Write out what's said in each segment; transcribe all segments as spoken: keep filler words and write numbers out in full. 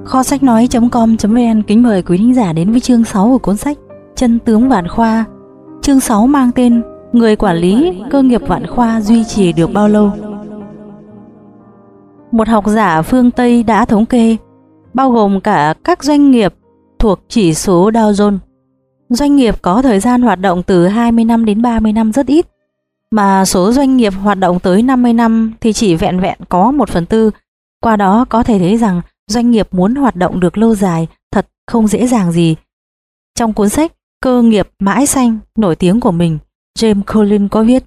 Kho sách nói com vn kính mời quý thính giả đến với chương sáu của cuốn sách Chân tướng Vạn Khoa. Chương sáu mang tên Người quản lý cơ nghiệp Vạn Khoa duy trì được bao lâu? Một học giả phương Tây đã thống kê, bao gồm cả các doanh nghiệp thuộc chỉ số Dow Jones. Doanh nghiệp có thời gian hoạt động từ hai mươi năm đến ba mươi năm rất ít, mà số doanh nghiệp hoạt động tới năm mươi năm thì chỉ vẹn vẹn có một phần tư. Qua đó có thể thấy rằng doanh nghiệp muốn hoạt động được lâu dài thật không dễ dàng gì. Trong cuốn sách Cơ nghiệp mãi xanh nổi tiếng của mình, James Collins có viết: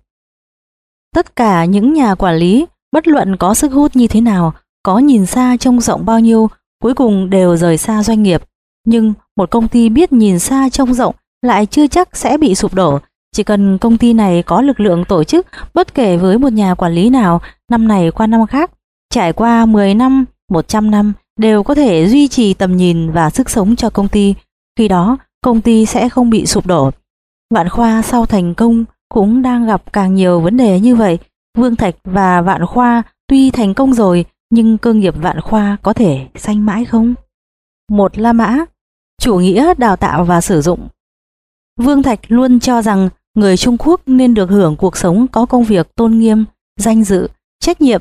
tất cả những nhà quản lý, bất luận có sức hút như thế nào, có nhìn xa trông rộng bao nhiêu, cuối cùng đều rời xa doanh nghiệp. Nhưng một công ty biết nhìn xa trông rộng lại chưa chắc sẽ bị sụp đổ. Chỉ cần công ty này có lực lượng tổ chức, bất kể với một nhà quản lý nào, năm này qua năm khác, trải qua mười năm, một trăm năm, đều có thể duy trì tầm nhìn và sức sống cho công ty. Khi đó, công ty sẽ không bị sụp đổ. Vạn Khoa sau thành công cũng đang gặp càng nhiều vấn đề như vậy. Vương Thạch và Vạn Khoa tuy thành công rồi, nhưng cơ nghiệp Vạn Khoa có thể xanh mãi không? Một La Mã, chủ nghĩa đào tạo và sử dụng. Vương Thạch luôn cho rằng người Trung Quốc nên được hưởng cuộc sống có công việc tôn nghiêm, danh dự, trách nhiệm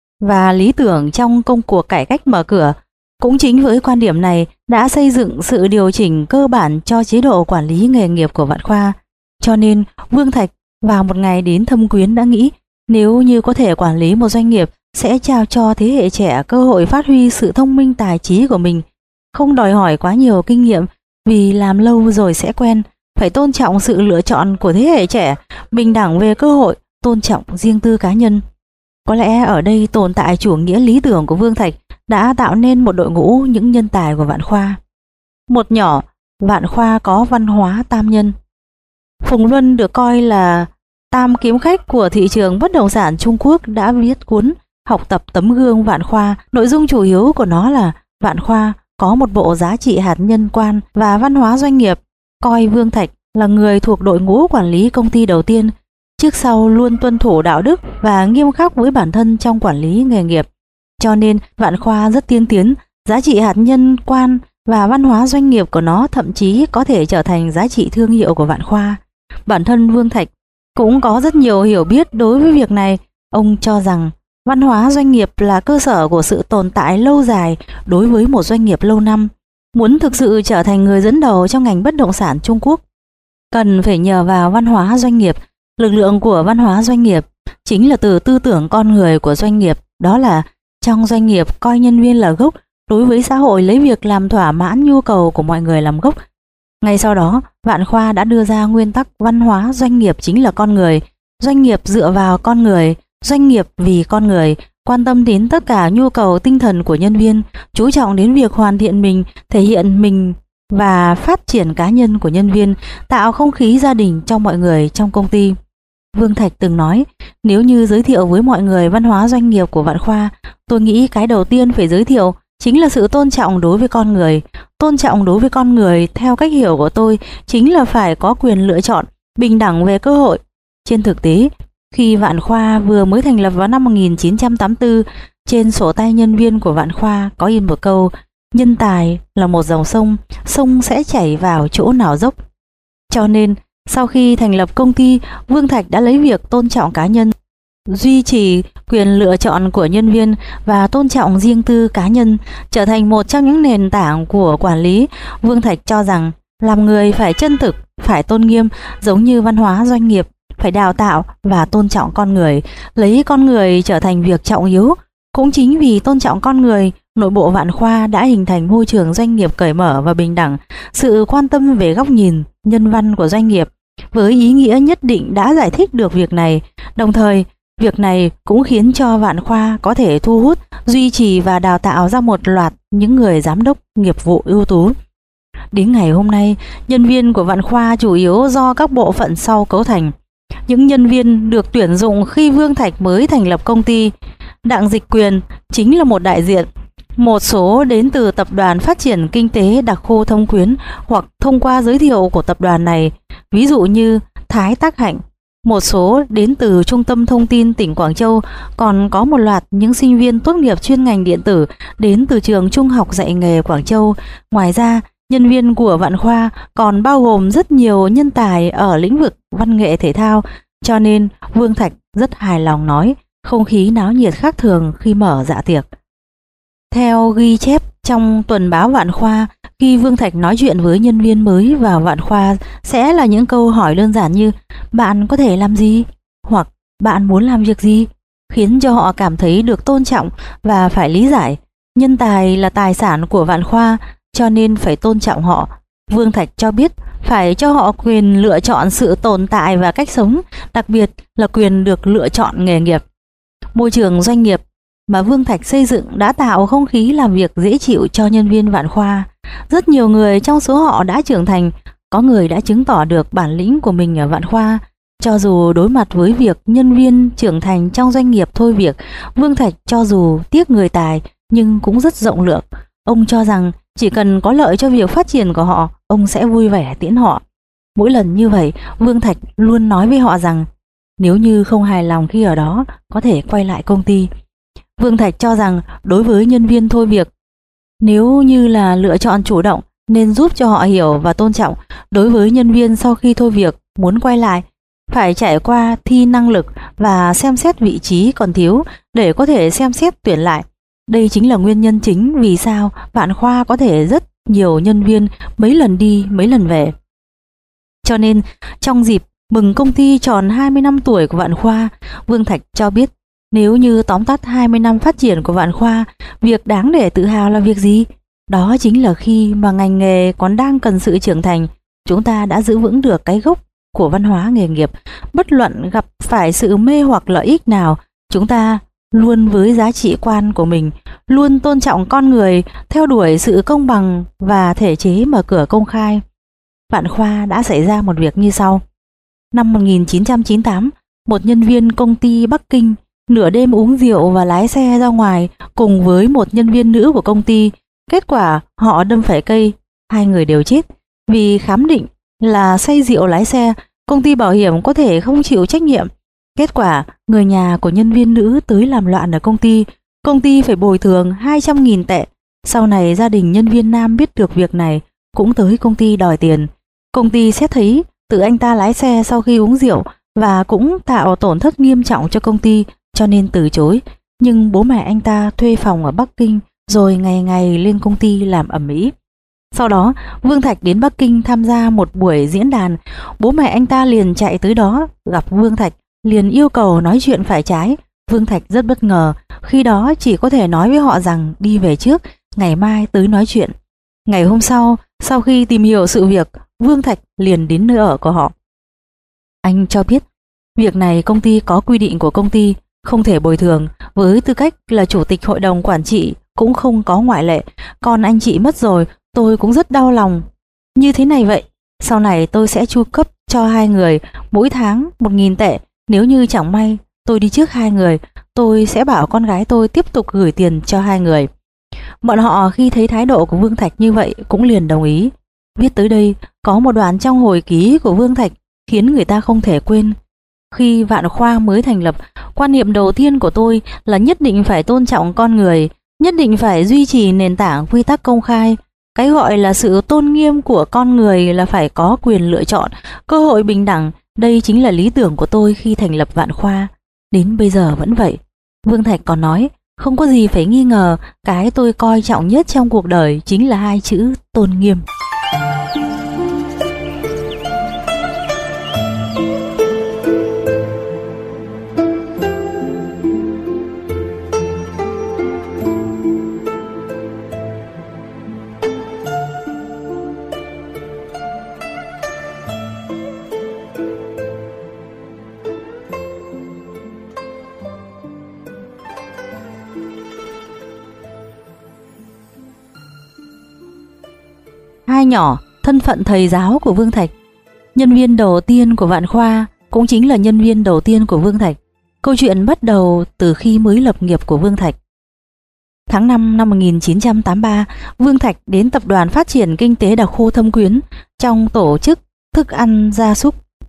và lý tưởng trong công cuộc cải cách mở cửa. Cũng chính với quan điểm này đã xây dựng sự điều chỉnh cơ bản cho chế độ quản lý nghề nghiệp của Vạn Khoa. Cho nên Vương Thạch vào một ngày đến thâm quyến đã nghĩ, nếu như có thể quản lý một doanh nghiệp sẽ trao cho thế hệ trẻ cơ hội phát huy sự thông minh tài trí của mình, không đòi hỏi quá nhiều kinh nghiệm vì làm lâu rồi sẽ quen, phải tôn trọng sự lựa chọn của thế hệ trẻ, bình đẳng về cơ hội, tôn trọng riêng tư cá nhân. Có lẽ ở đây tồn tại chủ nghĩa lý tưởng của Vương Thạch đã tạo nên một đội ngũ những nhân tài của Vạn Khoa. Một nhỏ, Vạn Khoa có văn hóa tam nhân. Phùng Luân được coi là tam kiếm khách của thị trường bất động sản Trung Quốc đã viết cuốn Học tập tấm gương Vạn Khoa. Nội dung chủ yếu của nó là Vạn Khoa có một bộ giá trị hạt nhân quan và văn hóa doanh nghiệp, coi Vương Thạch là người thuộc đội ngũ quản lý công ty đầu tiên, trước sau luôn tuân thủ đạo đức và nghiêm khắc với bản thân trong quản lý nghề nghiệp. Cho nên Vạn Khoa rất tiên tiến, giá trị hạt nhân quan và văn hóa doanh nghiệp của nó thậm chí có thể trở thành giá trị thương hiệu của Vạn Khoa. Bản thân Vương Thạch cũng có rất nhiều hiểu biết đối với việc này. Ông cho rằng văn hóa doanh nghiệp là cơ sở của sự tồn tại lâu dài đối với một doanh nghiệp lâu năm. Muốn thực sự trở thành người dẫn đầu trong ngành bất động sản Trung Quốc, cần phải nhờ vào văn hóa doanh nghiệp. Lực lượng của văn hóa doanh nghiệp chính là từ tư tưởng con người của doanh nghiệp, đó là trong doanh nghiệp coi nhân viên là gốc, đối với xã hội lấy việc làm thỏa mãn nhu cầu của mọi người làm gốc. Ngay sau đó, Vạn Khoa đã đưa ra nguyên tắc văn hóa doanh nghiệp chính là con người, doanh nghiệp dựa vào con người, doanh nghiệp vì con người, quan tâm đến tất cả nhu cầu tinh thần của nhân viên, chú trọng đến việc hoàn thiện mình, thể hiện mình và phát triển cá nhân của nhân viên, tạo không khí gia đình trong mọi người trong công ty. Vương Thạch từng nói, nếu như giới thiệu với mọi người văn hóa doanh nghiệp của Vạn Khoa, tôi nghĩ cái đầu tiên phải giới thiệu chính là sự tôn trọng đối với con người. Tôn trọng đối với con người theo cách hiểu của tôi chính là phải có quyền lựa chọn, bình đẳng về cơ hội. Trên thực tế, khi Vạn Khoa vừa mới thành lập vào năm một nghìn chín trăm tám mươi tư, trên sổ tay nhân viên của Vạn Khoa có in một câu: nhân tài là một dòng sông, sông sẽ chảy vào chỗ nào dốc. Cho nên, sau khi thành lập công ty, Vương Thạch đã lấy việc tôn trọng cá nhân, duy trì quyền lựa chọn của nhân viên và tôn trọng riêng tư cá nhân trở thành một trong những nền tảng của quản lý. Vương Thạch cho rằng làm người phải chân thực, phải tôn nghiêm, giống như văn hóa doanh nghiệp, phải đào tạo và tôn trọng con người, lấy con người trở thành việc trọng yếu. Cũng chính vì tôn trọng con người, nội bộ Vạn Khoa đã hình thành môi trường doanh nghiệp cởi mở và bình đẳng. Sự quan tâm về góc nhìn, nhân văn của doanh nghiệp với ý nghĩa nhất định đã giải thích được việc này. Đồng thời, việc này cũng khiến cho Vạn Khoa có thể thu hút, duy trì và đào tạo ra một loạt những người giám đốc nghiệp vụ ưu tú. Đến ngày hôm nay, nhân viên của Vạn Khoa chủ yếu do các bộ phận sau cấu thành. Những nhân viên được tuyển dụng khi Vương Thạch mới thành lập công ty. Đặng Dịch Quyền chính là một đại diện. Một số đến từ Tập đoàn Phát triển Kinh tế Đặc khu Thâm Quyến hoặc thông qua giới thiệu của tập đoàn này, ví dụ như Thái Tác Hạnh, Một số đến từ Trung tâm Thông tin tỉnh Quảng Châu, còn có một loạt những sinh viên tốt nghiệp chuyên ngành điện tử đến từ trường Trung học dạy nghề Quảng Châu. Ngoài ra, nhân viên của Vạn Khoa còn bao gồm rất nhiều nhân tài ở lĩnh vực văn nghệ thể thao, cho nên Vương Thạch rất hài lòng nói, không khí náo nhiệt khác thường khi mở dạ tiệc. Theo ghi chép trong tuần báo Vạn Khoa, khi Vương Thạch nói chuyện với nhân viên mới vào Vạn Khoa sẽ là những câu hỏi đơn giản như bạn có thể làm gì? Hoặc bạn muốn làm việc gì? Khiến cho họ cảm thấy được tôn trọng và phải lý giải. Nhân tài là tài sản của Vạn Khoa, cho nên phải tôn trọng họ. Vương Thạch cho biết phải cho họ quyền lựa chọn sự tồn tại và cách sống, đặc biệt là quyền được lựa chọn nghề nghiệp. Môi trường doanh nghiệp mà Vương Thạch xây dựng đã tạo không khí làm việc dễ chịu cho nhân viên Vạn Khoa. Rất nhiều người trong số họ đã trưởng thành, có người đã chứng tỏ được bản lĩnh của mình ở Vạn Khoa. Cho dù đối mặt với việc nhân viên trưởng thành trong doanh nghiệp thôi việc, Vương Thạch cho dù tiếc người tài nhưng cũng rất rộng lượng. Ông cho rằng chỉ cần có lợi cho việc phát triển của họ, ông sẽ vui vẻ tiễn họ. Mỗi lần như vậy, Vương Thạch luôn nói với họ rằng nếu như không hài lòng khi ở đó, có thể quay lại công ty. Vương Thạch cho rằng đối với nhân viên thôi việc, nếu như là lựa chọn chủ động nên giúp cho họ hiểu và tôn trọng. Đối với nhân viên sau khi thôi việc muốn quay lại, phải trải qua thi năng lực và xem xét vị trí còn thiếu để có thể xem xét tuyển lại. Đây chính là nguyên nhân chính vì sao Vạn Khoa có thể rất nhiều nhân viên mấy lần đi mấy lần về. Cho nên trong dịp mừng công ty tròn hai mươi năm tuổi của Vạn Khoa, Vương Thạch cho biết nếu như tóm tắt hai mươi năm phát triển của Vạn Khoa, việc đáng để tự hào là việc gì? Đó chính là khi mà ngành nghề còn đang cần sự trưởng thành, chúng ta đã giữ vững được cái gốc của văn hóa nghề nghiệp. Bất luận gặp phải sự mê hoặc lợi ích nào, chúng ta luôn với giá trị quan của mình, luôn tôn trọng con người, theo đuổi sự công bằng và thể chế mở cửa công khai. Vạn Khoa đã xảy ra một việc như sau. Năm một nghìn chín trăm chín mươi tám, một nhân viên công ty Bắc Kinh nửa đêm uống rượu và lái xe ra ngoài cùng với một nhân viên nữ của công ty. Kết quả họ đâm phải cây, hai người đều chết. Vì khám định là say rượu lái xe, công ty bảo hiểm có thể không chịu trách nhiệm. Kết quả người nhà của nhân viên nữ tới làm loạn ở công ty, công ty phải bồi thường hai trăm nghìn tệ. Sau này gia đình nhân viên nam biết được việc này cũng tới công ty đòi tiền. Công ty xét thấy tự anh ta lái xe sau khi uống rượu và cũng tạo tổn thất nghiêm trọng cho công ty, cho nên từ chối. Nhưng bố mẹ anh ta thuê phòng ở Bắc Kinh rồi ngày ngày lên công ty làm ầm ĩ. Sau đó Vương Thạch đến Bắc Kinh tham gia một buổi diễn đàn. Bố mẹ anh ta liền chạy tới đó gặp Vương Thạch, liền yêu cầu nói chuyện phải trái. Vương Thạch rất bất ngờ, khi đó chỉ có thể nói với họ rằng đi về trước, ngày mai tới nói chuyện. Ngày hôm sau, sau khi tìm hiểu sự việc, Vương Thạch liền đến nơi ở của họ. Anh cho biết việc này công ty có quy định của công ty, không thể bồi thường. Với tư cách là chủ tịch hội đồng quản trị cũng không có ngoại lệ. Còn anh chị mất rồi, tôi cũng rất đau lòng. Như thế này vậy, sau này tôi sẽ chu cấp cho hai người mỗi tháng một nghìn tệ. Nếu như chẳng may tôi đi trước hai người, tôi sẽ bảo con gái tôi tiếp tục gửi tiền cho hai người. Bọn họ khi thấy thái độ của Vương Thạch như vậy cũng liền đồng ý. Viết tới đây, có một đoạn trong hồi ký của Vương Thạch khiến người ta không thể quên. Khi Vạn Khoa mới thành lập, quan niệm đầu tiên của tôi là nhất định phải tôn trọng con người, nhất định phải duy trì nền tảng quy tắc công khai. Cái gọi là sự tôn nghiêm của con người là phải có quyền lựa chọn, cơ hội bình đẳng. Đây chính là lý tưởng của tôi khi thành lập Vạn Khoa. Đến bây giờ vẫn vậy. Vương Thạch còn nói, không có gì phải nghi ngờ, cái tôi coi trọng nhất trong cuộc đời chính là hai chữ tôn nghiêm. Hai nhỏ, thân phận thầy giáo của Vương Thạch. Nhân viên đầu tiên của Vạn Khoa cũng chính là nhân viên đầu tiên của Vương Thạch. Câu chuyện bắt đầu từ khi mới lập nghiệp của Vương Thạch. Tháng năm năm một nghìn chín trăm tám mươi ba, Vương Thạch đến Tập đoàn Phát triển Kinh tế Đặc khu Thâm Quyến trong tổ chức thức ăn gia súc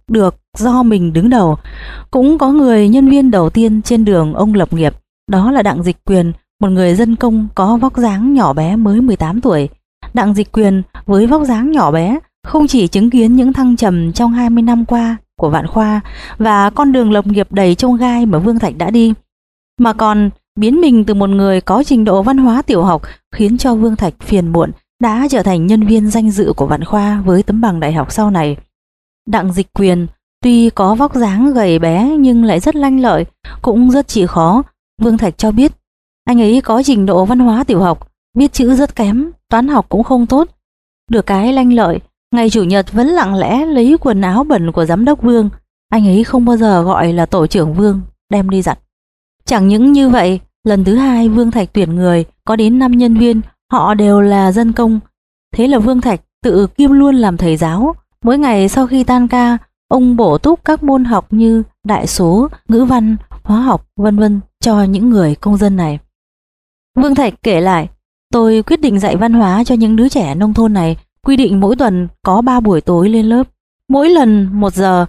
được do mình đứng đầu. Cũng có người nhân viên đầu tiên trên đường ông lập nghiệp, đó là Đặng Dịch Quyền, một người dân công có vóc dáng nhỏ bé mới mười tám tuổi. Đặng Dịch Quyền với vóc dáng nhỏ bé không chỉ chứng kiến những thăng trầm trong hai mươi năm qua của Vạn Khoa và con đường lập nghiệp đầy chông gai mà Vương Thạch đã đi, mà còn biến mình từ một người có trình độ văn hóa tiểu học khiến cho Vương Thạch phiền muộn đã trở thành nhân viên danh dự của Vạn Khoa với tấm bằng đại học sau này. Đặng Dịch Quyền tuy có vóc dáng gầy bé nhưng lại rất lanh lợi, cũng rất chịu khó. Vương Thạch cho biết anh ấy có trình độ văn hóa tiểu học, viết chữ rất kém, toán học cũng không tốt. Được cái lanh lợi, ngày chủ nhật vẫn lặng lẽ lấy quần áo bẩn của giám đốc Vương, anh ấy không bao giờ gọi là tổ trưởng Vương, đem đi giặt. Chẳng những như vậy, lần thứ hai Vương Thạch tuyển người, có đến năm nhân viên, họ đều là dân công. Thế là Vương Thạch tự kiêm luôn làm thầy giáo. Mỗi ngày sau khi tan ca, ông bổ túc các môn học như đại số, ngữ văn, hóa học, vân vân cho những người công dân này. Vương Thạch kể lại, tôi quyết định dạy văn hóa cho những đứa trẻ nông thôn này, quy định mỗi tuần có ba buổi tối lên lớp, mỗi lần một giờ,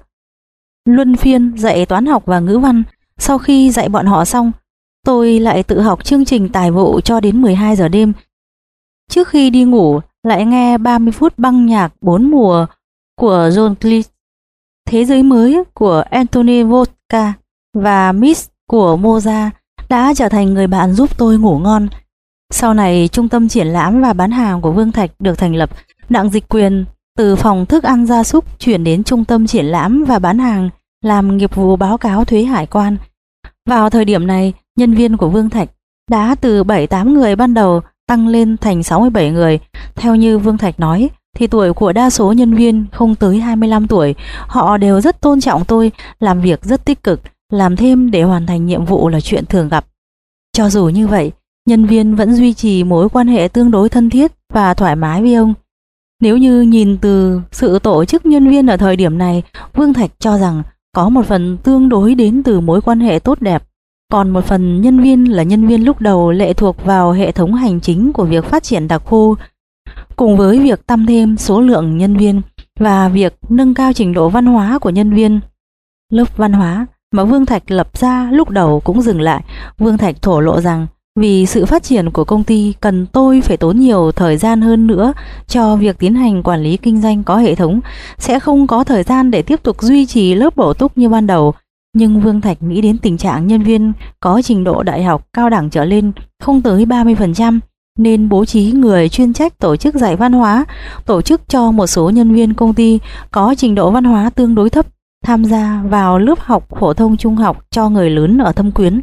luân phiên dạy toán học và ngữ văn. Sau khi dạy bọn họ xong, tôi lại tự học chương trình tài vụ cho đến mười hai giờ đêm. Trước khi đi ngủ, lại nghe ba mươi phút băng nhạc bốn mùa của John Cleese, Thế giới mới của Anthony Vodka và Miss của Mozart đã trở thành người bạn giúp tôi ngủ ngon. Sau này, trung tâm triển lãm và bán hàng của Vương Thạch được thành lập. Đặng Dịch Quyền từ phòng thức ăn gia súc chuyển đến trung tâm triển lãm và bán hàng làm nghiệp vụ báo cáo thuế hải quan. Vào thời điểm này, nhân viên của Vương Thạch đã từ bảy tám người ban đầu tăng lên thành sáu mươi bảy người. Theo như Vương Thạch nói, thì tuổi của đa số nhân viên không tới hai mươi lăm tuổi. Họ đều rất tôn trọng tôi, làm việc rất tích cực, làm thêm để hoàn thành nhiệm vụ là chuyện thường gặp. Cho dù như vậy, nhân viên vẫn duy trì mối quan hệ tương đối thân thiết và thoải mái với ông. Nếu như nhìn từ sự tổ chức nhân viên ở thời điểm này, Vương Thạch cho rằng có một phần tương đối đến từ mối quan hệ tốt đẹp, còn một phần nhân viên là nhân viên lúc đầu lệ thuộc vào hệ thống hành chính của việc phát triển đặc khu. Cùng với việc tăng thêm số lượng nhân viên và việc nâng cao trình độ văn hóa của nhân viên, lớp văn hóa mà Vương Thạch lập ra lúc đầu cũng dừng lại. Vương Thạch thổ lộ rằng vì sự phát triển của công ty cần tôi phải tốn nhiều thời gian hơn nữa cho việc tiến hành quản lý kinh doanh có hệ thống, sẽ không có thời gian để tiếp tục duy trì lớp bổ túc như ban đầu. Nhưng Vương Thạch nghĩ đến tình trạng nhân viên có trình độ đại học cao đẳng trở lên không tới ba mươi phần trăm, nên bố trí người chuyên trách tổ chức dạy văn hóa, tổ chức cho một số nhân viên công ty có trình độ văn hóa tương đối thấp tham gia vào lớp học phổ thông trung học cho người lớn ở Thâm Quyến.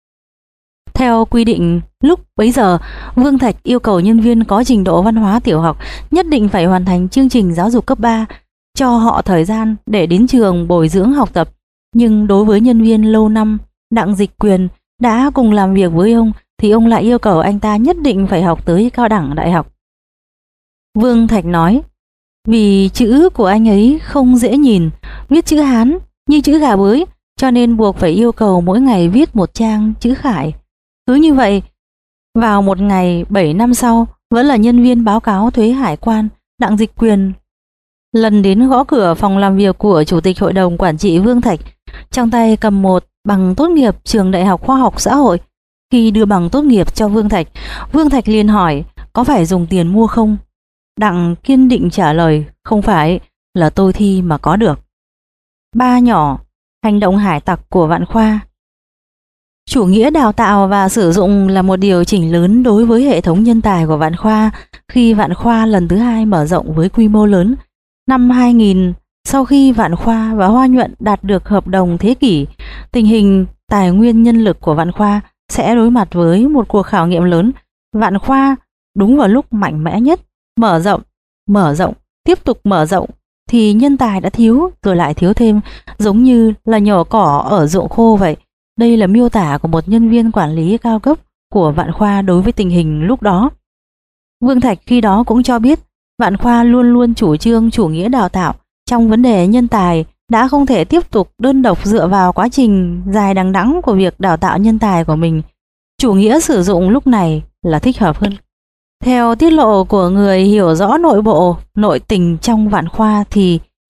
Theo quy định lúc bấy giờ, Vương Thạch yêu cầu nhân viên có trình độ văn hóa tiểu học nhất định phải hoàn thành chương trình giáo dục cấp ba, cho họ thời gian để đến trường bồi dưỡng học tập. Nhưng đối với nhân viên lâu năm, Đặng Dịch Quyền đã cùng làm việc với ông, thì ông lại yêu cầu anh ta nhất định phải học tới cao đẳng đại học. Vương Thạch nói, vì chữ của anh ấy không dễ nhìn, viết chữ Hán như chữ gà bới, cho nên buộc phải yêu cầu mỗi ngày viết một trang chữ Khải. Cứ như vậy, vào một ngày bảy năm sau, vẫn là nhân viên báo cáo thuế hải quan, Đặng Dịch Quyền lần đến gõ cửa phòng làm việc của Chủ tịch Hội đồng Quản trị Vương Thạch, trong tay cầm một bằng tốt nghiệp trường Đại học Khoa học Xã hội. Khi đưa bằng tốt nghiệp cho Vương Thạch, Vương Thạch liền hỏi có phải dùng tiền mua không? Đặng kiên định trả lời, không phải, là tôi thi mà có được. Ba nhỏ, hành động hải tặc của Vạn Khoa. Chủ nghĩa đào tạo và sử dụng là một điều chỉnh lớn đối với hệ thống nhân tài của Vạn Khoa khi Vạn Khoa lần thứ hai mở rộng với quy mô lớn. Năm hai nghìn, sau khi Vạn Khoa và Hoa Nhuận đạt được hợp đồng thế kỷ, tình hình tài nguyên nhân lực của Vạn Khoa sẽ đối mặt với một cuộc khảo nghiệm lớn. Vạn Khoa đúng vào lúc mạnh mẽ nhất, mở rộng, mở rộng, tiếp tục mở rộng, thì nhân tài đã thiếu rồi lại thiếu thêm, giống như là nhổ cỏ ở ruộng khô vậy. Đây là miêu tả của một nhân viên quản lý cao cấp của Vạn Khoa đối với tình hình lúc đó. Vương Thạch khi đó cũng cho biết Vạn Khoa luôn luôn chủ trương chủ nghĩa đào tạo. Trong vấn đề nhân tài đã không thể tiếp tục đơn độc dựa vào quá trình dài đằng đẵng của việc đào tạo nhân tài của mình. Chủ nghĩa sử dụng lúc này là thích hợp hơn. Theo tiết lộ của người hiểu rõ nội bộ, nội tình trong Vạn Khoa thì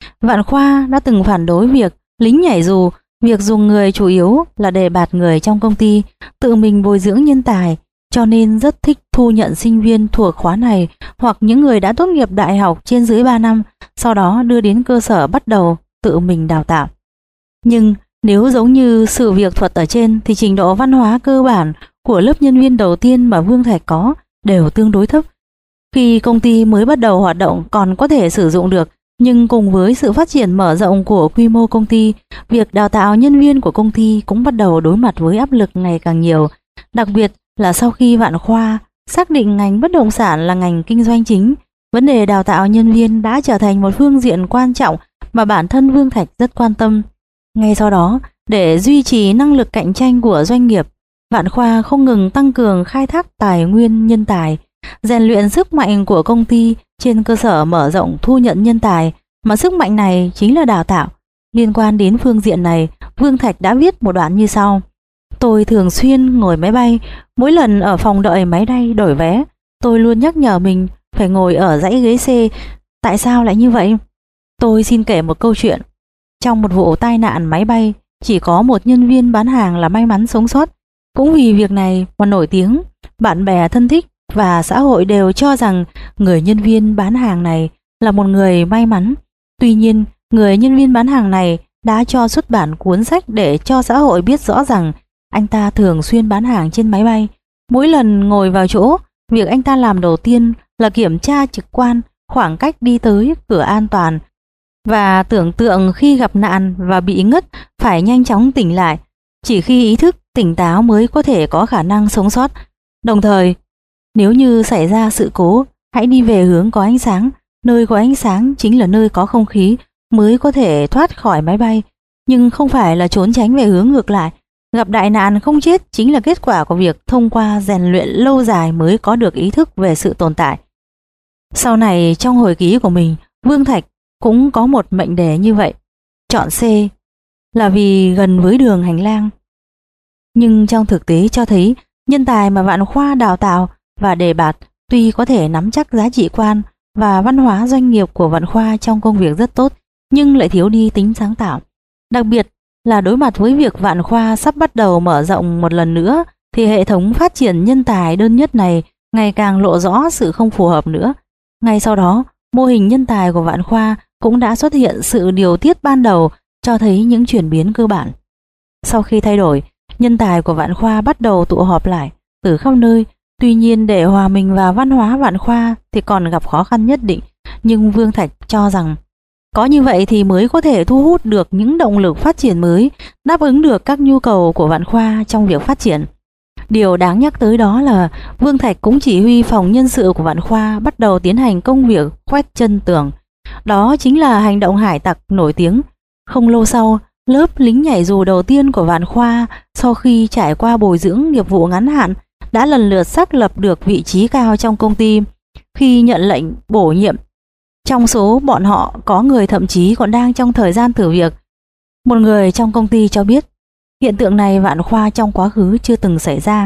Vạn Khoa đã từng phản đối việc lính nhảy dù, việc dùng người chủ yếu là đề bạt người trong công ty, tự mình bồi dưỡng nhân tài, cho nên rất thích thu nhận sinh viên thuộc khóa này hoặc những người đã tốt nghiệp đại học trên dưới ba năm, sau đó đưa đến cơ sở bắt đầu tự mình đào tạo. Nhưng nếu giống như sự việc thuật ở trên thì trình độ văn hóa cơ bản của lớp nhân viên đầu tiên mà Vương Thạch có đều tương đối thấp. Khi công ty mới bắt đầu hoạt động còn có thể sử dụng được, nhưng cùng với sự phát triển mở rộng của quy mô công ty, việc đào tạo nhân viên của công ty cũng bắt đầu đối mặt với áp lực ngày càng nhiều. Đặc biệt là sau khi Vạn Khoa xác định ngành bất động sản là ngành kinh doanh chính, vấn đề đào tạo nhân viên đã trở thành một phương diện quan trọng mà bản thân Vương Thạch rất quan tâm. Ngay sau đó, để duy trì năng lực cạnh tranh của doanh nghiệp, Vạn Khoa không ngừng tăng cường khai thác tài nguyên nhân tài, rèn luyện sức mạnh của công ty trên cơ sở mở rộng thu nhận nhân tài, mà sức mạnh này chính là đào tạo. Liên quan đến phương diện này, Vương Thạch đã viết một đoạn như sau: Tôi thường xuyên ngồi máy bay, mỗi lần ở phòng đợi máy bay đổi vé, tôi luôn nhắc nhở mình phải ngồi ở dãy ghế C. Tại sao lại như vậy? Tôi xin kể một câu chuyện. Trong một vụ tai nạn máy bay, chỉ có một nhân viên bán hàng là may mắn sống sót. Cũng vì việc này mà nổi tiếng, bạn bè thân thích và xã hội đều cho rằng người nhân viên bán hàng này là một người may mắn. Tuy nhiên, người nhân viên bán hàng này đã cho xuất bản cuốn sách để cho xã hội biết rõ rằng anh ta thường xuyên bán hàng trên máy bay. Mỗi lần ngồi vào chỗ, việc anh ta làm đầu tiên là kiểm tra trực quan khoảng cách đi tới cửa an toàn và tưởng tượng khi gặp nạn và bị ngất phải nhanh chóng tỉnh lại. Chỉ khi ý thức tỉnh táo mới có thể có khả năng sống sót. Đồng thời, nếu như xảy ra sự cố, hãy đi về hướng có ánh sáng. Nơi có ánh sáng chính là nơi có không khí, mới có thể thoát khỏi máy bay, nhưng không phải là trốn tránh về hướng ngược lại. Gặp đại nạn không chết chính là kết quả của việc thông qua rèn luyện lâu dài mới có được ý thức về sự tồn tại. Sau này trong hồi ký của mình, Vương Thạch cũng có một mệnh đề như vậy, chọn C là vì gần với đường hành lang. Nhưng trong thực tế cho thấy nhân tài mà Vạn Khoa đào tạo và đề bạt tuy có thể nắm chắc giá trị quan và văn hóa doanh nghiệp của Vạn Khoa trong công việc rất tốt, nhưng lại thiếu đi tính sáng tạo. Đặc biệt là đối mặt với việc Vạn Khoa sắp bắt đầu mở rộng một lần nữa, thì hệ thống phát triển nhân tài đơn nhất này ngày càng lộ rõ sự không phù hợp nữa. Ngay sau đó, mô hình nhân tài của Vạn Khoa cũng đã xuất hiện sự điều tiết ban đầu, cho thấy những chuyển biến cơ bản. Sau khi thay đổi, nhân tài của Vạn Khoa bắt đầu tụ họp lại từ khắp nơi. Tuy nhiên, để hòa mình vào văn hóa Vạn Khoa thì còn gặp khó khăn nhất định. Nhưng Vương Thạch cho rằng có như vậy thì mới có thể thu hút được những động lực phát triển mới, đáp ứng được các nhu cầu của Vạn Khoa trong việc phát triển. Điều đáng nhắc tới đó là Vương Thạch cũng chỉ huy phòng nhân sự của Vạn Khoa bắt đầu tiến hành công việc khoét chân tường. Đó chính là hành động hải tặc nổi tiếng. Không lâu sau, lớp lính nhảy dù đầu tiên của Vạn Khoa sau khi trải qua bồi dưỡng nghiệp vụ ngắn hạn đã lần lượt xác lập được vị trí cao trong công ty. Khi nhận lệnh bổ nhiệm, trong số bọn họ có người thậm chí còn đang trong thời gian thử việc. Một người trong công ty cho biết hiện tượng này Vạn Khoa trong quá khứ chưa từng xảy ra.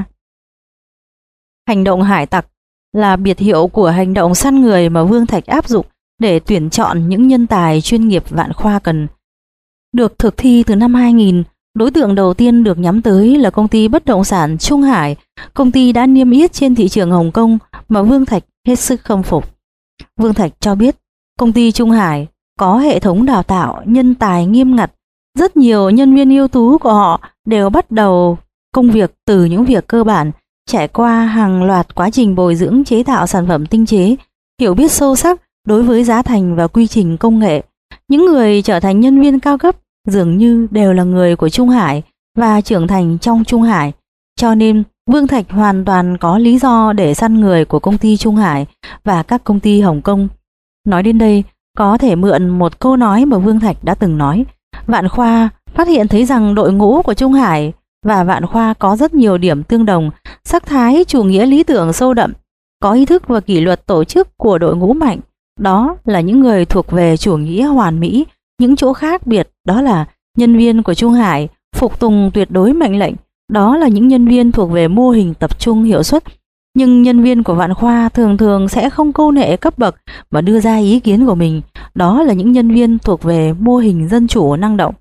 Hành động hải tặc là biệt hiệu của hành động săn người mà Vương Thạch áp dụng để tuyển chọn những nhân tài chuyên nghiệp Vạn Khoa cần. Được thực thi từ năm hai nghìn, đối tượng đầu tiên được nhắm tới là công ty bất động sản Trung Hải, công ty đã niêm yết trên thị trường Hồng Kông mà Vương Thạch hết sức khâm phục. Vương Thạch cho biết công ty Trung Hải có hệ thống đào tạo nhân tài nghiêm ngặt. Rất nhiều nhân viên ưu tú của họ đều bắt đầu công việc từ những việc cơ bản, trải qua hàng loạt quá trình bồi dưỡng chế tạo sản phẩm tinh chế, hiểu biết sâu sắc đối với giá thành và quy trình công nghệ. Những người trở thành nhân viên cao cấp dường như đều là người của Trung Hải và trưởng thành trong Trung Hải. Cho nên Vương Thạch hoàn toàn có lý do để săn người của công ty Trung Hải và các công ty Hồng Kông. Nói đến đây, có thể mượn một câu nói mà Vương Thạch đã từng nói. Vạn Khoa phát hiện thấy rằng đội ngũ của Trung Hải và Vạn Khoa có rất nhiều điểm tương đồng, sắc thái chủ nghĩa lý tưởng sâu đậm, có ý thức và kỷ luật tổ chức của đội ngũ mạnh. Đó là những người thuộc về chủ nghĩa hoàn mỹ. Những chỗ khác biệt đó là nhân viên của Trung Hải phục tùng tuyệt đối mệnh lệnh. Đó là những nhân viên thuộc về mô hình tập trung hiệu suất. Nhưng nhân viên của Vạn Khoa thường thường sẽ không câu nệ cấp bậc mà đưa ra ý kiến của mình. Đó là những nhân viên thuộc về mô hình dân chủ năng động.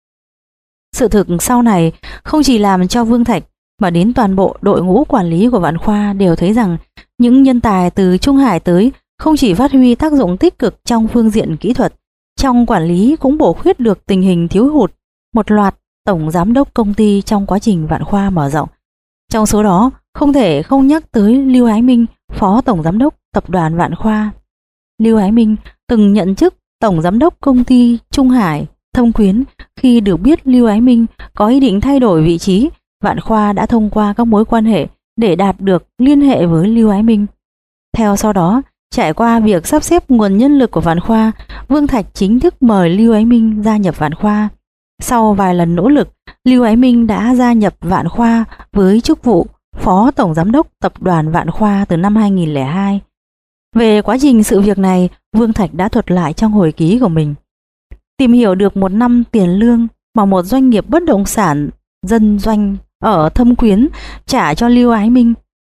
Sự thực sau này không chỉ làm cho Vương Thạch mà đến toàn bộ đội ngũ quản lý của Vạn Khoa đều thấy rằng những nhân tài từ Trung Hải tới không chỉ phát huy tác dụng tích cực trong phương diện kỹ thuật, trong quản lý cũng bổ khuyết được tình hình thiếu hụt một loạt tổng giám đốc công ty trong quá trình Vạn Khoa mở rộng. Trong số đó, không thể không nhắc tới Lưu Ái Minh, phó tổng giám đốc tập đoàn Vạn Khoa. Lưu Ái Minh từng nhận chức tổng giám đốc công ty Trung Hải Thâm Quyến. Khi được biết Lưu Ái Minh có ý định thay đổi vị trí, Vạn Khoa đã thông qua các mối quan hệ để đạt được liên hệ với Lưu Ái Minh. Theo sau đó, trải qua việc sắp xếp nguồn nhân lực của Vạn Khoa, Vương Thạch chính thức mời Lưu Ái Minh gia nhập Vạn Khoa. Sau vài lần nỗ lực, Lưu Ái Minh đã gia nhập Vạn Khoa với chức vụ phó tổng giám đốc tập đoàn Vạn Khoa từ năm hai nghìn không trăm lẻ hai. Về quá trình sự việc này, Vương Thạch đã thuật lại trong hồi ký của mình. Tìm hiểu được một năm tiền lương mà một doanh nghiệp bất động sản dân doanh ở Thâm Quyến trả cho Lưu Ái Minh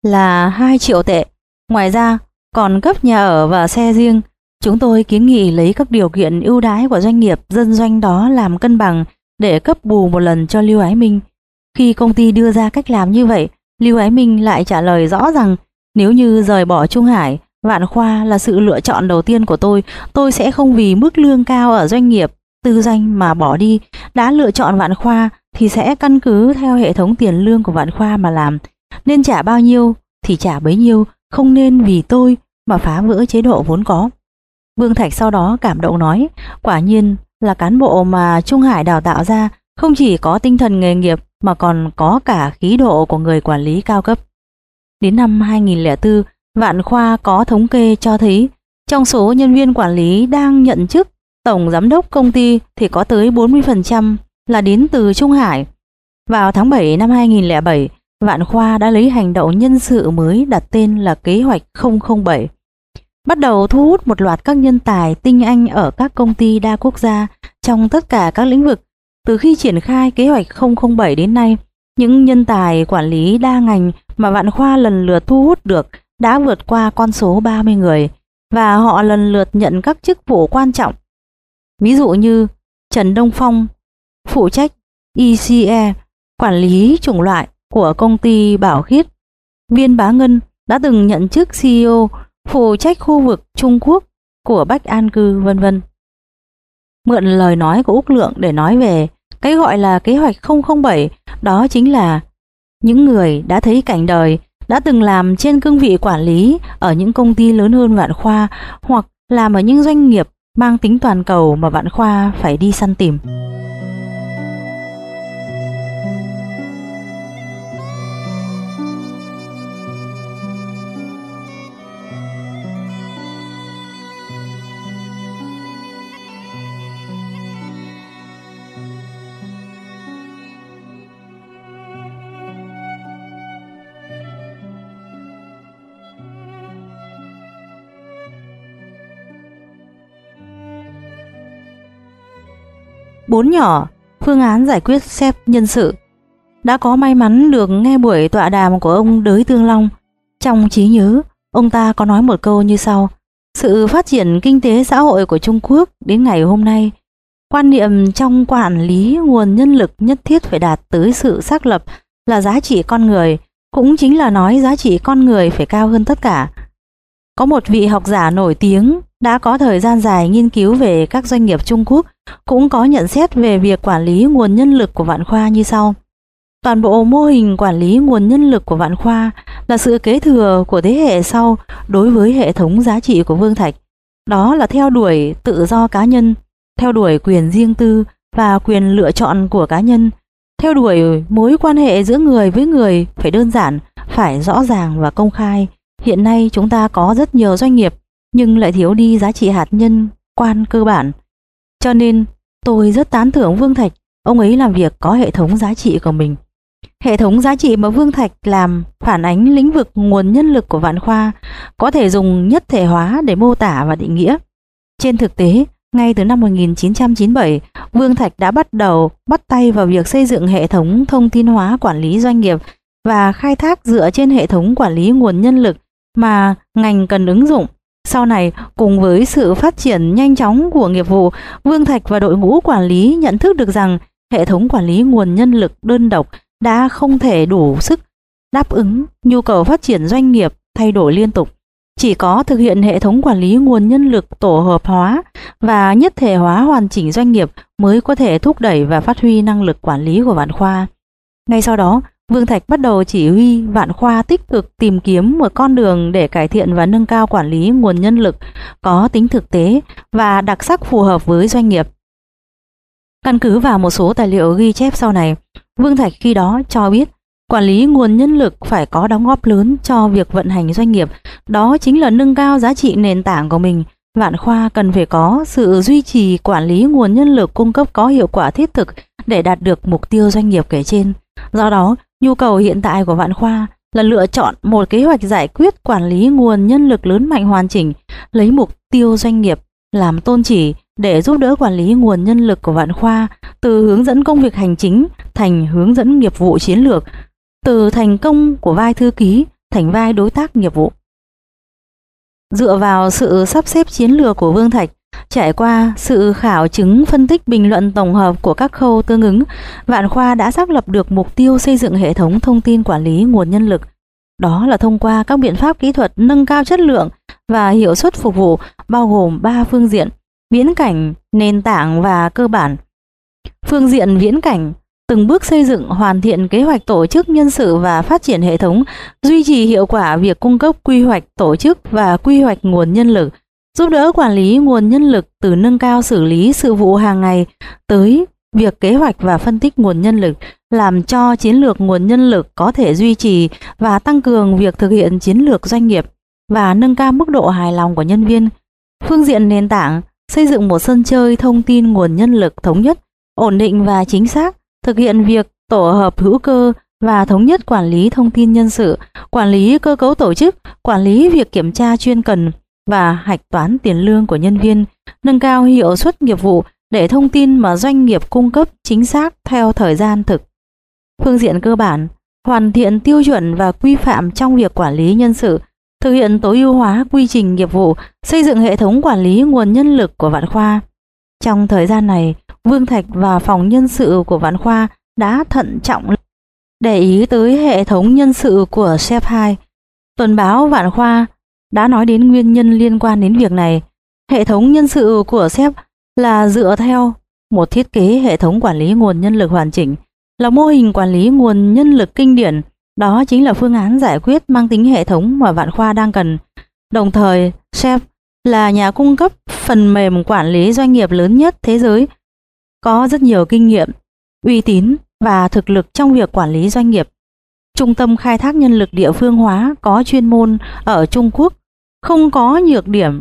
là hai triệu tệ. Ngoài ra còn cấp nhà ở và xe riêng. Chúng tôi kiến nghị lấy các điều kiện ưu đãi của doanh nghiệp dân doanh đó làm cân bằng để cấp bù một lần cho Lưu Ái Minh. Khi công ty đưa ra cách làm như vậy, Lưu Ái Minh lại trả lời rõ rằng nếu như rời bỏ Trung Hải, Vạn Khoa là sự lựa chọn đầu tiên của tôi. Tôi sẽ không vì mức lương cao ở doanh nghiệp tư doanh mà bỏ đi. Đã lựa chọn Vạn Khoa thì sẽ căn cứ theo hệ thống tiền lương của Vạn Khoa mà làm. Nên trả bao nhiêu thì trả bấy nhiêu, không nên vì tôi mà phá vỡ chế độ vốn có. Vương Thạch sau đó cảm động nói, quả nhiên là cán bộ mà Trung Hải đào tạo ra không chỉ có tinh thần nghề nghiệp mà còn có cả khí độ của người quản lý cao cấp. Đến năm hai nghìn không trăm lẻ bốn, Vạn Khoa có thống kê cho thấy trong số nhân viên quản lý đang nhận chức tổng giám đốc công ty thì có tới bốn mươi phần trăm là đến từ Trung Hải. Vào tháng bảy năm hai nghìn không trăm lẻ bảy, Vạn Khoa đã lấy hành động nhân sự mới đặt tên là kế hoạch không không bảy. Bắt đầu thu hút một loạt các nhân tài tinh anh ở các công ty đa quốc gia trong tất cả các lĩnh vực. Từ khi triển khai kế hoạch không không bảy đến nay, những nhân tài quản lý đa ngành mà Vạn Khoa lần lượt thu hút được đã vượt qua con số ba mươi người và họ lần lượt nhận các chức vụ quan trọng. Ví dụ như Trần Đông Phong, phụ trách e xê e, quản lý chủng loại của công ty Bảo Khiết. Viên Bá Ngân đã từng nhận chức xê e ô, phụ trách khu vực Trung Quốc của Bách An Cư, vân vân. Mượn lời nói của Úc Lượng để nói về cái gọi là kế hoạch không không bảy, đó chính là những người đã thấy cảnh đời, đã từng làm trên cương vị quản lý ở những công ty lớn hơn Vạn Khoa hoặc làm ở những doanh nghiệp mang tính toàn cầu mà Vạn Khoa phải đi săn tìm. Bốn nhỏ, phương án giải quyết xếp nhân sự. Đã có may mắn được nghe buổi tọa đàm của ông Đới Tương Long. Trong trí nhớ, ông ta có nói một câu như sau: sự phát triển kinh tế xã hội của Trung Quốc đến ngày hôm nay, quan niệm trong quản lý nguồn nhân lực nhất thiết phải đạt tới sự xác lập là giá trị con người, cũng chính là nói giá trị con người phải cao hơn tất cả. Có một vị học giả nổi tiếng đã có thời gian dài nghiên cứu về các doanh nghiệp Trung Quốc, cũng có nhận xét về việc quản lý nguồn nhân lực của Vạn Khoa như sau: toàn bộ mô hình quản lý nguồn nhân lực của Vạn Khoa là sự kế thừa của thế hệ sau đối với hệ thống giá trị của Vương Thạch. Đó là theo đuổi tự do cá nhân, theo đuổi quyền riêng tư và quyền lựa chọn của cá nhân, theo đuổi mối quan hệ giữa người với người phải đơn giản, phải rõ ràng và công khai. Hiện nay chúng ta có rất nhiều doanh nghiệp nhưng lại thiếu đi giá trị hạt nhân quan cơ bản. Cho nên tôi rất tán thưởng Vương Thạch, ông ấy làm việc có hệ thống giá trị của mình. Hệ thống giá trị mà Vương Thạch làm phản ánh lĩnh vực nguồn nhân lực của Vạn Khoa, có thể dùng nhất thể hóa để mô tả và định nghĩa. Trên thực tế, ngay từ năm một nghìn chín trăm chín mươi bảy, Vương Thạch đã bắt đầu bắt tay vào việc xây dựng hệ thống thông tin hóa quản lý doanh nghiệp và khai thác dựa trên hệ thống quản lý nguồn nhân lực mà ngành cần ứng dụng. Sau này, cùng với sự phát triển nhanh chóng của nghiệp vụ, Vương Thạch và đội ngũ quản lý nhận thức được rằng hệ thống quản lý nguồn nhân lực đơn độc đã không thể đủ sức đáp ứng nhu cầu phát triển doanh nghiệp thay đổi liên tục. Chỉ có thực hiện hệ thống quản lý nguồn nhân lực tổ hợp hóa và nhất thể hóa hoàn chỉnh doanh nghiệp mới có thể thúc đẩy và phát huy năng lực quản lý của Vạn Khoa. Ngay sau đó, Vương Thạch bắt đầu chỉ huy Vạn Khoa tích cực tìm kiếm một con đường để cải thiện và nâng cao quản lý nguồn nhân lực có tính thực tế và đặc sắc phù hợp với doanh nghiệp. Căn cứ vào một số tài liệu ghi chép sau này, Vương Thạch khi đó cho biết quản lý nguồn nhân lực phải có đóng góp lớn cho việc vận hành doanh nghiệp, đó chính là nâng cao giá trị nền tảng của mình. Vạn Khoa cần phải có sự duy trì quản lý nguồn nhân lực cung cấp có hiệu quả thiết thực để đạt được mục tiêu doanh nghiệp kể trên. Do đó, nhu cầu hiện tại của Vạn Khoa là lựa chọn một kế hoạch giải quyết quản lý nguồn nhân lực lớn mạnh hoàn chỉnh, lấy mục tiêu doanh nghiệp làm tôn chỉ để giúp đỡ quản lý nguồn nhân lực của Vạn Khoa từ hướng dẫn công việc hành chính thành hướng dẫn nghiệp vụ chiến lược, từ thành công của vai thư ký thành vai đối tác nghiệp vụ. Dựa vào sự sắp xếp chiến lược của Vương Thạch, trải qua sự khảo chứng phân tích bình luận tổng hợp của các khâu tương ứng, Vạn Khoa đã xác lập được mục tiêu xây dựng hệ thống thông tin quản lý nguồn nhân lực. Đó là thông qua các biện pháp kỹ thuật nâng cao chất lượng và hiệu suất phục vụ, bao gồm ba phương diện: viễn cảnh, nền tảng và cơ bản. Phương diện viễn cảnh, từng bước xây dựng hoàn thiện kế hoạch tổ chức nhân sự và phát triển hệ thống, duy trì hiệu quả việc cung cấp quy hoạch tổ chức và quy hoạch nguồn nhân lực, giúp đỡ quản lý nguồn nhân lực từ nâng cao xử lý sự vụ hàng ngày tới việc kế hoạch và phân tích nguồn nhân lực, làm cho chiến lược nguồn nhân lực có thể duy trì và tăng cường việc thực hiện chiến lược doanh nghiệp và nâng cao mức độ hài lòng của nhân viên. Phương diện nền tảng, xây dựng một sân chơi thông tin nguồn nhân lực thống nhất, ổn định và chính xác, thực hiện việc tổ hợp hữu cơ và thống nhất quản lý thông tin nhân sự, quản lý cơ cấu tổ chức, quản lý việc kiểm tra chuyên cần và hạch toán tiền lương của nhân viên, nâng cao hiệu suất nghiệp vụ để thông tin mà doanh nghiệp cung cấp chính xác theo thời gian thực. Phương diện cơ bản, hoàn thiện tiêu chuẩn và quy phạm trong việc quản lý nhân sự, thực hiện tối ưu hóa quy trình nghiệp vụ, xây dựng hệ thống quản lý nguồn nhân lực của Vạn Khoa. Trong thời gian này, Vương Thạch và phòng nhân sự của Vạn Khoa đã thận trọng để ý tới hệ thống nhân sự của sê e pê hai. Tuần báo Vạn Khoa đã nói đến nguyên nhân liên quan đến việc này. Hệ thống nhân sự của sê e pê là dựa theo một thiết kế hệ thống quản lý nguồn nhân lực hoàn chỉnh, là mô hình quản lý nguồn nhân lực kinh điển. Đó chính là phương án giải quyết mang tính hệ thống mà Vạn Khoa đang cần. Đồng thời, sê e pê là nhà cung cấp phần mềm quản lý doanh nghiệp lớn nhất thế giới, có rất nhiều kinh nghiệm, uy tín và thực lực trong việc quản lý doanh nghiệp. Trung tâm khai thác nhân lực địa phương hóa có chuyên môn ở Trung Quốc, không có nhược điểm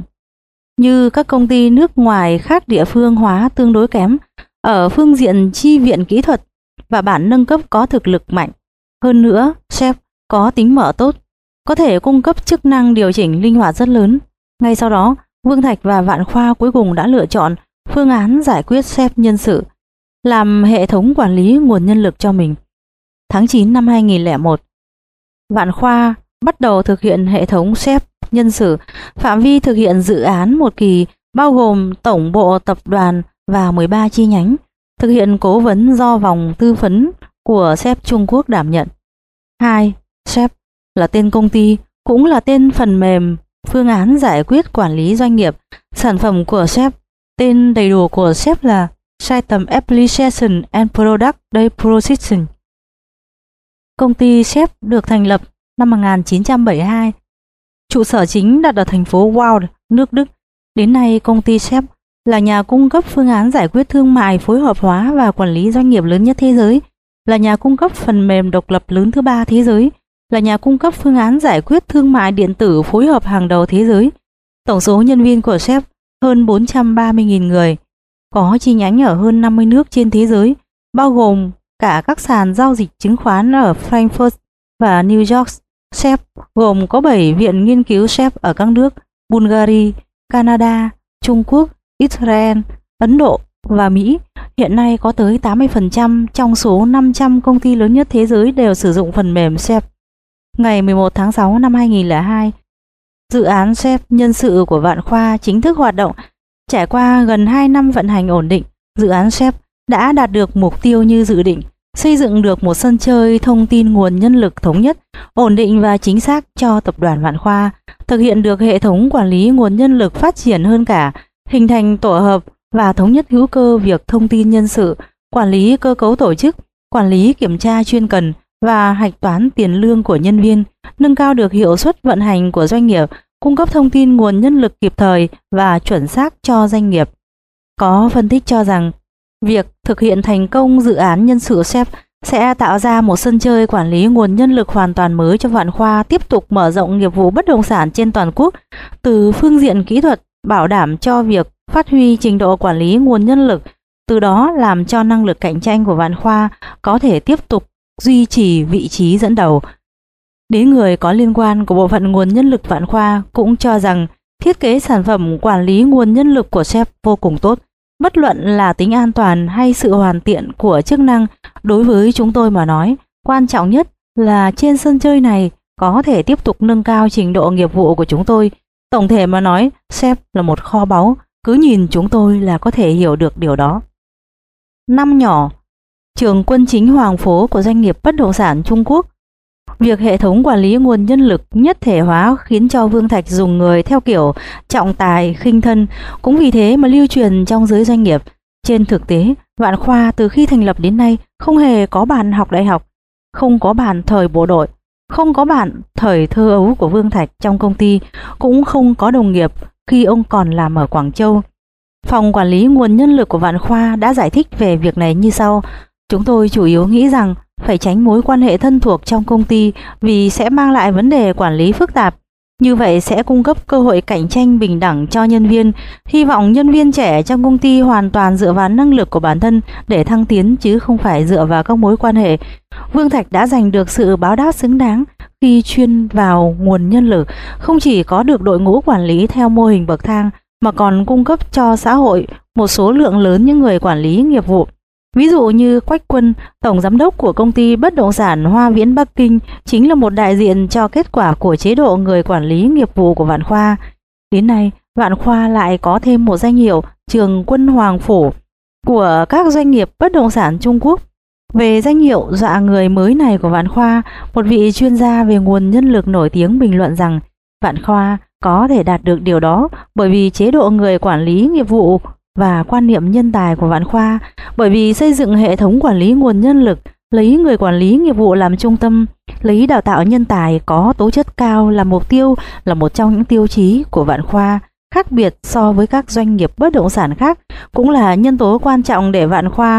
như các công ty nước ngoài khác. Địa phương hóa tương đối kém ở phương diện chi viện kỹ thuật và bản nâng cấp có thực lực mạnh. Hơn nữa, sê e pê có tính mở tốt, có thể cung cấp chức năng điều chỉnh linh hoạt rất lớn. Ngay sau đó, Vương Thạch và Vạn Khoa cuối cùng đã lựa chọn phương án giải quyết sê e pê nhân sự làm hệ thống quản lý nguồn nhân lực cho mình. Tháng chín năm hai nghìn lẻ một, Vạn Khoa bắt đầu thực hiện hệ thống sê e pê nhân sự. Phạm vi thực hiện dự án một kỳ bao gồm tổng bộ tập đoàn và mười ba chi nhánh, thực hiện cố vấn do vòng tư vấn của sê e pê Trung Quốc đảm nhận. hai. sê e pê là tên công ty, cũng là tên phần mềm phương án giải quyết quản lý doanh nghiệp. Sản phẩm của sê e pê, tên đầy đủ của sê e pê là System Application and Product Data Processing. Công ty sê e pê được thành lập năm một nghìn chín trăm bảy mươi hai, trụ sở chính đặt ở thành phố Wald, nước Đức. Đến nay, công ty sê e pê là nhà cung cấp phương án giải quyết thương mại phối hợp hóa và quản lý doanh nghiệp lớn nhất thế giới, là nhà cung cấp phần mềm độc lập lớn thứ ba thế giới, là nhà cung cấp phương án giải quyết thương mại điện tử phối hợp hàng đầu thế giới. Tổng số nhân viên của sê e pê hơn bốn trăm ba mươi nghìn người, có chi nhánh ở hơn năm mươi nước trên thế giới, bao gồm cả các sàn giao dịch chứng khoán ở Frankfurt và New York. sê e pê gồm có bảy viện nghiên cứu sê e pê ở các nước Bulgaria, Canada, Trung Quốc, Israel, Ấn Độ và Mỹ. Hiện nay có tới tám mươi phần trăm trong số năm trăm công ty lớn nhất thế giới đều sử dụng phần mềm ét e pê. Ngày mười một tháng sáu năm hai nghìn không trăm lẻ hai, dự án ét e pê nhân sự của Vạn Khoa chính thức hoạt động. Trải qua gần hai năm vận hành ổn định, dự án ét e pê đã đạt được mục tiêu như dự định, xây dựng được một sân chơi thông tin nguồn nhân lực thống nhất, ổn định và chính xác cho tập đoàn Vạn Khoa, thực hiện được hệ thống quản lý nguồn nhân lực phát triển hơn cả, hình thành tổ hợp và thống nhất hữu cơ việc thông tin nhân sự, quản lý cơ cấu tổ chức, quản lý kiểm tra chuyên cần và hạch toán tiền lương của nhân viên, nâng cao được hiệu suất vận hành của doanh nghiệp, cung cấp thông tin nguồn nhân lực kịp thời và chuẩn xác cho doanh nghiệp. Có phân tích cho rằng, việc thực hiện thành công dự án nhân sự ét e pê sẽ tạo ra một sân chơi quản lý nguồn nhân lực hoàn toàn mới cho Vạn Khoa tiếp tục mở rộng nghiệp vụ bất động sản trên toàn quốc. Từ phương diện kỹ thuật, bảo đảm cho việc phát huy trình độ quản lý nguồn nhân lực, từ đó làm cho năng lực cạnh tranh của Vạn Khoa có thể tiếp tục duy trì vị trí dẫn đầu. Đến người có liên quan của bộ phận nguồn nhân lực Vạn Khoa cũng cho rằng thiết kế sản phẩm quản lý nguồn nhân lực của ét e pê vô cùng tốt. Bất luận là tính an toàn hay sự hoàn thiện của chức năng, đối với chúng tôi mà nói, quan trọng nhất là trên sân chơi này có thể tiếp tục nâng cao trình độ nghiệp vụ của chúng tôi. Tổng thể mà nói, ét e pê là một kho báu, cứ nhìn chúng tôi là có thể hiểu được điều đó. Năm nhỏ, trường quân chính Hoàng Phố của doanh nghiệp bất động sản Trung Quốc. Việc hệ thống quản lý nguồn nhân lực nhất thể hóa khiến cho Vương Thạch dùng người theo kiểu trọng tài khinh thân, cũng vì thế mà lưu truyền trong giới doanh nghiệp. Trên thực tế, Vạn Khoa từ khi thành lập đến nay không hề có bạn học đại học, không có bạn thời bộ đội, không có bạn thời thơ ấu của Vương Thạch trong công ty, cũng không có đồng nghiệp khi ông còn làm ở Quảng Châu. Phòng quản lý nguồn nhân lực của Vạn Khoa đã giải thích về việc này như sau. Chúng tôi chủ yếu nghĩ rằng phải tránh mối quan hệ thân thuộc trong công ty vì sẽ mang lại vấn đề quản lý phức tạp. Như vậy sẽ cung cấp cơ hội cạnh tranh bình đẳng cho nhân viên. Hy vọng nhân viên trẻ trong công ty hoàn toàn dựa vào năng lực của bản thân để thăng tiến chứ không phải dựa vào các mối quan hệ. Vương Thạch đã giành được sự báo đáp xứng đáng khi chuyên vào nguồn nhân lực, không chỉ có được đội ngũ quản lý theo mô hình bậc thang mà còn cung cấp cho xã hội một số lượng lớn những người quản lý nghiệp vụ. Ví dụ như Quách Quân, tổng giám đốc của công ty bất động sản Hoa Viễn Bắc Kinh, chính là một đại diện cho kết quả của chế độ người quản lý nghiệp vụ của Vạn Khoa. Đến nay, Vạn Khoa lại có thêm một danh hiệu Trường Quân Hoàng Phủ của các doanh nghiệp bất động sản Trung Quốc. Về danh hiệu dọa người mới này của Vạn Khoa, một vị chuyên gia về nguồn nhân lực nổi tiếng bình luận rằng Vạn Khoa có thể đạt được điều đó bởi vì chế độ người quản lý nghiệp vụ và quan niệm nhân tài của Vạn Khoa, bởi vì xây dựng hệ thống quản lý nguồn nhân lực, lấy người quản lý nghiệp vụ làm trung tâm, lấy đào tạo nhân tài có tố chất cao làm mục tiêu là một trong những tiêu chí của Vạn Khoa. Khác biệt so với các doanh nghiệp bất động sản khác, cũng là nhân tố quan trọng để Vạn Khoa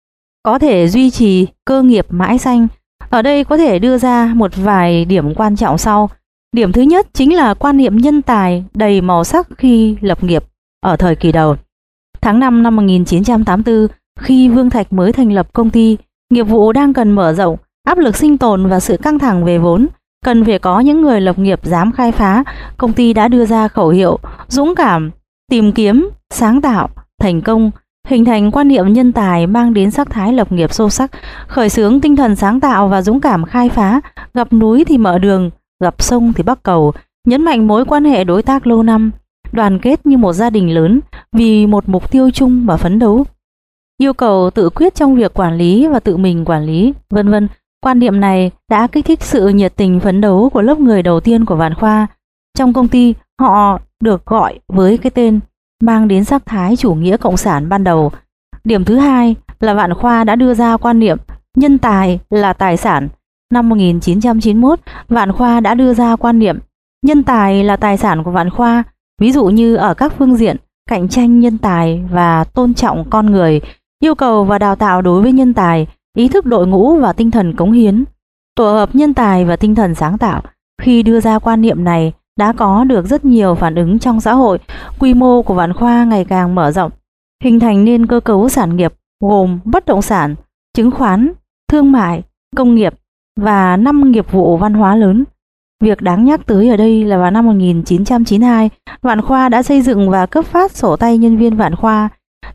có thể duy trì cơ nghiệp mãi xanh. Ở đây có thể đưa ra một vài điểm quan trọng sau. Điểm thứ nhất chính là quan niệm nhân tài đầy màu sắc khi lập nghiệp ở thời kỳ đầu. Tháng năm năm một nghìn chín trăm tám mươi tư, khi Vương Thạch mới thành lập công ty, nghiệp vụ đang cần mở rộng, áp lực sinh tồn và sự căng thẳng về vốn, cần phải có những người lập nghiệp dám khai phá, công ty đã đưa ra khẩu hiệu dũng cảm, tìm kiếm, sáng tạo, thành công, hình thành quan niệm nhân tài mang đến sắc thái lập nghiệp sâu sắc, khởi xướng tinh thần sáng tạo và dũng cảm khai phá, gặp núi thì mở đường, gặp sông thì bắc cầu, nhấn mạnh mối quan hệ đối tác lâu năm, đoàn kết như một gia đình lớn vì một mục tiêu chung mà phấn đấu, yêu cầu tự quyết trong việc quản lý và tự mình quản lý, vân vân. Quan niệm này đã kích thích sự nhiệt tình phấn đấu của lớp người đầu tiên của Vạn Khoa. Trong công ty, họ được gọi với cái tên mang đến sắc thái chủ nghĩa cộng sản ban đầu. Điểm thứ hai là Vạn Khoa đã đưa ra quan niệm nhân tài là tài sản. Năm một nghìn chín trăm chín mươi mốt, Vạn Khoa đã đưa ra quan niệm nhân tài là tài sản của Vạn Khoa, ví dụ như ở các phương diện cạnh tranh nhân tài và tôn trọng con người, yêu cầu và đào tạo đối với nhân tài, ý thức đội ngũ và tinh thần cống hiến, tổ hợp nhân tài và tinh thần sáng tạo. Khi đưa ra quan niệm này đã có được rất nhiều phản ứng trong xã hội, quy mô của Vạn Khoa ngày càng mở rộng, hình thành nên cơ cấu sản nghiệp gồm bất động sản, chứng khoán, thương mại, công nghiệp và năm nghiệp vụ văn hóa lớn. Việc đáng nhắc tới ở đây là vào năm một nghìn chín trăm chín mươi hai, Vạn Khoa đã xây dựng và cấp phát sổ tay nhân viên Vạn Khoa.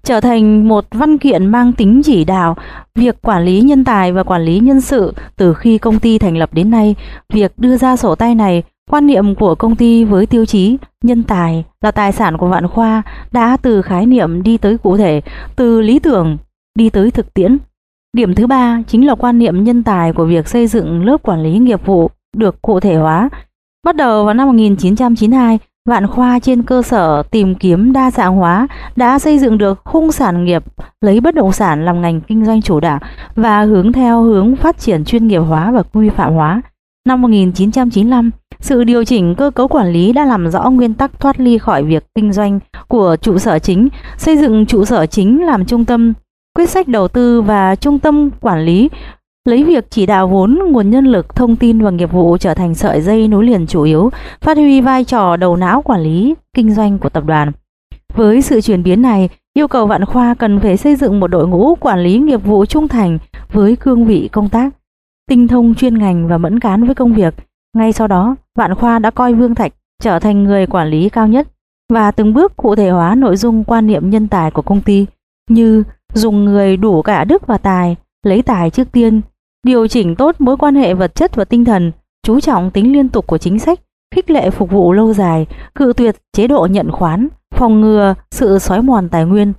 trở thành một văn kiện mang tính chỉ đạo việc quản lý nhân tài và quản lý nhân sự từ khi công ty thành lập đến nay. Việc đưa ra sổ tay này, quan niệm của công ty với tiêu chí nhân tài là tài sản của Vạn Khoa đã từ khái niệm đi tới cụ thể, từ lý tưởng đi tới thực tiễn. Điểm thứ ba chính là quan niệm nhân tài của việc xây dựng lớp quản lý nghiệp vụ được cụ thể hóa. Bắt đầu vào năm một nghìn chín trăm chín mươi hai, Vạn Khoa trên cơ sở tìm kiếm đa dạng hóa đã xây dựng được khung sản nghiệp lấy bất động sản làm ngành kinh doanh chủ đạo và hướng theo hướng phát triển chuyên nghiệp hóa và quy phạm hóa. Năm một nghìn chín trăm chín mươi lăm, sự điều chỉnh cơ cấu quản lý đã làm rõ nguyên tắc thoát ly khỏi việc kinh doanh của trụ sở chính, xây dựng trụ sở chính làm trung tâm quyết sách đầu tư và trung tâm quản lý, lấy việc chỉ đạo vốn, nguồn nhân lực, thông tin và nghiệp vụ trở thành sợi dây nối liền chủ yếu, phát huy vai trò đầu não quản lý kinh doanh của tập đoàn. Với sự chuyển biến này, yêu cầu Vạn Khoa cần phải xây dựng một đội ngũ quản lý nghiệp vụ trung thành với cương vị công tác, tinh thông chuyên ngành và mẫn cán với công việc. Ngay sau đó, Vạn Khoa đã coi Vương Thạch trở thành người quản lý cao nhất và từng bước cụ thể hóa nội dung quan niệm nhân tài của công ty, như dùng người đủ cả đức và tài, lấy tài trước tiên, điều chỉnh tốt mối quan hệ vật chất và tinh thần, chú trọng tính liên tục của chính sách, khích lệ phục vụ lâu dài, cự tuyệt chế độ nhận khoán, phòng ngừa sự xói mòn tài nguyên.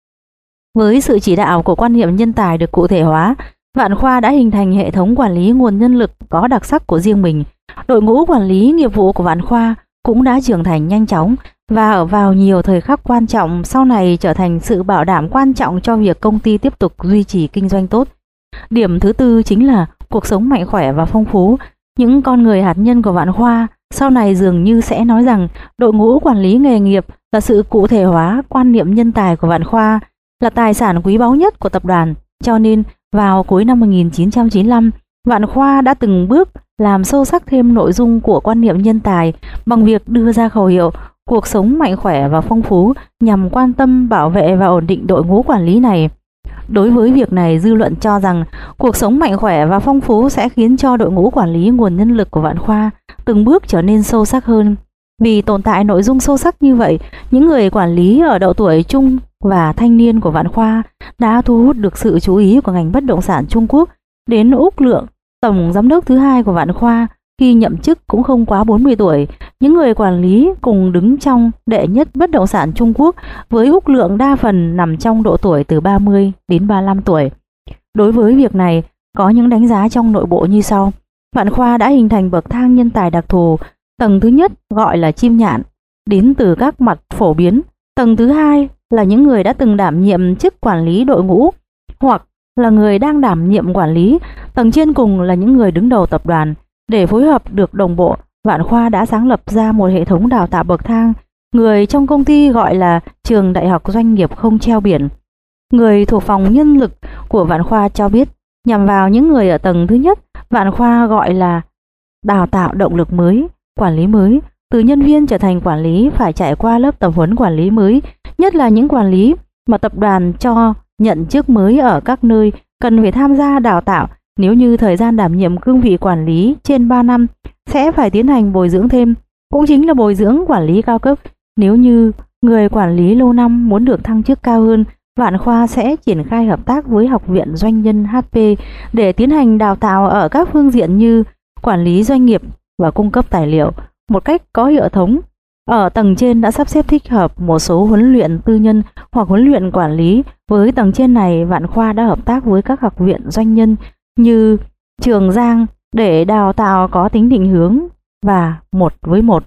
Với sự chỉ đạo của quan niệm nhân tài được cụ thể hóa, Vạn Khoa đã hình thành hệ thống quản lý nguồn nhân lực có đặc sắc của riêng mình. Đội ngũ quản lý nghiệp vụ của Vạn Khoa cũng đã trưởng thành nhanh chóng và ở vào nhiều thời khắc quan trọng, sau này trở thành sự bảo đảm quan trọng cho việc công ty tiếp tục duy trì kinh doanh tốt. Điểm thứ tư chính là cuộc sống mạnh khỏe và phong phú. Những con người hạt nhân của Vạn Khoa sau này dường như sẽ nói rằng đội ngũ quản lý nghề nghiệp là sự cụ thể hóa quan niệm nhân tài của Vạn Khoa, là tài sản quý báu nhất của tập đoàn. Cho nên vào cuối năm một nghìn chín trăm chín mươi lăm, Vạn Khoa đã từng bước làm sâu sắc thêm nội dung của quan niệm nhân tài bằng việc đưa ra khẩu hiệu cuộc sống mạnh khỏe và phong phú nhằm quan tâm, bảo vệ và ổn định đội ngũ quản lý này. Đối với việc này, dư luận cho rằng cuộc sống mạnh khỏe và phong phú sẽ khiến cho đội ngũ quản lý nguồn nhân lực của Vạn Khoa từng bước trở nên sâu sắc hơn. Vì tồn tại nội dung sâu sắc như vậy, những người quản lý ở độ tuổi trung và thanh niên của Vạn Khoa đã thu hút được sự chú ý của ngành bất động sản Trung Quốc. Đến Úc Lượng, tổng giám đốc thứ hai của Vạn Khoa, khi nhậm chức cũng không quá bốn mươi tuổi. Những người quản lý cùng đứng trong đệ nhất bất động sản Trung Quốc, với Úc Lượng đa phần nằm trong độ tuổi từ ba mươi đến ba mươi lăm tuổi. Đối với việc này, có những đánh giá trong nội bộ như sau. Vạn Khoa đã hình thành bậc thang nhân tài đặc thù. Tầng thứ nhất gọi là chim nhạn, đến từ các mặt phổ biến. Tầng thứ hai là những người đã từng đảm nhiệm chức quản lý đội ngũ hoặc là người đang đảm nhiệm quản lý. Tầng trên cùng là những người đứng đầu tập đoàn. Để phối hợp được đồng bộ, Vạn Khoa đã sáng lập ra một hệ thống đào tạo bậc thang. Người trong công ty gọi là trường đại học doanh nghiệp không treo biển. Người thuộc phòng nhân lực của Vạn Khoa cho biết, nhằm vào những người ở tầng thứ nhất, Vạn Khoa gọi là đào tạo động lực mới, quản lý mới. Từ nhân viên trở thành quản lý phải trải qua lớp tập huấn quản lý mới, nhất là những quản lý mà tập đoàn cho nhận chức mới ở các nơi cần phải tham gia đào tạo. Nếu như thời gian đảm nhiệm cương vị quản lý trên ba năm, sẽ phải tiến hành bồi dưỡng thêm, cũng chính là bồi dưỡng quản lý cao cấp. Nếu như người quản lý lâu năm muốn được thăng chức cao hơn, Vạn Khoa sẽ triển khai hợp tác với Học viện Doanh nhân hát pê để tiến hành đào tạo ở các phương diện như quản lý doanh nghiệp và cung cấp tài liệu một cách có hệ thống. Ở tầng trên đã sắp xếp thích hợp một số huấn luyện tư nhân hoặc huấn luyện quản lý. Với tầng trên này, Vạn Khoa đã hợp tác với các học viện doanh nhân như Trường Giang để đào tạo có tính định hướng và một với một.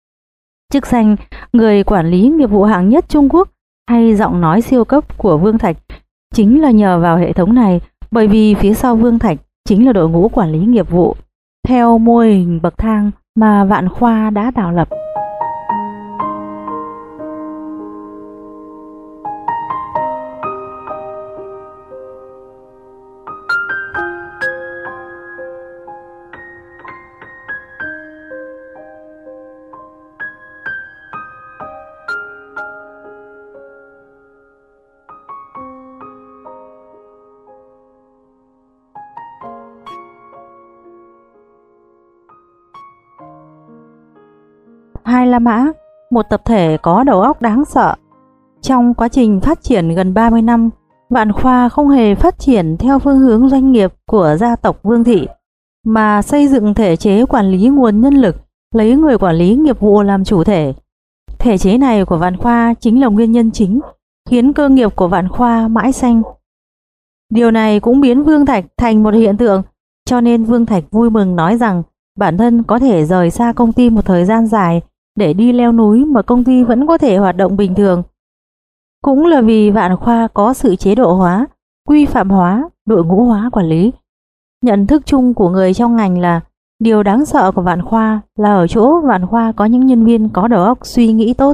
Chức danh người quản lý nghiệp vụ hạng nhất Trung Quốc hay giọng nói siêu cấp của Vương Thạch chính là nhờ vào hệ thống này, bởi vì phía sau Vương Thạch chính là đội ngũ quản lý nghiệp vụ theo mô hình bậc thang mà Vạn Khoa đã tạo lập. Hai La Mã, một tập thể có đầu óc đáng sợ. Trong quá trình phát triển gần ba mươi năm, Vạn Khoa không hề phát triển theo phương hướng doanh nghiệp của gia tộc Vương Thị, mà xây dựng thể chế quản lý nguồn nhân lực, lấy người quản lý nghiệp vụ làm chủ thể. Thể chế này của Vạn Khoa chính là nguyên nhân chính khiến cơ nghiệp của Vạn Khoa mãi xanh. Điều này cũng biến Vương Thạch thành một hiện tượng, cho nên Vương Thạch vui mừng nói rằng bản thân có thể rời xa công ty một thời gian dài để đi leo núi mà công ty vẫn có thể hoạt động bình thường. Cũng là vì Vạn Khoa có sự chế độ hóa, quy phạm hóa, đội ngũ hóa quản lý. Nhận thức chung của người trong ngành là điều đáng sợ của Vạn Khoa là ở chỗ Vạn Khoa có những nhân viên có đầu óc suy nghĩ tốt.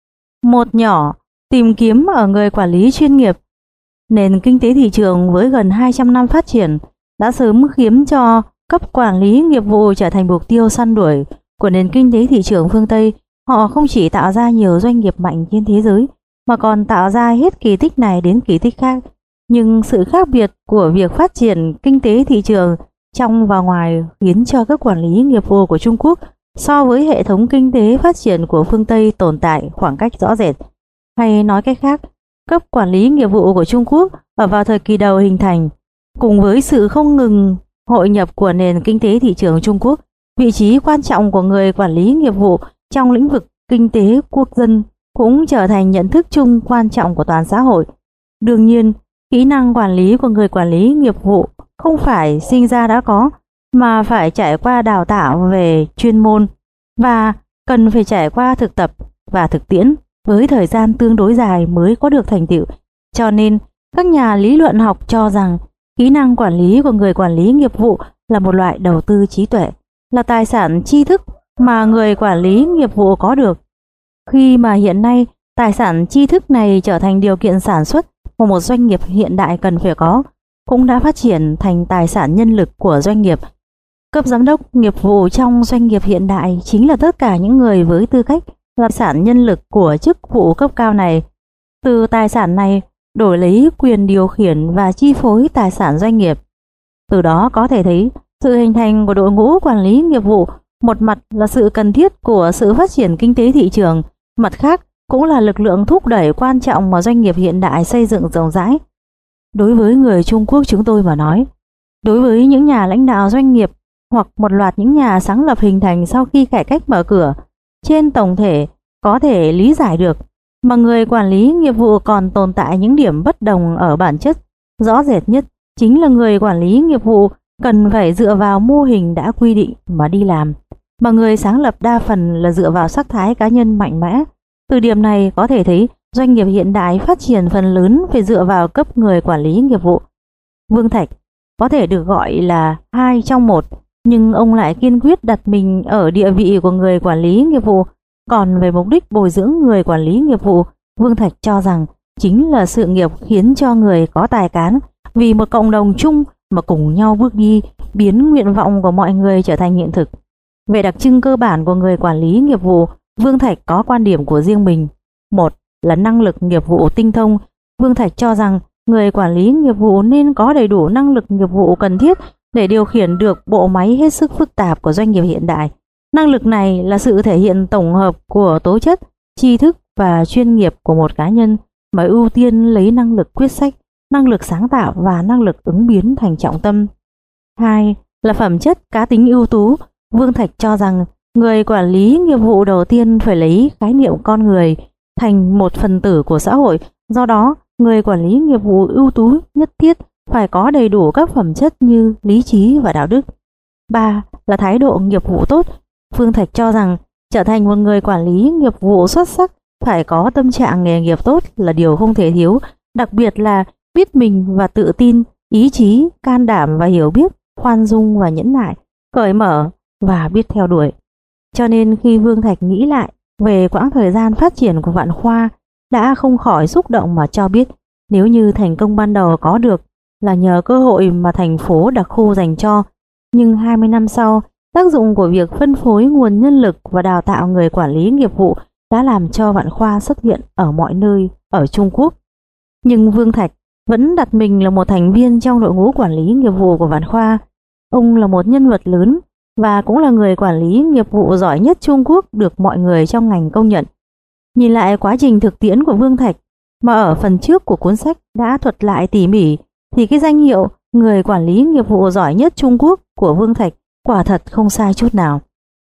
Một nhỏ tìm kiếm ở người quản lý chuyên nghiệp. Nền kinh tế thị trường với gần hai trăm năm phát triển đã sớm khiến cho cấp quản lý nghiệp vụ trở thành mục tiêu săn đuổi của nền kinh tế thị trường phương Tây. Họ không chỉ tạo ra nhiều doanh nghiệp mạnh trên thế giới, mà còn tạo ra hết kỳ tích này đến kỳ tích khác. Nhưng sự khác biệt của việc phát triển kinh tế thị trường trong và ngoài khiến cho các quản lý nghiệp vụ của Trung Quốc so với hệ thống kinh tế phát triển của phương Tây tồn tại khoảng cách rõ rệt. Hay nói cách khác, cấp quản lý nghiệp vụ của Trung Quốc ở vào thời kỳ đầu hình thành, cùng với sự không ngừng hội nhập của nền kinh tế thị trường Trung Quốc, vị trí quan trọng của người quản lý nghiệp vụ trong lĩnh vực kinh tế quốc dân cũng trở thành nhận thức chung quan trọng của toàn xã hội. Đương nhiên, kỹ năng quản lý của người quản lý nghiệp vụ không phải sinh ra đã có, mà phải trải qua đào tạo về chuyên môn và cần phải trải qua thực tập và thực tiễn với thời gian tương đối dài mới có được thành tựu. Cho nên, các nhà lý luận học cho rằng kỹ năng quản lý của người quản lý nghiệp vụ là một loại đầu tư trí tuệ, là tài sản tri thức mà người quản lý nghiệp vụ có được. Khi mà hiện nay tài sản tri thức này trở thành điều kiện sản xuất mà một doanh nghiệp hiện đại cần phải có, cũng đã phát triển thành tài sản nhân lực của doanh nghiệp. Cấp giám đốc nghiệp vụ trong doanh nghiệp hiện đại chính là tất cả những người với tư cách là sản nhân lực của chức vụ cấp cao này. Từ tài sản này đổi lấy quyền điều khiển và chi phối tài sản doanh nghiệp. Từ đó có thể thấy sự hình thành của đội ngũ quản lý nghiệp vụ, một mặt là sự cần thiết của sự phát triển kinh tế thị trường, mặt khác cũng là lực lượng thúc đẩy quan trọng mà doanh nghiệp hiện đại xây dựng rộng rãi. Đối với người Trung Quốc chúng tôi mà nói, đối với những nhà lãnh đạo doanh nghiệp hoặc một loạt những nhà sáng lập hình thành sau khi cải cách mở cửa, trên tổng thể có thể lý giải được, mà người quản lý nghiệp vụ còn tồn tại những điểm bất đồng ở bản chất. Rõ rệt nhất chính là người quản lý nghiệp vụ cần phải dựa vào mô hình đã quy định mà đi làm, mà người sáng lập đa phần là dựa vào sắc thái cá nhân mạnh mẽ. Từ điểm này có thể thấy doanh nghiệp hiện đại phát triển phần lớn phải dựa vào cấp người quản lý nghiệp vụ. Vương Thạch có thể được gọi là hai trong một, nhưng ông lại kiên quyết đặt mình ở địa vị của người quản lý nghiệp vụ. Còn về mục đích bồi dưỡng người quản lý nghiệp vụ, Vương Thạch cho rằng chính là sự nghiệp khiến cho người có tài cán vì một cộng đồng chung mà cùng nhau bước đi, biến nguyện vọng của mọi người trở thành hiện thực. Về đặc trưng cơ bản của người quản lý nghiệp vụ, Vương Thạch có quan điểm của riêng mình. Một là năng lực nghiệp vụ tinh thông. Vương Thạch cho rằng người quản lý nghiệp vụ nên có đầy đủ năng lực nghiệp vụ cần thiết để điều khiển được bộ máy hết sức phức tạp của doanh nghiệp hiện đại. Năng lực này là sự thể hiện tổng hợp của tố chất, tri thức và chuyên nghiệp của một cá nhân, mà ưu tiên lấy năng lực quyết sách, năng lực sáng tạo và năng lực ứng biến thành trọng tâm. Hai là phẩm chất cá tính ưu tú. Vương Thạch cho rằng người quản lý nghiệp vụ đầu tiên phải lấy khái niệm con người thành một phần tử của xã hội. Do đó, người quản lý nghiệp vụ ưu tú nhất thiết phải có đầy đủ các phẩm chất như lý trí và đạo đức. Ba là thái độ nghiệp vụ tốt. Vương Thạch cho rằng trở thành một người quản lý nghiệp vụ xuất sắc phải có tâm trạng nghề nghiệp tốt là điều không thể thiếu, đặc biệt là biết mình và tự tin, ý chí, can đảm và hiểu biết, khoan dung và nhẫn nại, cởi mở và biết theo đuổi. Cho nên khi Vương Thạch nghĩ lại về quãng thời gian phát triển của Vạn Khoa, đã không khỏi xúc động mà cho biết nếu như thành công ban đầu có được là nhờ cơ hội mà thành phố đặc khu dành cho, nhưng hai mươi năm sau, tác dụng của việc phân phối nguồn nhân lực và đào tạo người quản lý nghiệp vụ đã làm cho Vạn Khoa xuất hiện ở mọi nơi ở Trung Quốc. Nhưng Vương Thạch vẫn đặt mình là một thành viên trong đội ngũ quản lý nghiệp vụ của Vạn Khoa. Ông là một nhân vật lớn và cũng là người quản lý nghiệp vụ giỏi nhất Trung Quốc được mọi người trong ngành công nhận. Nhìn lại quá trình thực tiễn của Vương Thạch mà ở phần trước của cuốn sách đã thuật lại tỉ mỉ, thì cái danh hiệu người quản lý nghiệp vụ giỏi nhất Trung Quốc của Vương Thạch quả thật không sai chút nào.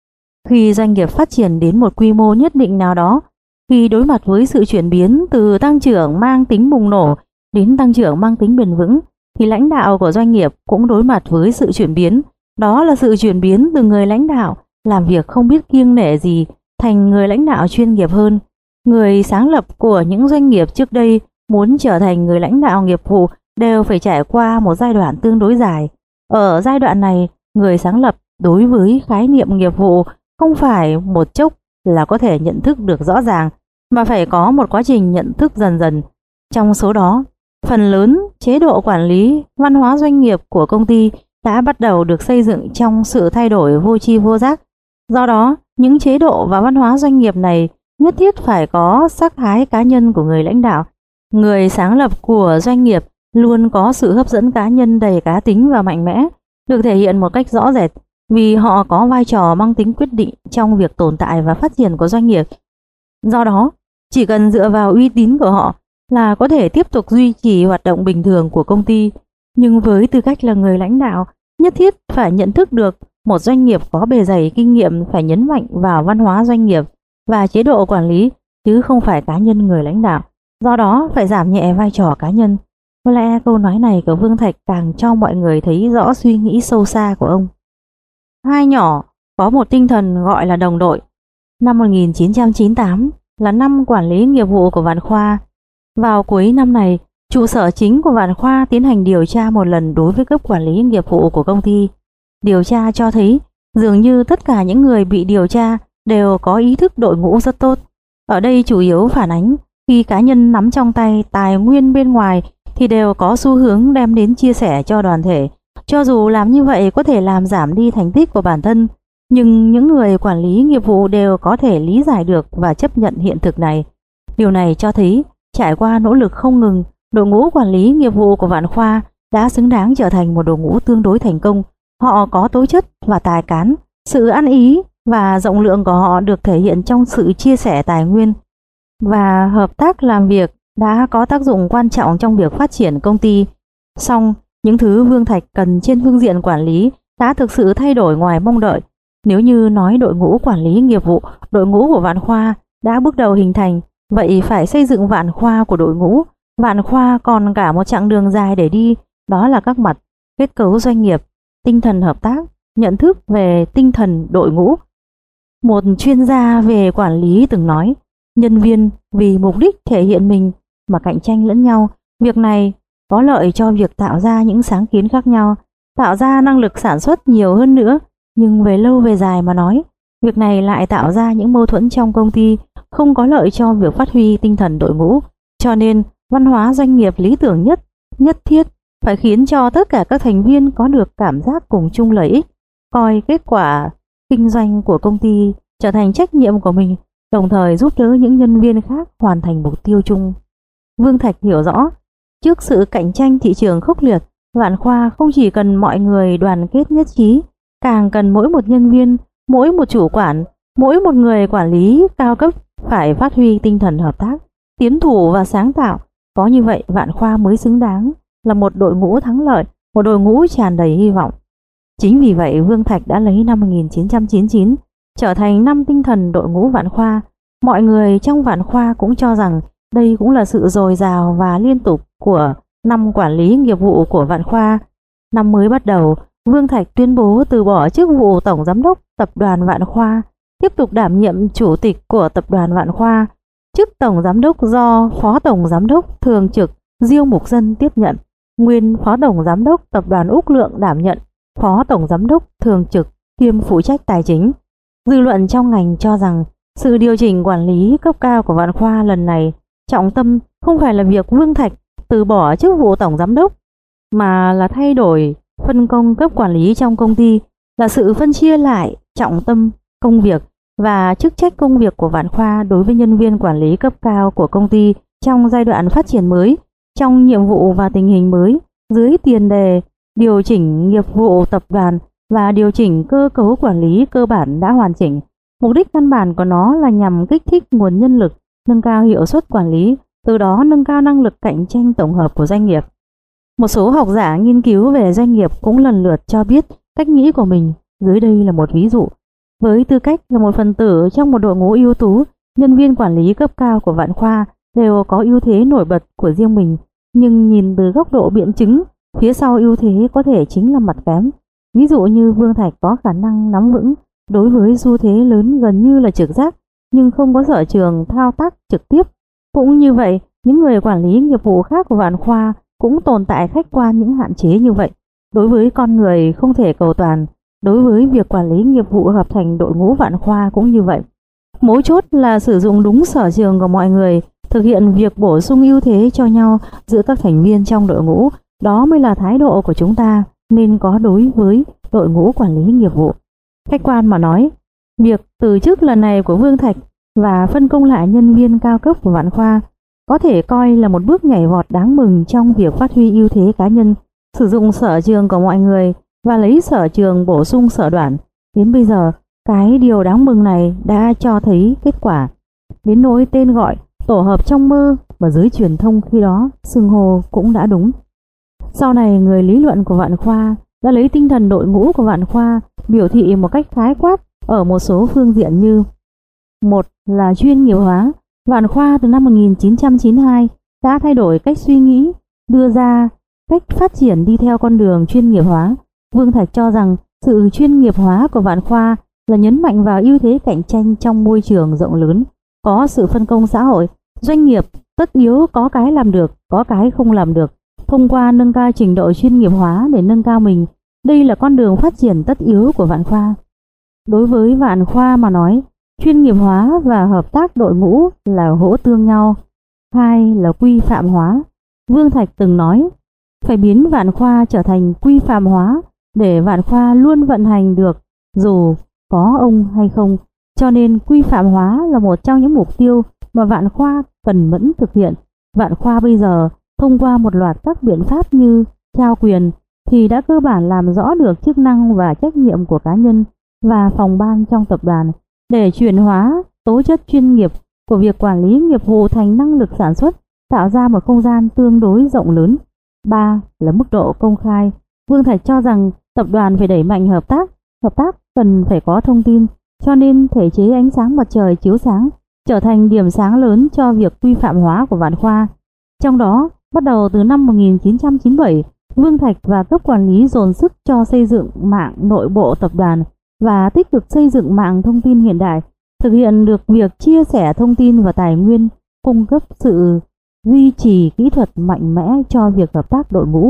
Khi doanh nghiệp phát triển đến một quy mô nhất định nào đó, khi đối mặt với sự chuyển biến từ tăng trưởng mang tính bùng nổ đến tăng trưởng mang tính bền vững, thì lãnh đạo của doanh nghiệp cũng đối mặt với sự chuyển biến. Đó là sự chuyển biến từ người lãnh đạo làm việc không biết kiêng nể gì thành người lãnh đạo chuyên nghiệp hơn. Người sáng lập của những doanh nghiệp trước đây muốn trở thành người lãnh đạo nghiệp vụ đều phải trải qua một giai đoạn tương đối dài. Ở giai đoạn này, người sáng lập đối với khái niệm nghiệp vụ không phải một chốc là có thể nhận thức được rõ ràng, mà phải có một quá trình nhận thức dần dần. Trong số đó, phần lớn chế độ quản lý, văn hóa doanh nghiệp của công ty đã bắt đầu được xây dựng trong sự thay đổi vô tri vô giác. Do đó, những chế độ và văn hóa doanh nghiệp này nhất thiết phải có sắc thái cá nhân của người lãnh đạo. Người sáng lập của doanh nghiệp luôn có sự hấp dẫn cá nhân đầy cá tính và mạnh mẽ, được thể hiện một cách rõ rệt, vì họ có vai trò mang tính quyết định trong việc tồn tại và phát triển của doanh nghiệp. Do đó, chỉ cần dựa vào uy tín của họ là có thể tiếp tục duy trì hoạt động bình thường của công ty. Nhưng với tư cách là người lãnh đạo, nhất thiết phải nhận thức được một doanh nghiệp có bề dày kinh nghiệm phải nhấn mạnh vào văn hóa doanh nghiệp và chế độ quản lý, chứ không phải cá nhân người lãnh đạo. Do đó phải giảm nhẹ vai trò cá nhân. Có lẽ câu nói này của Vương Thạch càng cho mọi người thấy rõ suy nghĩ sâu xa của ông. Hai nhỏ có một tinh thần gọi là đồng đội. Năm một nghìn chín trăm chín mươi tám là năm quản lý nghiệp vụ của Vạn Khoa. Vào cuối năm này, trụ sở chính của Vạn Khoa tiến hành điều tra một lần đối với cấp quản lý nghiệp vụ của công ty. Điều tra cho thấy dường như tất cả những người bị điều tra đều có ý thức đội ngũ rất tốt. Ở đây chủ yếu phản ánh khi cá nhân nắm trong tay tài nguyên bên ngoài thì đều có xu hướng đem đến chia sẻ cho đoàn thể. Cho dù làm như vậy có thể làm giảm đi thành tích của bản thân, nhưng những người quản lý nghiệp vụ đều có thể lý giải được và chấp nhận hiện thực này. Điều này cho thấy trải qua nỗ lực không ngừng, đội ngũ quản lý nghiệp vụ của Vạn Khoa đã xứng đáng trở thành một đội ngũ tương đối thành công. Họ có tố chất và tài cán, sự ăn ý và rộng lượng của họ được thể hiện trong sự chia sẻ tài nguyên và hợp tác làm việc đã có tác dụng quan trọng trong việc phát triển công ty. Song, những thứ Vương Thạch cần trên phương diện quản lý đã thực sự thay đổi ngoài mong đợi. Nếu như nói đội ngũ quản lý nghiệp vụ, đội ngũ của Vạn Khoa đã bước đầu hình thành, vậy phải xây dựng Vạn Khoa của đội ngũ. Vạn Khoa còn cả một chặng đường dài để đi, đó là các mặt kết cấu doanh nghiệp, tinh thần hợp tác, nhận thức về tinh thần đội ngũ. Một chuyên gia về quản lý từng nói, nhân viên vì mục đích thể hiện mình mà cạnh tranh lẫn nhau. Việc này có lợi cho việc tạo ra những sáng kiến khác nhau, tạo ra năng lực sản xuất nhiều hơn nữa. Nhưng về lâu về dài mà nói, việc này lại tạo ra những mâu thuẫn trong công ty, không có lợi cho việc phát huy tinh thần đội ngũ. Cho nên, văn hóa doanh nghiệp lý tưởng nhất, nhất thiết phải khiến cho tất cả các thành viên có được cảm giác cùng chung lợi ích, coi kết quả kinh doanh của công ty trở thành trách nhiệm của mình, đồng thời giúp đỡ những nhân viên khác hoàn thành mục tiêu chung. Vương Thạch hiểu rõ, trước sự cạnh tranh thị trường khốc liệt, Vạn Khoa không chỉ cần mọi người đoàn kết nhất trí, càng cần mỗi một nhân viên, mỗi một chủ quản, mỗi một người quản lý cao cấp phải phát huy tinh thần hợp tác, tiến thủ và sáng tạo. Có như vậy, Vạn Khoa mới xứng đáng là một đội ngũ thắng lợi, một đội ngũ tràn đầy hy vọng. Chính vì vậy, Vương Thạch đã lấy năm một nghìn chín trăm chín mươi chín trở thành năm tinh thần đội ngũ Vạn Khoa. Mọi người trong Vạn Khoa cũng cho rằng đây cũng là sự dồi dào và liên tục của năm quản lý nghiệp vụ của Vạn Khoa. Năm mới bắt đầu, Vương Thạch tuyên bố từ bỏ chức vụ Tổng Giám đốc Tập đoàn Vạn Khoa, tiếp tục đảm nhiệm Chủ tịch của Tập đoàn Vạn Khoa. Chức Tổng Giám đốc do Phó Tổng Giám đốc thường trực Diêu Mục Dân tiếp nhận. Nguyên Phó Tổng Giám đốc Tập đoàn Úc Lượng đảm nhận Phó Tổng Giám đốc thường trực kiêm phụ trách tài chính. Dư luận trong ngành cho rằng sự điều chỉnh quản lý cấp cao của Vạn Khoa lần này trọng tâm không phải là việc Vương Thạch từ bỏ chức vụ Tổng Giám đốc, mà là thay đổi phân công cấp quản lý trong công ty, là sự phân chia lại trọng tâm công việc và chức trách công việc của Vạn Khoa đối với nhân viên quản lý cấp cao của công ty trong giai đoạn phát triển mới, trong nhiệm vụ và tình hình mới, dưới tiền đề điều chỉnh nghiệp vụ tập đoàn và điều chỉnh cơ cấu quản lý cơ bản đã hoàn chỉnh. Mục đích căn bản của nó là nhằm kích thích nguồn nhân lực, nâng cao hiệu suất quản lý, từ đó nâng cao năng lực cạnh tranh tổng hợp của doanh nghiệp. Một số học giả nghiên cứu về doanh nghiệp cũng lần lượt cho biết cách nghĩ của mình, dưới đây là một ví dụ. Với tư cách là một phần tử trong một đội ngũ ưu tú, nhân viên quản lý cấp cao của Vạn Khoa đều có ưu thế nổi bật của riêng mình, nhưng nhìn từ góc độ biện chứng, phía sau ưu thế có thể chính là mặt kém. Ví dụ như Vương Thạch có khả năng nắm vững đối với xu thế lớn gần như là trực giác, nhưng không có sở trường thao tác trực tiếp. Cũng như vậy, những người quản lý nghiệp vụ khác của Vạn Khoa cũng tồn tại khách quan những hạn chế như vậy. Đối với con người không thể cầu toàn, đối với việc quản lý nghiệp vụ hợp thành đội ngũ Vạn Khoa cũng như vậy. Mấu chốt là sử dụng đúng sở trường của mọi người, thực hiện việc bổ sung ưu thế cho nhau giữa các thành viên trong đội ngũ. Đó mới là thái độ của chúng ta nên có đối với đội ngũ quản lý nghiệp vụ. Khách quan mà nói, việc từ chức lần này của Vương Thạch và phân công lại nhân viên cao cấp của Vạn Khoa có thể coi là một bước nhảy vọt đáng mừng trong việc phát huy ưu thế cá nhân, sử dụng sở trường của mọi người và lấy sở trường bổ sung sở đoản. Đến bây giờ, cái điều đáng mừng này đã cho thấy kết quả. Đến nỗi tên gọi tổ hợp trong mơ mà giới truyền thông khi đó xưng hô cũng đã đúng. Sau này, người lý luận của Vạn Khoa đã lấy tinh thần đội ngũ của Vạn Khoa biểu thị một cách khái quát ở một số phương diện như: một là chuyên nghiệp hóa. Vạn Khoa từ năm một nghìn chín trăm chín mươi hai đã thay đổi cách suy nghĩ, đưa ra cách phát triển đi theo con đường chuyên nghiệp hóa. Vương Thạch cho rằng sự chuyên nghiệp hóa của Vạn Khoa là nhấn mạnh vào ưu thế cạnh tranh trong môi trường rộng lớn, có sự phân công xã hội. Doanh nghiệp tất yếu có cái làm được, có cái không làm được. Thông qua nâng cao trình độ chuyên nghiệp hóa để nâng cao mình, đây là con đường phát triển tất yếu của Vạn Khoa. Đối với Vạn Khoa mà nói, chuyên nghiệp hóa và hợp tác đội ngũ là hỗ tương nhau. Hai là quy phạm hóa. Vương Thạch từng nói, phải biến Vạn Khoa trở thành quy phạm hóa để Vạn Khoa luôn vận hành được dù có ông hay không. Cho nên quy phạm hóa là một trong những mục tiêu mà Vạn Khoa cần mẫn thực hiện. Vạn Khoa bây giờ thông qua một loạt các biện pháp như trao quyền thì đã cơ bản làm rõ được chức năng và trách nhiệm của cá nhân và phòng ban trong tập đoàn để chuyển hóa tố chất chuyên nghiệp của việc quản lý nghiệp vụ thành năng lực sản xuất, tạo ra một không gian tương đối rộng lớn. Ba là mức độ công khai. Vương Thạch cho rằng tập đoàn phải đẩy mạnh hợp tác, hợp tác cần phải có thông tin, cho nên thể chế ánh sáng mặt trời chiếu sáng trở thành điểm sáng lớn cho việc quy phạm hóa của Vạn Khoa. Trong đó, bắt đầu từ năm một nghìn chín trăm chín mươi bảy, Vương Thạch và cấp quản lý dồn sức cho xây dựng mạng nội bộ tập đoàn và tích cực xây dựng mạng thông tin hiện đại, thực hiện được việc chia sẻ thông tin và tài nguyên, cung cấp sự duy trì kỹ thuật mạnh mẽ cho việc hợp tác đội ngũ.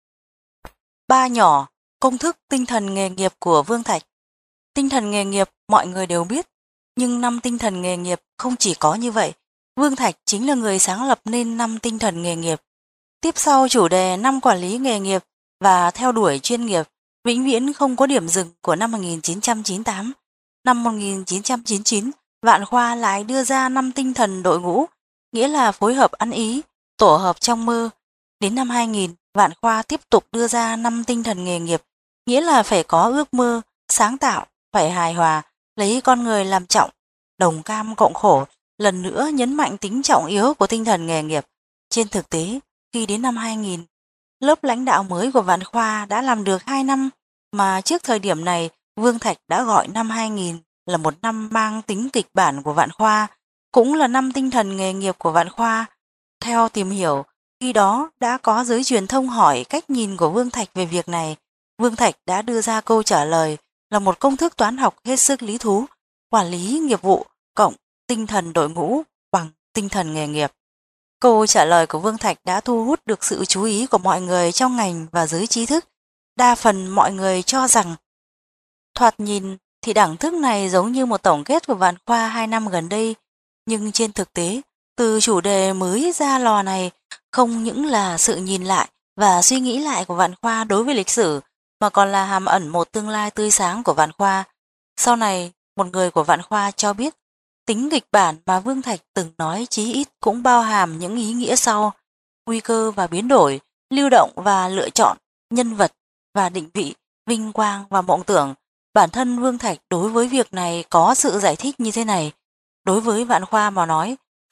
Ba nhỏ, công thức tinh thần nghề nghiệp của Vương Thạch. Tinh thần nghề nghiệp mọi người đều biết, nhưng năm tinh thần nghề nghiệp không chỉ có như vậy. Vương Thạch chính là người sáng lập nên năm tinh thần nghề nghiệp. Tiếp sau chủ đề năm quản lý nghề nghiệp và theo đuổi chuyên nghiệp, vĩnh viễn không có điểm dừng của năm một nghìn chín trăm chín mươi tám. Năm một nghìn chín trăm chín mươi chín, Vạn Khoa lại đưa ra năm tinh thần đội ngũ, nghĩa là phối hợp ăn ý, tổ hợp trong mơ. Đến năm hai nghìn, Vạn Khoa tiếp tục đưa ra năm tinh thần nghề nghiệp, nghĩa là phải có ước mơ, sáng tạo, phải hài hòa, lấy con người làm trọng, đồng cam cộng khổ, lần nữa nhấn mạnh tính trọng yếu của tinh thần nghề nghiệp. Trên thực tế, khi đến năm hai nghìn, lớp lãnh đạo mới của Vạn Khoa đã làm được hai năm, mà trước thời điểm này, Vương Thạch đã gọi năm hai nghìn là một năm mang tính kịch bản của Vạn Khoa, cũng là năm tinh thần nghề nghiệp của Vạn Khoa. Theo tìm hiểu, khi đó đã có giới truyền thông hỏi cách nhìn của Vương Thạch về việc này. Vương Thạch đã đưa ra câu trả lời là một công thức toán học hết sức lý thú: quản lý nghiệp vụ cộng tinh thần đội ngũ bằng tinh thần nghề nghiệp. Câu trả lời của Vương Thạch đã thu hút được sự chú ý của mọi người trong ngành và giới trí thức. Đa phần mọi người cho rằng, thoạt nhìn thì đẳng thức này giống như một tổng kết của Vạn Khoa hai năm gần đây, nhưng trên thực tế, từ chủ đề mới ra lò này không những là sự nhìn lại và suy nghĩ lại của Vạn Khoa đối với lịch sử, mà còn là hàm ẩn một tương lai tươi sáng của Vạn Khoa. Sau này, một người của Vạn Khoa cho biết, tính kịch bản mà Vương Thạch từng nói chí ít cũng bao hàm những ý nghĩa sau: nguy cơ và biến đổi, lưu động và lựa chọn, nhân vật và định vị, vinh quang và mộng tưởng. Bản thân Vương Thạch đối với việc này có sự giải thích như thế này: đối với Vạn Khoa mà nói,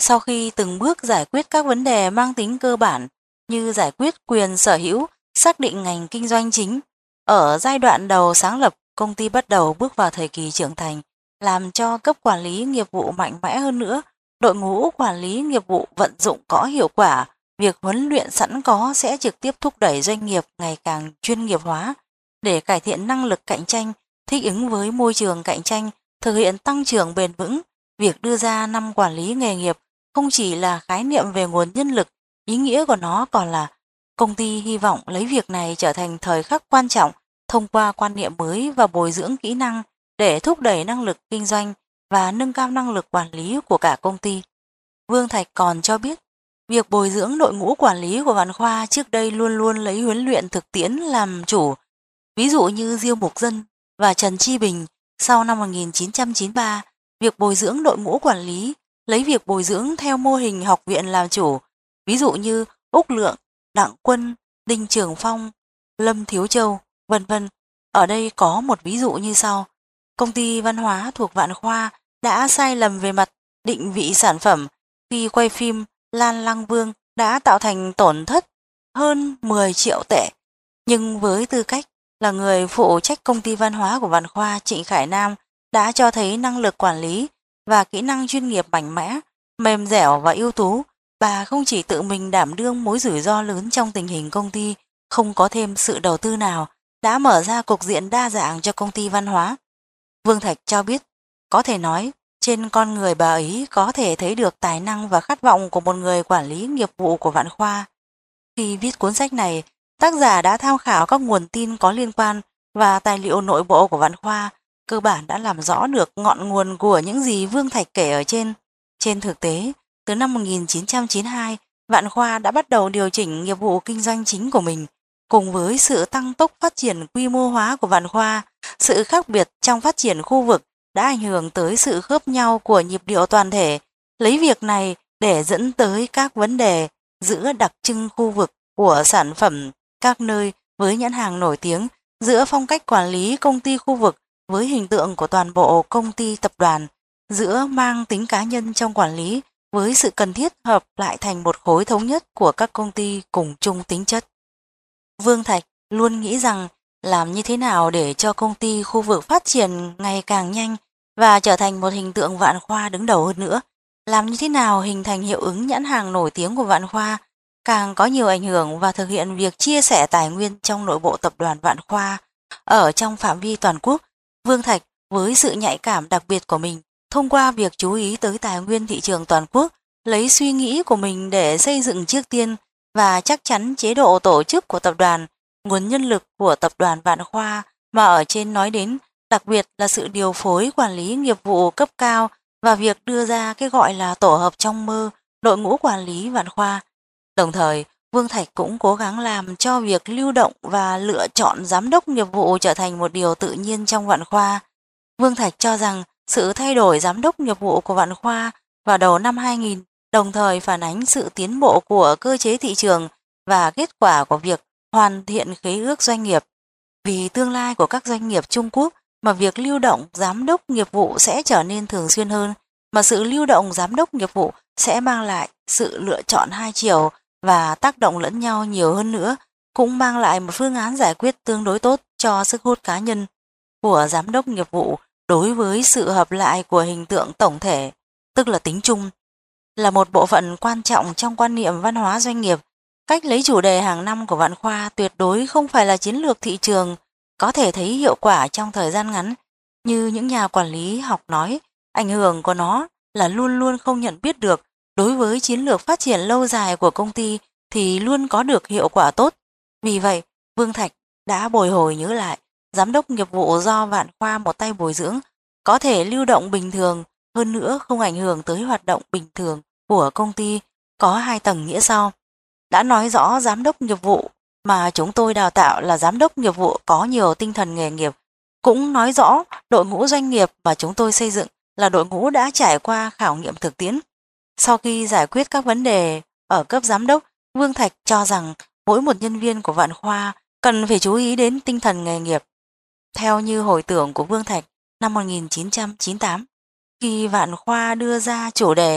Sau khi từng bước giải quyết các vấn đề mang tính cơ bản như giải quyết quyền sở hữu, xác định ngành kinh doanh chính, ở giai đoạn đầu sáng lập, công ty bắt đầu bước vào thời kỳ trưởng thành, làm cho cấp quản lý nghiệp vụ mạnh mẽ hơn nữa. Đội ngũ quản lý nghiệp vụ vận dụng có hiệu quả, việc huấn luyện sẵn có sẽ trực tiếp thúc đẩy doanh nghiệp ngày càng chuyên nghiệp hóa để cải thiện năng lực cạnh tranh, thích ứng với môi trường cạnh tranh, thực hiện tăng trưởng bền vững. Việc đưa ra năm quản lý nghề nghiệp không chỉ là khái niệm về nguồn nhân lực, ý nghĩa của nó còn là công ty hy vọng lấy việc này trở thành thời khắc quan trọng thông qua quan niệm mới và bồi dưỡng kỹ năng để thúc đẩy năng lực kinh doanh và nâng cao năng lực quản lý của cả công ty. Vương Thạch còn cho biết, việc bồi dưỡng đội ngũ quản lý của Vạn Khoa trước đây luôn luôn lấy huấn luyện thực tiễn làm chủ. Ví dụ như Diêu Mục Dân và Trần Chi Bình sau năm một nghìn chín trăm chín mươi ba, việc bồi dưỡng đội ngũ quản lý lấy việc bồi dưỡng theo mô hình học viện làm chủ. Ví dụ như Úc Lượng, Đặng Quân, Đinh Trường Phong, Lâm Thiếu Châu, vân vân. Ở đây có một ví dụ như sau. Công ty văn hóa thuộc Vạn Khoa đã sai lầm về mặt định vị sản phẩm khi quay phim Lan Lăng Vương đã tạo thành tổn thất hơn mười triệu tệ. Nhưng với tư cách là người phụ trách công ty văn hóa của Vạn Khoa, Trịnh Khải Nam đã cho thấy năng lực quản lý và kỹ năng chuyên nghiệp mạnh mẽ, mềm dẻo và ưu tú. Bà không chỉ tự mình đảm đương mối rủi ro lớn trong tình hình công ty không có thêm sự đầu tư nào, đã mở ra cục diện đa dạng cho công ty văn hóa. Vương Thạch cho biết, có thể nói, trên con người bà ấy có thể thấy được tài năng và khát vọng của một người quản lý nghiệp vụ của Vạn Khoa. Khi viết cuốn sách này, tác giả đã tham khảo các nguồn tin có liên quan và tài liệu nội bộ của Vạn Khoa, cơ bản đã làm rõ được ngọn nguồn của những gì Vương Thạch kể ở trên. Trên thực tế, từ năm một nghìn chín trăm chín mươi hai, Vạn Khoa đã bắt đầu điều chỉnh nghiệp vụ kinh doanh chính của mình. Cùng với sự tăng tốc phát triển quy mô hóa của Vạn Khoa, sự khác biệt trong phát triển khu vực đã ảnh hưởng tới sự khớp nhau của nhịp điệu toàn thể, lấy việc này để dẫn tới các vấn đề giữa đặc trưng khu vực của sản phẩm các nơi với nhãn hàng nổi tiếng, giữa phong cách quản lý công ty khu vực với hình tượng của toàn bộ công ty tập đoàn, giữa mang tính cá nhân trong quản lý với sự cần thiết hợp lại thành một khối thống nhất của các công ty cùng chung tính chất. Vương Thạch luôn nghĩ rằng làm như thế nào để cho công ty khu vực phát triển ngày càng nhanh và trở thành một hình tượng Vạn Khoa đứng đầu hơn nữa. Làm như thế nào hình thành hiệu ứng nhãn hàng nổi tiếng của Vạn Khoa càng có nhiều ảnh hưởng và thực hiện việc chia sẻ tài nguyên trong nội bộ tập đoàn Vạn Khoa ở trong phạm vi toàn quốc. Vương Thạch với sự nhạy cảm đặc biệt của mình, thông qua việc chú ý tới tài nguyên thị trường toàn quốc, lấy suy nghĩ của mình để xây dựng trước tiên và chắc chắn chế độ tổ chức của tập đoàn, nguồn nhân lực của tập đoàn Vạn Khoa mà ở trên nói đến, đặc biệt là sự điều phối quản lý nghiệp vụ cấp cao và việc đưa ra cái gọi là tổ hợp trong mơ, đội ngũ quản lý Vạn Khoa. Đồng thời, Vương Thạch cũng cố gắng làm cho việc lưu động và lựa chọn giám đốc nghiệp vụ trở thành một điều tự nhiên trong Vạn Khoa. Vương Thạch cho rằng sự thay đổi giám đốc nghiệp vụ của Vạn Khoa vào đầu năm hai nghìn đồng thời phản ánh sự tiến bộ của cơ chế thị trường và kết quả của việc hoàn thiện khế ước doanh nghiệp. Vì tương lai của các doanh nghiệp Trung Quốc mà việc lưu động giám đốc nghiệp vụ sẽ trở nên thường xuyên hơn, mà sự lưu động giám đốc nghiệp vụ sẽ mang lại sự lựa chọn hai chiều và tác động lẫn nhau nhiều hơn nữa, cũng mang lại một phương án giải quyết tương đối tốt cho sức hút cá nhân của giám đốc nghiệp vụ đối với sự hợp lại của hình tượng tổng thể, tức là tính chung, là một bộ phận quan trọng trong quan niệm văn hóa doanh nghiệp. Cách lấy chủ đề hàng năm của Vạn Khoa tuyệt đối không phải là chiến lược thị trường có thể thấy hiệu quả trong thời gian ngắn. Như những nhà quản lý học nói, ảnh hưởng của nó là luôn luôn không nhận biết được. Đối với chiến lược phát triển lâu dài của công ty thì luôn có được hiệu quả tốt. Vì vậy, Vương Thạch đã bồi hồi nhớ lại, giám đốc nghiệp vụ do Vạn Khoa một tay bồi dưỡng có thể lưu động bình thường, hơn nữa không ảnh hưởng tới hoạt động bình thường của công ty, có hai tầng nghĩa sau. Đã nói rõ giám đốc nghiệp vụ mà chúng tôi đào tạo là giám đốc nghiệp vụ có nhiều tinh thần nghề nghiệp, cũng nói rõ đội ngũ doanh nghiệp mà chúng tôi xây dựng là đội ngũ đã trải qua khảo nghiệm thực tiễn. Sau khi giải quyết các vấn đề ở cấp giám đốc, Vương Thạch cho rằng mỗi một nhân viên của Vạn Khoa cần phải chú ý đến tinh thần nghề nghiệp. Theo như hồi tưởng của Vương Thạch năm một nghìn chín trăm chín mươi tám, khi Vạn Khoa đưa ra chủ đề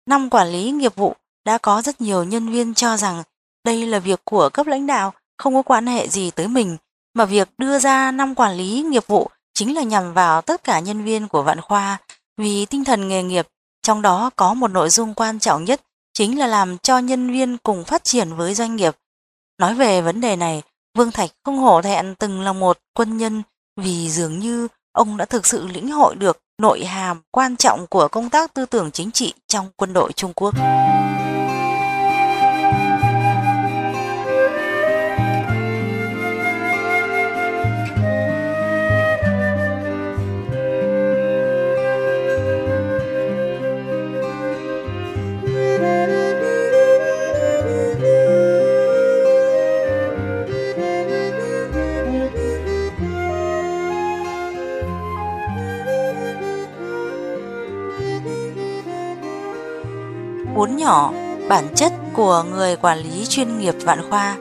Năm quản lý nghiệp vụ đã có rất nhiều nhân viên cho rằng đây là việc của cấp lãnh đạo, không có quan hệ gì tới mình, mà việc đưa ra năm quản lý nghiệp vụ chính là nhằm vào tất cả nhân viên của Vạn Khoa, vì tinh thần nghề nghiệp, trong đó có một nội dung quan trọng nhất chính là làm cho nhân viên cùng phát triển với doanh nghiệp. Nói về vấn đề này, Vương Thạch không hổ thẹn từng là một quân nhân, vì dường như ông đã thực sự lĩnh hội được nội hàm quan trọng của công tác tư tưởng chính trị trong quân đội Trung Quốc. Uốn nhỏ bản chất của người quản lý chuyên nghiệp Vạn Khoa.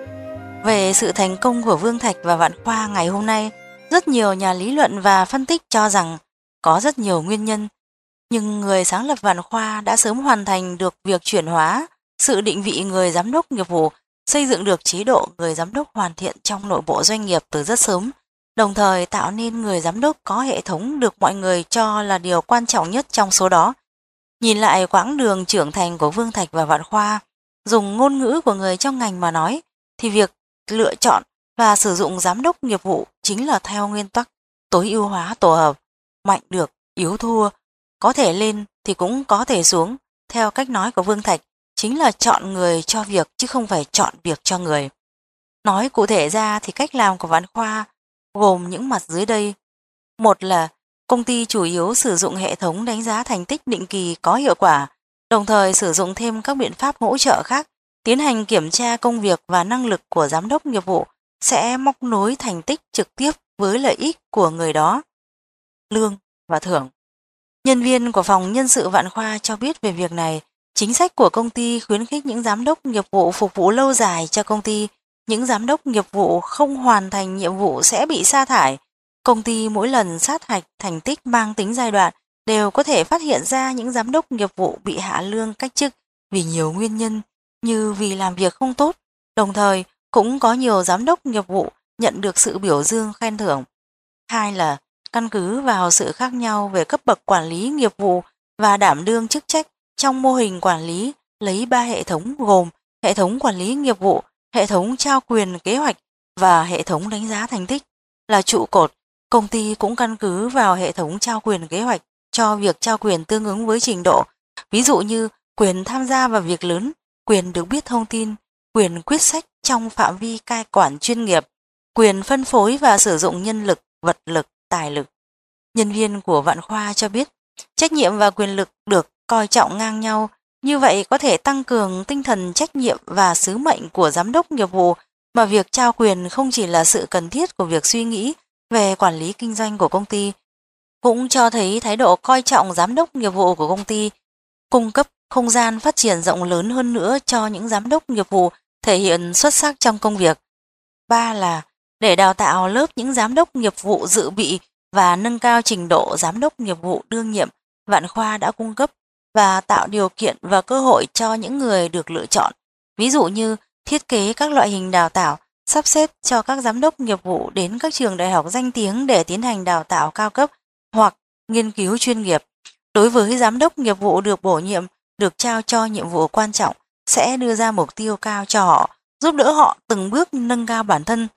Về sự thành công của Vương Thạch và Vạn Khoa ngày hôm nay, rất nhiều nhà lý luận và phân tích cho rằng có rất nhiều nguyên nhân, nhưng người sáng lập Vạn Khoa đã sớm hoàn thành được việc chuyển hóa sự định vị người giám đốc nghiệp vụ, xây dựng được chế độ người giám đốc hoàn thiện trong nội bộ doanh nghiệp từ rất sớm, đồng thời tạo nên người giám đốc có hệ thống được mọi người cho là điều quan trọng nhất trong số đó. Nhìn lại quãng đường trưởng thành của Vương Thạch và Vạn Khoa, dùng ngôn ngữ của người trong ngành mà nói, thì việc lựa chọn và sử dụng giám đốc nghiệp vụ chính là theo nguyên tắc tối ưu hóa tổ hợp, mạnh được, yếu thua, có thể lên thì cũng có thể xuống. Theo cách nói của Vương Thạch, chính là chọn người cho việc chứ không phải chọn việc cho người. Nói cụ thể ra thì cách làm của Vạn Khoa gồm những mặt dưới đây. Một là công ty chủ yếu sử dụng hệ thống đánh giá thành tích định kỳ có hiệu quả, đồng thời sử dụng thêm các biện pháp hỗ trợ khác, tiến hành kiểm tra công việc và năng lực của giám đốc nghiệp vụ, sẽ móc nối thành tích trực tiếp với lợi ích của người đó. Lương và thưởng. Nhân viên của phòng nhân sự Vạn Khoa cho biết về việc này, chính sách của công ty khuyến khích những giám đốc nghiệp vụ phục vụ lâu dài cho công ty. Những giám đốc nghiệp vụ không hoàn thành nhiệm vụ sẽ bị sa thải. Công ty mỗi lần sát hạch thành tích mang tính giai đoạn đều có thể phát hiện ra những giám đốc nghiệp vụ bị hạ lương cách chức vì nhiều nguyên nhân, như vì làm việc không tốt, đồng thời cũng có nhiều giám đốc nghiệp vụ nhận được sự biểu dương khen thưởng. Hai là căn cứ vào sự khác nhau về cấp bậc quản lý nghiệp vụ và đảm đương chức trách trong mô hình quản lý, lấy ba hệ thống gồm hệ thống quản lý nghiệp vụ, hệ thống trao quyền kế hoạch và hệ thống đánh giá thành tích là trụ cột. Công ty cũng căn cứ vào hệ thống trao quyền kế hoạch cho việc trao quyền tương ứng với trình độ, ví dụ như quyền tham gia vào việc lớn, quyền được biết thông tin, quyền quyết sách trong phạm vi cai quản chuyên nghiệp, quyền phân phối và sử dụng nhân lực, vật lực, tài lực. Nhân viên của Vạn Khoa cho biết, trách nhiệm và quyền lực được coi trọng ngang nhau, như vậy có thể tăng cường tinh thần trách nhiệm và sứ mệnh của giám đốc nghiệp vụ, mà việc trao quyền không chỉ là sự cần thiết của việc suy nghĩ về quản lý kinh doanh của công ty, cũng cho thấy thái độ coi trọng giám đốc nghiệp vụ của công ty, cung cấp không gian phát triển rộng lớn hơn nữa cho những giám đốc nghiệp vụ thể hiện xuất sắc trong công việc. Ba là để đào tạo lớp những giám đốc nghiệp vụ dự bị và nâng cao trình độ giám đốc nghiệp vụ đương nhiệm, Vạn Khoa đã cung cấp và tạo điều kiện và cơ hội cho những người được lựa chọn, ví dụ như thiết kế các loại hình đào tạo, sắp xếp cho các giám đốc nghiệp vụ đến các trường đại học danh tiếng để tiến hành đào tạo cao cấp hoặc nghiên cứu chuyên nghiệp. Đối với giám đốc nghiệp vụ được bổ nhiệm, được trao cho nhiệm vụ quan trọng, sẽ đưa ra mục tiêu cao cho họ, giúp đỡ họ từng bước nâng cao bản thân.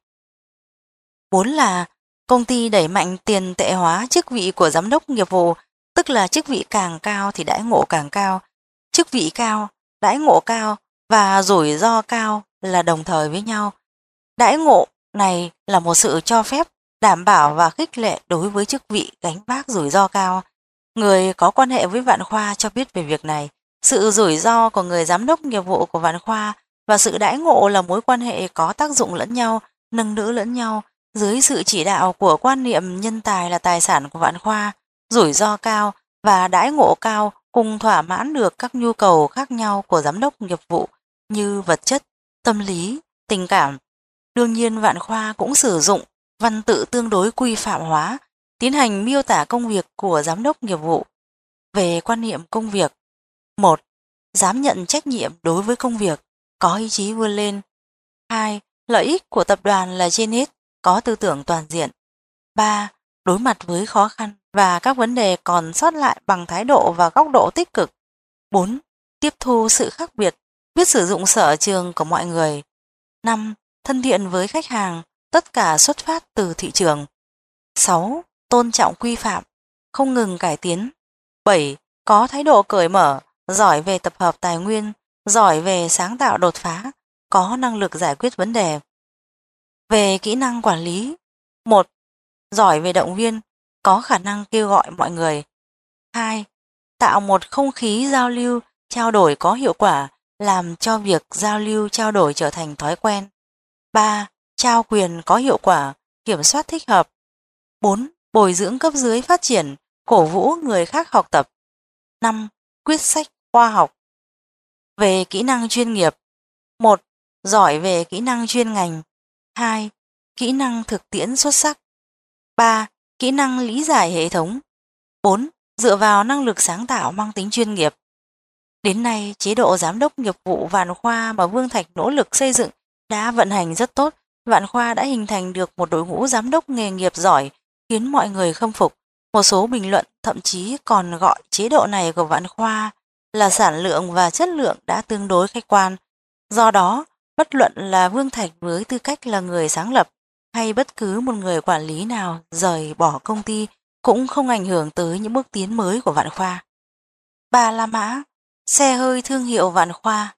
Bốn là công ty đẩy mạnh tiền tệ hóa chức vị của giám đốc nghiệp vụ, tức là chức vị càng cao thì đãi ngộ càng cao. Chức vị cao, đãi ngộ cao và rủi ro cao là đồng thời với nhau. Đãi ngộ này là một sự cho phép, đảm bảo và khích lệ đối với chức vị gánh vác rủi ro cao. Người có quan hệ với Vạn Khoa cho biết về việc này. Sự rủi ro của người giám đốc nghiệp vụ của Vạn Khoa và sự đãi ngộ là mối quan hệ có tác dụng lẫn nhau, nâng đỡ lẫn nhau. Dưới sự chỉ đạo của quan niệm nhân tài là tài sản của Vạn Khoa, rủi ro cao và đãi ngộ cao cùng thỏa mãn được các nhu cầu khác nhau của giám đốc nghiệp vụ như vật chất, tâm lý, tình cảm. Đương nhiên Vạn Khoa cũng sử dụng văn tự tương đối quy phạm hóa, tiến hành miêu tả công việc của giám đốc nghiệp vụ. Về quan niệm công việc, một. Dám nhận trách nhiệm đối với công việc, có ý chí vươn lên. hai. Lợi ích của tập đoàn là trên hết, có tư tưởng toàn diện. ba. Đối mặt với khó khăn và các vấn đề còn sót lại bằng thái độ và góc độ tích cực. bốn. Tiếp thu sự khác biệt, biết sử dụng sở trường của mọi người. năm. Thân thiện với khách hàng, tất cả xuất phát từ thị trường. sáu. Tôn trọng quy phạm, không ngừng cải tiến. bảy. Có thái độ cởi mở, giỏi về tập hợp tài nguyên, giỏi về sáng tạo đột phá, có năng lực giải quyết vấn đề. Về kỹ năng quản lý. một. Giỏi về động viên, có khả năng kêu gọi mọi người. hai. Tạo một không khí giao lưu, trao đổi có hiệu quả, làm cho việc giao lưu trao đổi trở thành thói quen. ba. Trao quyền có hiệu quả, kiểm soát thích hợp. bốn. Bồi dưỡng cấp dưới phát triển, cổ vũ người khác học tập. năm. Quyết sách khoa học. Về kỹ năng chuyên nghiệp. một. Giỏi về kỹ năng chuyên ngành. hai. Kỹ năng thực tiễn xuất sắc. ba. Kỹ năng lý giải hệ thống. bốn. Dựa vào năng lực sáng tạo mang tính chuyên nghiệp. Đến nay, chế độ giám đốc nghiệp vụ Vạn Khoa mà Vương Thạch nỗ lực xây dựng đã vận hành rất tốt. Vạn Khoa đã hình thành được một đội ngũ giám đốc nghề nghiệp giỏi, khiến mọi người khâm phục. Một số bình luận thậm chí còn gọi chế độ này của Vạn Khoa là sản lượng và chất lượng đã tương đối khách quan. Do đó, bất luận là Vương Thạch với tư cách là người sáng lập hay bất cứ một người quản lý nào rời bỏ công ty cũng không ảnh hưởng tới những bước tiến mới của Vạn Khoa. Ba La Mã, xe hơi thương hiệu Vạn Khoa.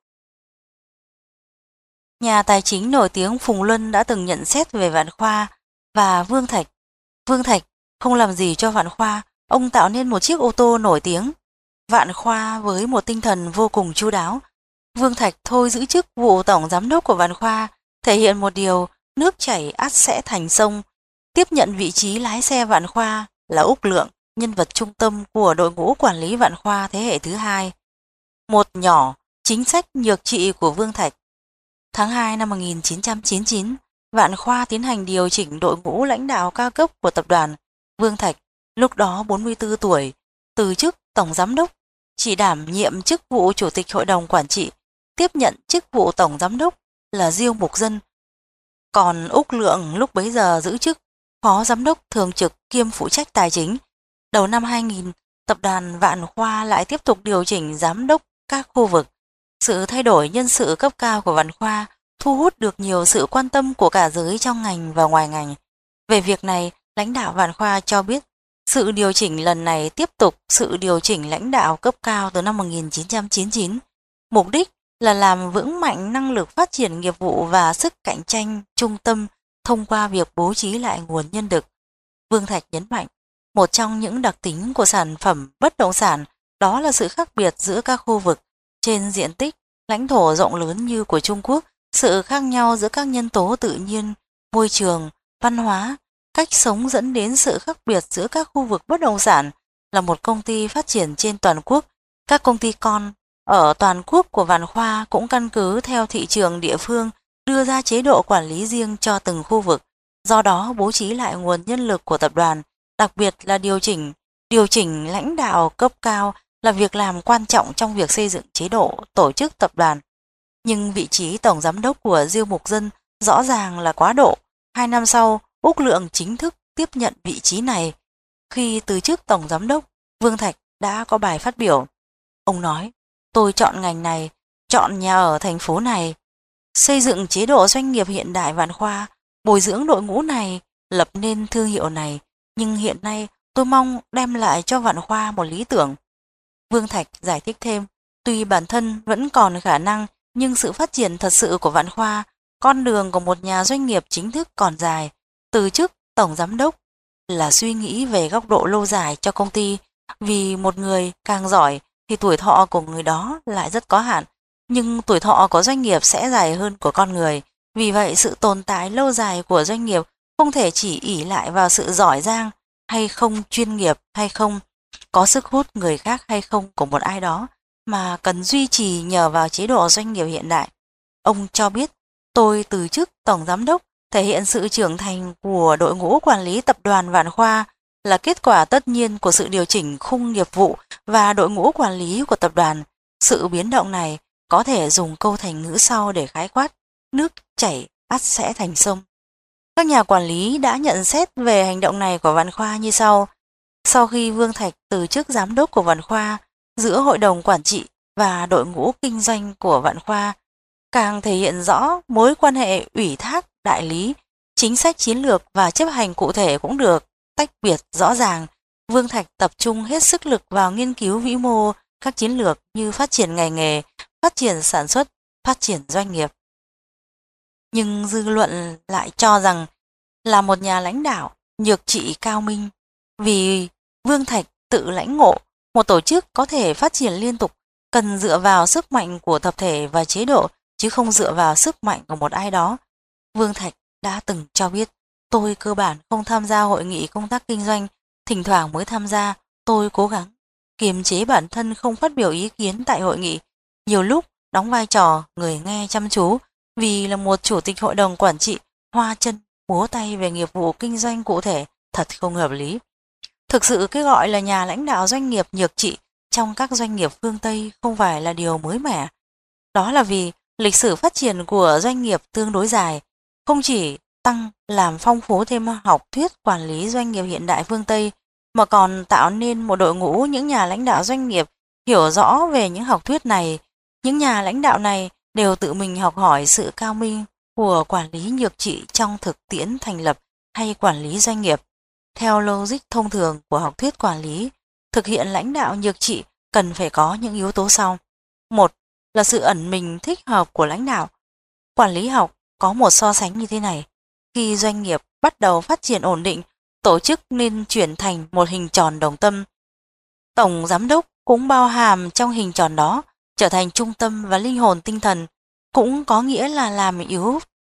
Nhà tài chính nổi tiếng Phùng Luân đã từng nhận xét về Vạn Khoa và Vương Thạch. Vương Thạch không làm gì cho Vạn Khoa, ông tạo nên một chiếc ô tô nổi tiếng. Vạn Khoa với một tinh thần vô cùng chu đáo. Vương Thạch thôi giữ chức vụ tổng giám đốc của Vạn Khoa, thể hiện một điều nước chảy ắt sẽ thành sông. Tiếp nhận vị trí lái xe Vạn Khoa là Úc Lượng, nhân vật trung tâm của đội ngũ quản lý Vạn Khoa thế hệ thứ hai. Một nhỏ, chính sách nhược trị của Vương Thạch. Tháng hai năm một nghìn chín trăm chín mươi chín, Vạn Khoa tiến hành điều chỉnh đội ngũ lãnh đạo cao cấp của tập đoàn. Vương Thạch, lúc đó bốn mươi tư tuổi, từ chức tổng giám đốc, chỉ đảm nhiệm chức vụ chủ tịch hội đồng quản trị, tiếp nhận chức vụ tổng giám đốc là Diêu Mục Dân. Còn Úc Lượng lúc bấy giờ giữ chức phó giám đốc thường trực kiêm phụ trách tài chính. Đầu năm hai nghìn, tập đoàn Vạn Khoa lại tiếp tục điều chỉnh giám đốc các khu vực. Sự thay đổi nhân sự cấp cao của Vạn Khoa thu hút được nhiều sự quan tâm của cả giới trong ngành và ngoài ngành. Về việc này, lãnh đạo Vạn Khoa cho biết sự điều chỉnh lần này tiếp tục sự điều chỉnh lãnh đạo cấp cao từ năm một nghìn chín trăm chín mươi chín. Mục đích là làm vững mạnh năng lực phát triển nghiệp vụ và sức cạnh tranh trung tâm thông qua việc bố trí lại nguồn nhân lực. Vương Thạch nhấn mạnh, một trong những đặc tính của sản phẩm bất động sản đó là sự khác biệt giữa các khu vực. Trên diện tích, lãnh thổ rộng lớn như của Trung Quốc, sự khác nhau giữa các nhân tố tự nhiên, môi trường, văn hóa, cách sống dẫn đến sự khác biệt giữa các khu vực bất động sản. Là một công ty phát triển trên toàn quốc, các công ty con ở toàn quốc của Vạn Khoa cũng căn cứ theo thị trường địa phương đưa ra chế độ quản lý riêng cho từng khu vực. Do đó bố trí lại nguồn nhân lực của tập đoàn, đặc biệt là điều chỉnh, điều chỉnh lãnh đạo cấp cao là việc làm quan trọng trong việc xây dựng chế độ tổ chức tập đoàn. Nhưng vị trí tổng giám đốc của Diêu Mục Dân rõ ràng là quá độ. Hai năm sau, Úc Lượng chính thức tiếp nhận vị trí này. Khi từ chức tổng giám đốc, Vương Thạch đã có bài phát biểu. Ông nói, tôi chọn ngành này, chọn nhà ở thành phố này, xây dựng chế độ doanh nghiệp hiện đại Vạn Khoa, bồi dưỡng đội ngũ này, lập nên thương hiệu này. Nhưng hiện nay tôi mong đem lại cho Vạn Khoa một lý tưởng. Vương Thạch giải thích thêm, tuy bản thân vẫn còn khả năng, nhưng sự phát triển thật sự của Vạn Khoa, con đường của một nhà doanh nghiệp chính thức còn dài. Từ chức tổng giám đốc là suy nghĩ về góc độ lâu dài cho công ty, vì một người càng giỏi thì tuổi thọ của người đó lại rất có hạn, nhưng tuổi thọ của doanh nghiệp sẽ dài hơn của con người. Vì vậy sự tồn tại lâu dài của doanh nghiệp không thể chỉ ỷ lại vào sự giỏi giang hay không, chuyên nghiệp hay không, có sức hút người khác hay không của một ai đó, mà cần duy trì nhờ vào chế độ doanh nghiệp hiện đại. Ông cho biết, tôi từ chức tổng giám đốc thể hiện sự trưởng thành của đội ngũ quản lý tập đoàn Vạn Khoa, là kết quả tất nhiên của sự điều chỉnh khung nghiệp vụ và đội ngũ quản lý của tập đoàn. Sự biến động này có thể dùng câu thành ngữ sau để khái quát: nước chảy ắt sẽ thành sông. Các nhà quản lý đã nhận xét về hành động này của Vạn Khoa như sau. Sau khi Vương Thạch từ chức giám đốc của Vạn Khoa, giữa hội đồng quản trị và đội ngũ kinh doanh của Vạn Khoa càng thể hiện rõ mối quan hệ ủy thác đại lý, chính sách chiến lược và chấp hành cụ thể cũng được tách biệt rõ ràng. Vương Thạch tập trung hết sức lực vào nghiên cứu vĩ mô các chiến lược như phát triển ngành nghề, phát triển sản xuất, phát triển doanh nghiệp. Nhưng dư luận lại cho rằng là một nhà lãnh đạo nhược trị cao minh, vì Vương Thạch tự lãnh ngộ một tổ chức có thể phát triển liên tục cần dựa vào sức mạnh của tập thể và chế độ, chứ không dựa vào sức mạnh của một ai đó. Vương Thạch đã từng cho biết: tôi cơ bản không tham gia hội nghị công tác kinh doanh, thỉnh thoảng mới tham gia. Tôi cố gắng kiềm chế bản thân không phát biểu ý kiến tại hội nghị, nhiều lúc đóng vai trò người nghe chăm chú, vì là một chủ tịch hội đồng quản trị hoa chân múa tay về nghiệp vụ kinh doanh cụ thể thật không hợp lý. Thực sự cái gọi là nhà lãnh đạo doanh nghiệp nhược trị trong các doanh nghiệp phương Tây không phải là điều mới mẻ. Đó là vì lịch sử phát triển của doanh nghiệp tương đối dài, không chỉ tăng làm phong phú thêm học thuyết quản lý doanh nghiệp hiện đại phương Tây, mà còn tạo nên một đội ngũ những nhà lãnh đạo doanh nghiệp hiểu rõ về những học thuyết này. Những nhà lãnh đạo này đều tự mình học hỏi sự cao minh của quản lý nhược trị trong thực tiễn thành lập hay quản lý doanh nghiệp. Theo logic thông thường của học thuyết quản lý, thực hiện lãnh đạo nhược trị cần phải có những yếu tố sau. Một là sự ẩn mình thích hợp của lãnh đạo. Quản lý học có một so sánh như thế này: khi doanh nghiệp bắt đầu phát triển ổn định, tổ chức nên chuyển thành một hình tròn đồng tâm. Tổng giám đốc cũng bao hàm trong hình tròn đó, trở thành trung tâm và linh hồn tinh thần, cũng có nghĩa là làm yếu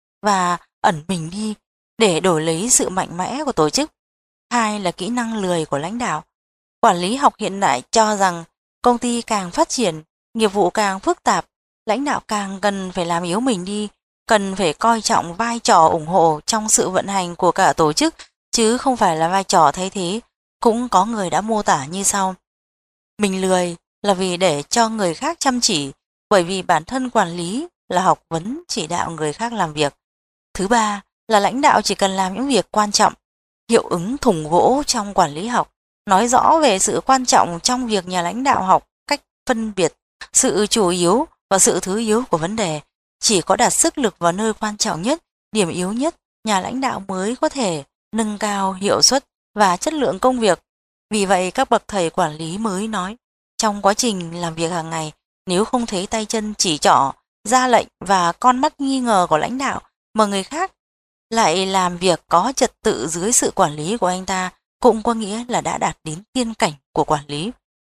và ẩn mình đi để đổi lấy sự mạnh mẽ của tổ chức. Hai là kỹ năng lười của lãnh đạo. Quản lý học hiện đại cho rằng công ty càng phát triển, nghiệp vụ càng phức tạp, lãnh đạo càng cần phải làm yếu mình đi, cần phải coi trọng vai trò ủng hộ trong sự vận hành của cả tổ chức, chứ không phải là vai trò thay thế. Cũng có người đã mô tả như sau: mình lười là vì để cho người khác chăm chỉ, bởi vì bản thân quản lý là học vấn chỉ đạo người khác làm việc. Thứ ba là lãnh đạo chỉ cần làm những việc quan trọng. Hiệu ứng thùng gỗ trong quản lý học nói rõ về sự quan trọng trong việc nhà lãnh đạo học cách phân biệt sự chủ yếu và sự thứ yếu của vấn đề. Chỉ có đặt sức lực vào nơi quan trọng nhất, điểm yếu nhất, nhà lãnh đạo mới có thể nâng cao hiệu suất và chất lượng công việc. Vì vậy các bậc thầy quản lý mới nói, trong quá trình làm việc hàng ngày, nếu không thấy tay chân chỉ trỏ, ra lệnh và con mắt nghi ngờ của lãnh đạo, mà người khác lại làm việc có trật tự dưới sự quản lý của anh ta, cũng có nghĩa là đã đạt đến tiên cảnh của quản lý.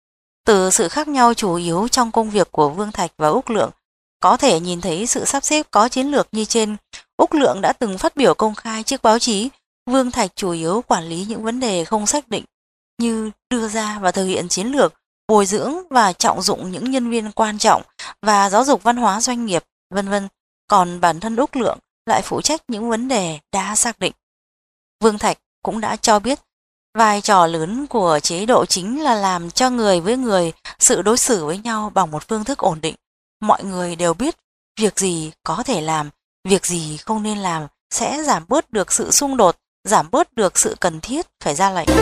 Từ sự khác nhau chủ yếu trong công việc của Vương Thạch và Úc Lượng, có thể nhìn thấy sự sắp xếp có chiến lược như trên. Úc Lượng đã từng phát biểu công khai trước báo chí. Vương Thạch chủ yếu quản lý những vấn đề không xác định, như đưa ra và thực hiện chiến lược, bồi dưỡng và trọng dụng những nhân viên quan trọng và giáo dục văn hóa doanh nghiệp, vân vân. Còn bản thân Úc Lượng lại phụ trách những vấn đề đã xác định. Vương Thạch cũng đã cho biết vai trò lớn của chế độ chính là làm cho người với người sự đối xử với nhau bằng một phương thức ổn định. Mọi người đều biết việc gì có thể làm, việc gì không nên làm, sẽ giảm bớt được sự xung đột, giảm bớt được sự cần thiết phải ra lệnh.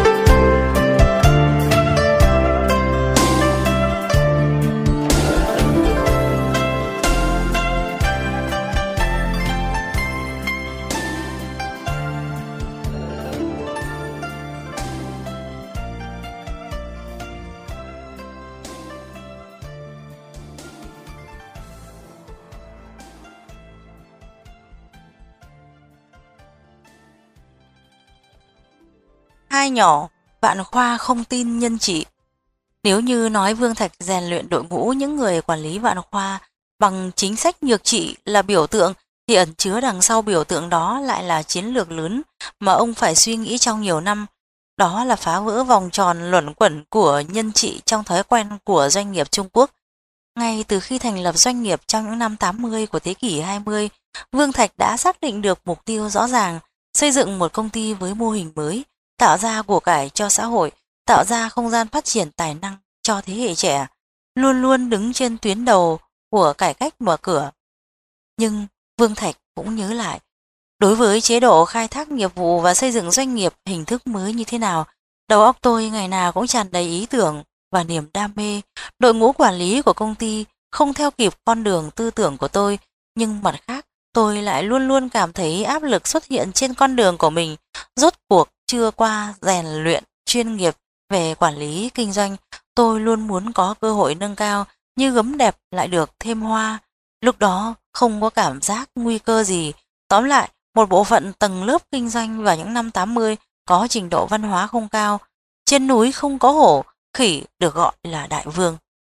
Hai nhỏ, Vạn Khoa không tin nhân trị. Nếu như nói Vương Thạch rèn luyện đội ngũ những người quản lý Vạn Khoa bằng chính sách nhược trị là biểu tượng, thì ẩn chứa đằng sau biểu tượng đó lại là chiến lược lớn mà ông phải suy nghĩ trong nhiều năm. Đó là phá vỡ vòng tròn luẩn quẩn của nhân trị trong thói quen của doanh nghiệp Trung Quốc. Ngay từ khi thành lập doanh nghiệp trong những năm tám mươi của thế kỷ hai mươi, Vương Thạch đã xác định được mục tiêu rõ ràng, xây dựng một công ty với mô hình mới, tạo ra của cải cho xã hội, tạo ra không gian phát triển tài năng cho thế hệ trẻ. luôn luôn đứng trên tuyến đầu của cải cách mở cửa. Nhưng Vương Thạch cũng nhớ lại, đối với chế độ khai thác nghiệp vụ và xây dựng doanh nghiệp hình thức mới như thế nào, đầu óc tôi ngày nào cũng tràn đầy ý tưởng và niềm đam mê. Đội ngũ quản lý của công ty không theo kịp con đường tư tưởng của tôi, nhưng mặt khác, tôi lại luôn luôn cảm thấy áp lực xuất hiện trên con đường của mình. Rốt cuộc chưa qua rèn luyện chuyên nghiệp về quản lý kinh doanh, tôi luôn muốn có cơ hội nâng cao, như gấm đẹp lại được thêm hoa. Lúc đó không có cảm giác nguy cơ gì. Tóm lại, một bộ phận tầng lớp kinh doanh vào những năm tám mươi có trình độ văn hóa không cao. Trên núi không có hổ, khỉ được gọi là đại vương.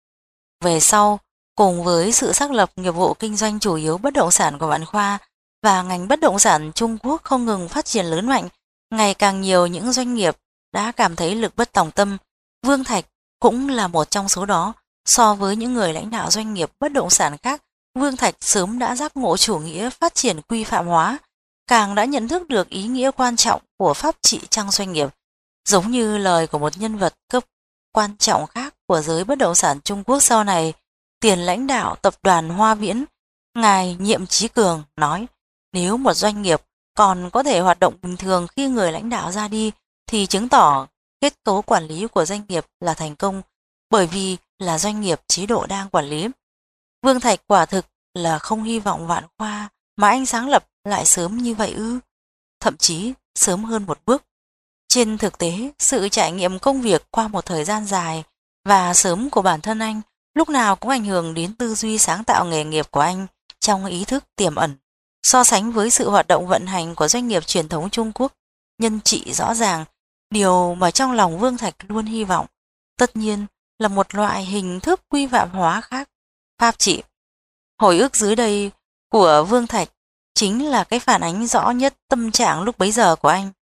Về sau, cùng với sự xác lập nghiệp vụ kinh doanh chủ yếu bất động sản của Vạn Khoa và ngành bất động sản Trung Quốc không ngừng phát triển lớn mạnh, ngày càng nhiều những doanh nghiệp đã cảm thấy lực bất tòng tâm. Vương Thạch cũng là một trong số đó. So với những người lãnh đạo doanh nghiệp bất động sản khác, Vương Thạch sớm đã giác ngộ chủ nghĩa phát triển quy phạm hóa, càng đã nhận thức được ý nghĩa quan trọng của pháp trị trong doanh nghiệp. Giống như lời của một nhân vật cấp quan trọng khác của giới bất động sản Trung Quốc sau này, tiền lãnh đạo tập đoàn Hoa Viễn, ngài Nhiệm Chí Cường nói, nếu một doanh nghiệp còn có thể hoạt động bình thường khi người lãnh đạo ra đi, thì chứng tỏ kết cấu quản lý của doanh nghiệp là thành công, bởi vì là doanh nghiệp chế độ đang quản lý. Vương Thạch quả thực là không hy vọng Vạn Khoa mà anh sáng lập lại sớm như vậy ư, thậm chí sớm hơn một bước. Trên thực tế, sự trải nghiệm công việc qua một thời gian dài và sớm của bản thân anh lúc nào cũng ảnh hưởng đến tư duy sáng tạo nghề nghiệp của anh trong ý thức tiềm ẩn. So sánh với sự hoạt động vận hành của doanh nghiệp truyền thống Trung Quốc, nhân trị rõ ràng, điều mà trong lòng Vương Thạch luôn hy vọng, tất nhiên là một loại hình thức quy phạm hóa khác, pháp trị. Hồi ức dưới đây của Vương Thạch chính là cái phản ánh rõ nhất tâm trạng lúc bấy giờ của anh.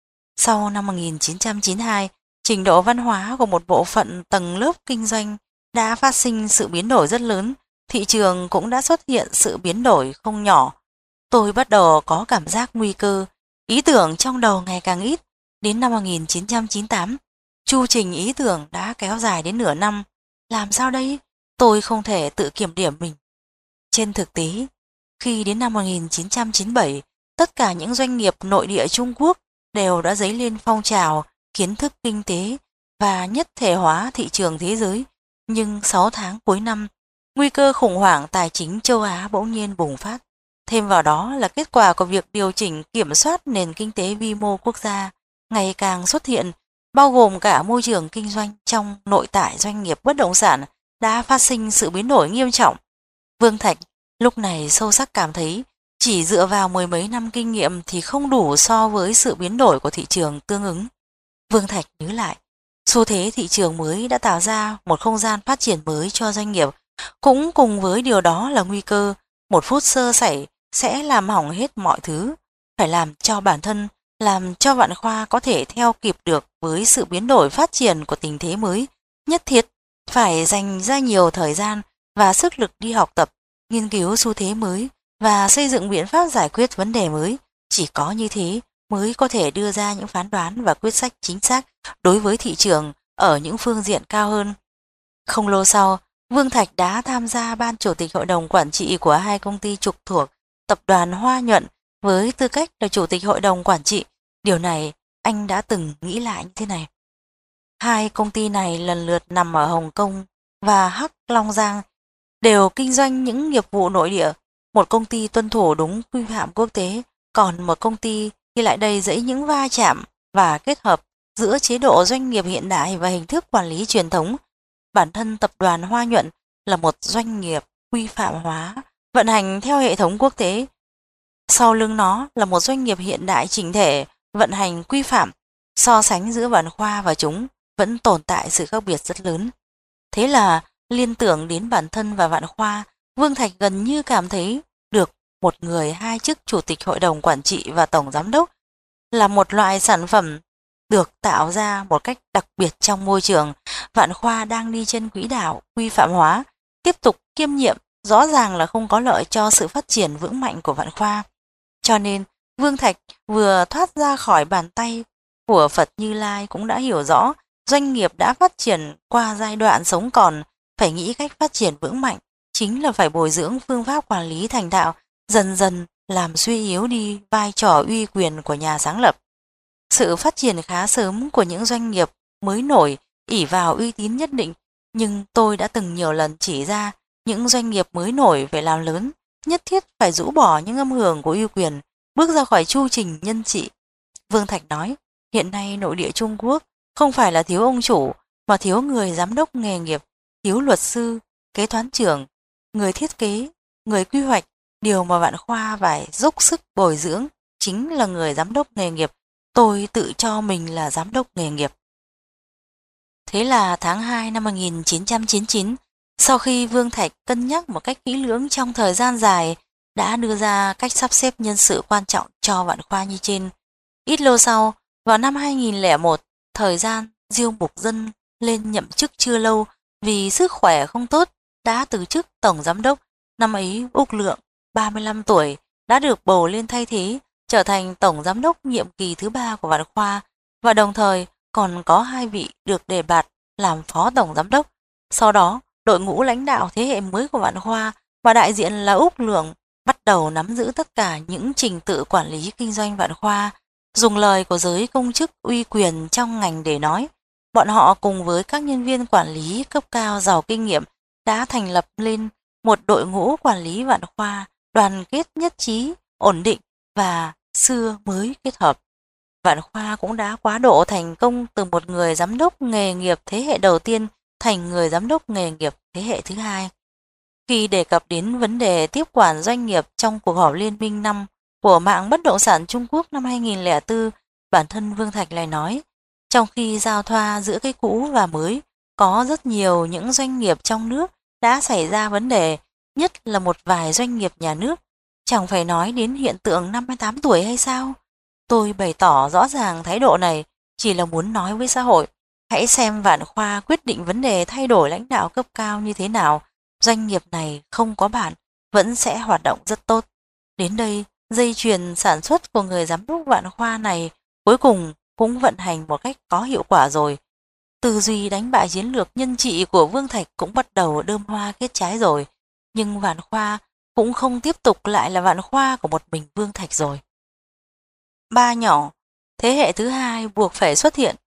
Sau năm một nghìn chín trăm chín mươi hai, trình độ văn hóa của một bộ phận tầng lớp kinh doanh đã phát sinh sự biến đổi rất lớn, thị trường cũng đã xuất hiện sự biến đổi không nhỏ. Tôi bắt đầu có cảm giác nguy cơ, ý tưởng trong đầu ngày càng ít. Đến năm một nghìn chín trăm chín mươi tám, chu trình ý tưởng đã kéo dài đến nửa năm. Làm sao đây? Tôi không thể tự kiểm điểm mình. Trên thực tế, khi đến năm một nghìn chín trăm chín mươi bảy, tất cả những doanh nghiệp nội địa Trung Quốc đều đã dấy lên phong trào kiến thức kinh tế và nhất thể hóa thị trường thế giới. Nhưng sáu tháng cuối năm, nguy cơ khủng hoảng tài chính châu Á bỗng nhiên bùng phát. Thêm vào đó là kết quả của việc điều chỉnh kiểm soát nền kinh tế vi mô quốc gia ngày càng xuất hiện, bao gồm cả môi trường kinh doanh trong nội tại doanh nghiệp bất động sản đã phát sinh sự biến đổi nghiêm trọng. Vương Thạch lúc này sâu sắc cảm thấy chỉ dựa vào mười mấy năm kinh nghiệm thì không đủ so với sự biến đổi của thị trường tương ứng. Vương Thạch nhớ lại, xu thế thị trường mới đã tạo ra một không gian phát triển mới cho doanh nghiệp, cũng cùng với điều đó là nguy cơ một phút sơ sẩy sẽ làm hỏng hết mọi thứ. Phải làm cho bản thân, làm cho Vạn Khoa có thể theo kịp được với sự biến đổi phát triển của tình thế mới, nhất thiết phải dành ra nhiều thời gian và sức lực đi học tập, nghiên cứu xu thế mới và xây dựng biện pháp giải quyết vấn đề mới. Chỉ có như thế mới có thể đưa ra những phán đoán và quyết sách chính xác đối với thị trường ở những phương diện cao hơn. Không lâu sau, Vương Thạch đã tham gia ban chủ tịch hội đồng quản trị của hai công ty trực thuộc tập đoàn Hoa Nhuận với tư cách là chủ tịch hội đồng quản trị. Điều này anh đã từng nghĩ lại như thế này. Hai công ty này lần lượt nằm ở Hồng Kông và Hắc Long Giang, đều kinh doanh những nghiệp vụ nội địa. Một công ty tuân thủ đúng quy phạm quốc tế, còn một công ty thì lại đầy dẫy những va chạm và kết hợp giữa chế độ doanh nghiệp hiện đại và hình thức quản lý truyền thống. Bản thân tập đoàn Hoa Nhuận là một doanh nghiệp quy phạm hóa, vận hành theo hệ thống quốc tế. Sau lưng nó là một doanh nghiệp hiện đại chỉnh thể, vận hành quy phạm. So sánh giữa Vạn Khoa và chúng vẫn tồn tại sự khác biệt rất lớn. Thế là liên tưởng đến bản thân và Vạn Khoa, Vương Thạch gần như cảm thấy được một người hai chức chủ tịch hội đồng quản trị và tổng giám đốc là một loại sản phẩm được tạo ra một cách đặc biệt trong môi trường. Vạn Khoa đang đi trên quỹ đạo quy phạm hóa, tiếp tục kiêm nhiệm rõ ràng là không có lợi cho sự phát triển vững mạnh của Vạn Khoa. Cho nên Vương Thạch vừa thoát ra khỏi bàn tay của Phật Như Lai cũng đã hiểu rõ doanh nghiệp đã phát triển qua giai đoạn sống còn phải nghĩ cách phát triển vững mạnh, chính là phải bồi dưỡng phương pháp quản lý thành thạo, dần dần làm suy yếu đi vai trò uy quyền của nhà sáng lập. Sự phát triển khá sớm của những doanh nghiệp mới nổi ỷ vào uy tín nhất định, nhưng tôi đã từng nhiều lần chỉ ra những doanh nghiệp mới nổi về làm lớn nhất thiết phải rũ bỏ những âm hưởng của uy quyền, bước ra khỏi chu trình nhân trị. Vương Thạch nói, hiện nay nội địa Trung Quốc không phải là thiếu ông chủ, mà thiếu người giám đốc nghề nghiệp, thiếu luật sư, kế toán trưởng, người thiết kế, người quy hoạch. Điều mà Vạn Khoa phải dốc sức bồi dưỡng chính là người giám đốc nghề nghiệp. Tôi tự cho mình là giám đốc nghề nghiệp. Thế là tháng hai năm một nghìn chín trăm chín mươi chín, sau khi Vương Thạch cân nhắc một cách kỹ lưỡng trong thời gian dài, đã đưa ra cách sắp xếp nhân sự quan trọng cho Vạn Khoa như trên. Ít lâu sau, vào năm hai nghìn lẻ một, thời gian Diêu Mục Dân lên nhậm chức chưa lâu, vì sức khỏe không tốt, đã từ chức tổng giám đốc. Năm ấy Úc Lượng, ba mươi lăm tuổi, đã được bầu lên thay thế, trở thành tổng giám đốc nhiệm kỳ thứ ba của Vạn Khoa, và đồng thời còn có hai vị được đề bạt làm phó tổng giám đốc. Sau đó, đội ngũ lãnh đạo thế hệ mới của Vạn Khoa và đại diện là Úc Lượng bắt đầu nắm giữ tất cả những trình tự quản lý kinh doanh Vạn Khoa. Dùng lời của giới công chức uy quyền trong ngành để nói, bọn họ cùng với các nhân viên quản lý cấp cao giàu kinh nghiệm đã thành lập lên một đội ngũ quản lý Vạn Khoa đoàn kết nhất trí, ổn định và xưa mới kết hợp. Vạn Khoa cũng đã quá độ thành công từ một người giám đốc nghề nghiệp thế hệ đầu tiên thành người giám đốc nghề nghiệp thế hệ thứ hai. Khi đề cập đến vấn đề tiếp quản doanh nghiệp trong cuộc họp liên minh năm của mạng bất động sản Trung Quốc năm hai nghìn lẻ bốn, bản thân Vương Thạch lại nói, trong khi giao thoa giữa cái cũ và mới, có rất nhiều những doanh nghiệp trong nước đã xảy ra vấn đề, nhất là một vài doanh nghiệp nhà nước. Chẳng phải nói đến hiện tượng năm mươi tám tuổi hay sao? Tôi bày tỏ rõ ràng thái độ này chỉ là muốn nói với xã hội, hãy xem Vạn Khoa quyết định vấn đề thay đổi lãnh đạo cấp cao như thế nào. Doanh nghiệp này không có bạn, vẫn sẽ hoạt động rất tốt. Đến đây, dây chuyền sản xuất của người giám đốc Vạn Khoa này cuối cùng cũng vận hành một cách có hiệu quả rồi. Tư duy đánh bại chiến lược nhân trị của Vương Thạch cũng bắt đầu đơm hoa kết trái rồi. Nhưng Vạn Khoa cũng không tiếp tục lại là Vạn Khoa của một mình Vương Thạch rồi. Ba nhỏ, thế hệ thứ hai buộc phải xuất hiện.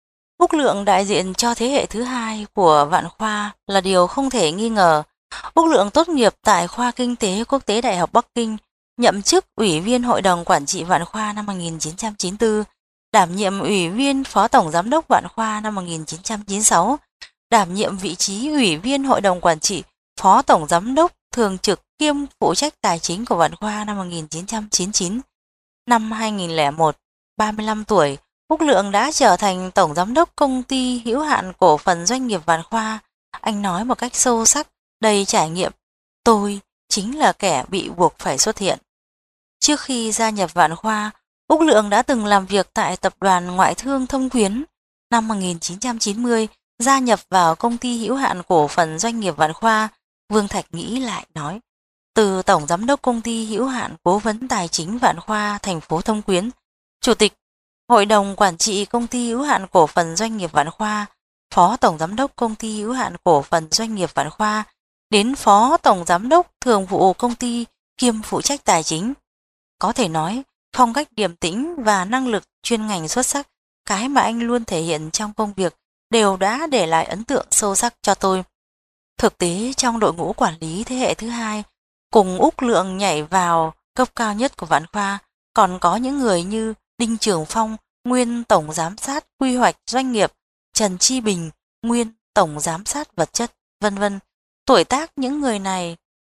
Úc Lượng đại diện cho thế hệ thứ hai của Vạn Khoa là điều không thể nghi ngờ. Úc Lượng tốt nghiệp tại khoa Kinh tế Quốc tế Đại học Bắc Kinh, nhậm chức Ủy viên Hội đồng Quản trị Vạn Khoa năm một nghìn chín trăm chín mươi tư, đảm nhiệm Ủy viên Phó Tổng Giám đốc Vạn Khoa năm một nghìn chín trăm chín mươi sáu, đảm nhiệm vị trí Ủy viên Hội đồng Quản trị, Phó Tổng Giám đốc thường trực kiêm phụ trách tài chính của Vạn Khoa năm một nghìn chín trăm chín mươi chín. Năm hai nghìn lẻ một, ba mươi lăm tuổi, Úc Lượng đã trở thành Tổng Giám đốc Công ty hữu hạn cổ phần doanh nghiệp Vạn Khoa. Anh nói một cách sâu sắc, đầy trải nghiệm, tôi chính là kẻ bị buộc phải xuất hiện. Trước khi gia nhập Vạn Khoa, Úc Lượng đã từng làm việc tại Tập đoàn Ngoại thương Thông Quyến. Năm một nghìn chín trăm chín mươi, gia nhập vào Công ty hữu hạn cổ phần doanh nghiệp Vạn Khoa. Vương Thạch nghĩ lại nói, từ Tổng Giám đốc Công ty hữu hạn Cố vấn Tài chính Vạn Khoa thành phố Thông Quyến, Chủ tịch Hội đồng Quản trị Công ty hữu hạn cổ phần doanh nghiệp Vạn Khoa, Phó Tổng Giám đốc Công ty hữu hạn cổ phần doanh nghiệp Vạn Khoa, đến Phó Tổng Giám đốc Thường vụ Công ty kiêm phụ trách tài chính. Có thể nói, phong cách điềm tĩnh và năng lực chuyên ngành xuất sắc, cái mà anh luôn thể hiện trong công việc, đều đã để lại ấn tượng sâu sắc cho tôi. Thực tế trong đội ngũ quản lý thế hệ thứ hai, cùng Úc Lượng nhảy vào cấp cao nhất của Vạn Khoa, còn có những người như Đinh Trường Phong, nguyên Tổng Giám sát Quy hoạch Doanh nghiệp, Trần Chi Bình, nguyên Tổng Giám sát Vật chất, vân vân. Tuổi tác những người này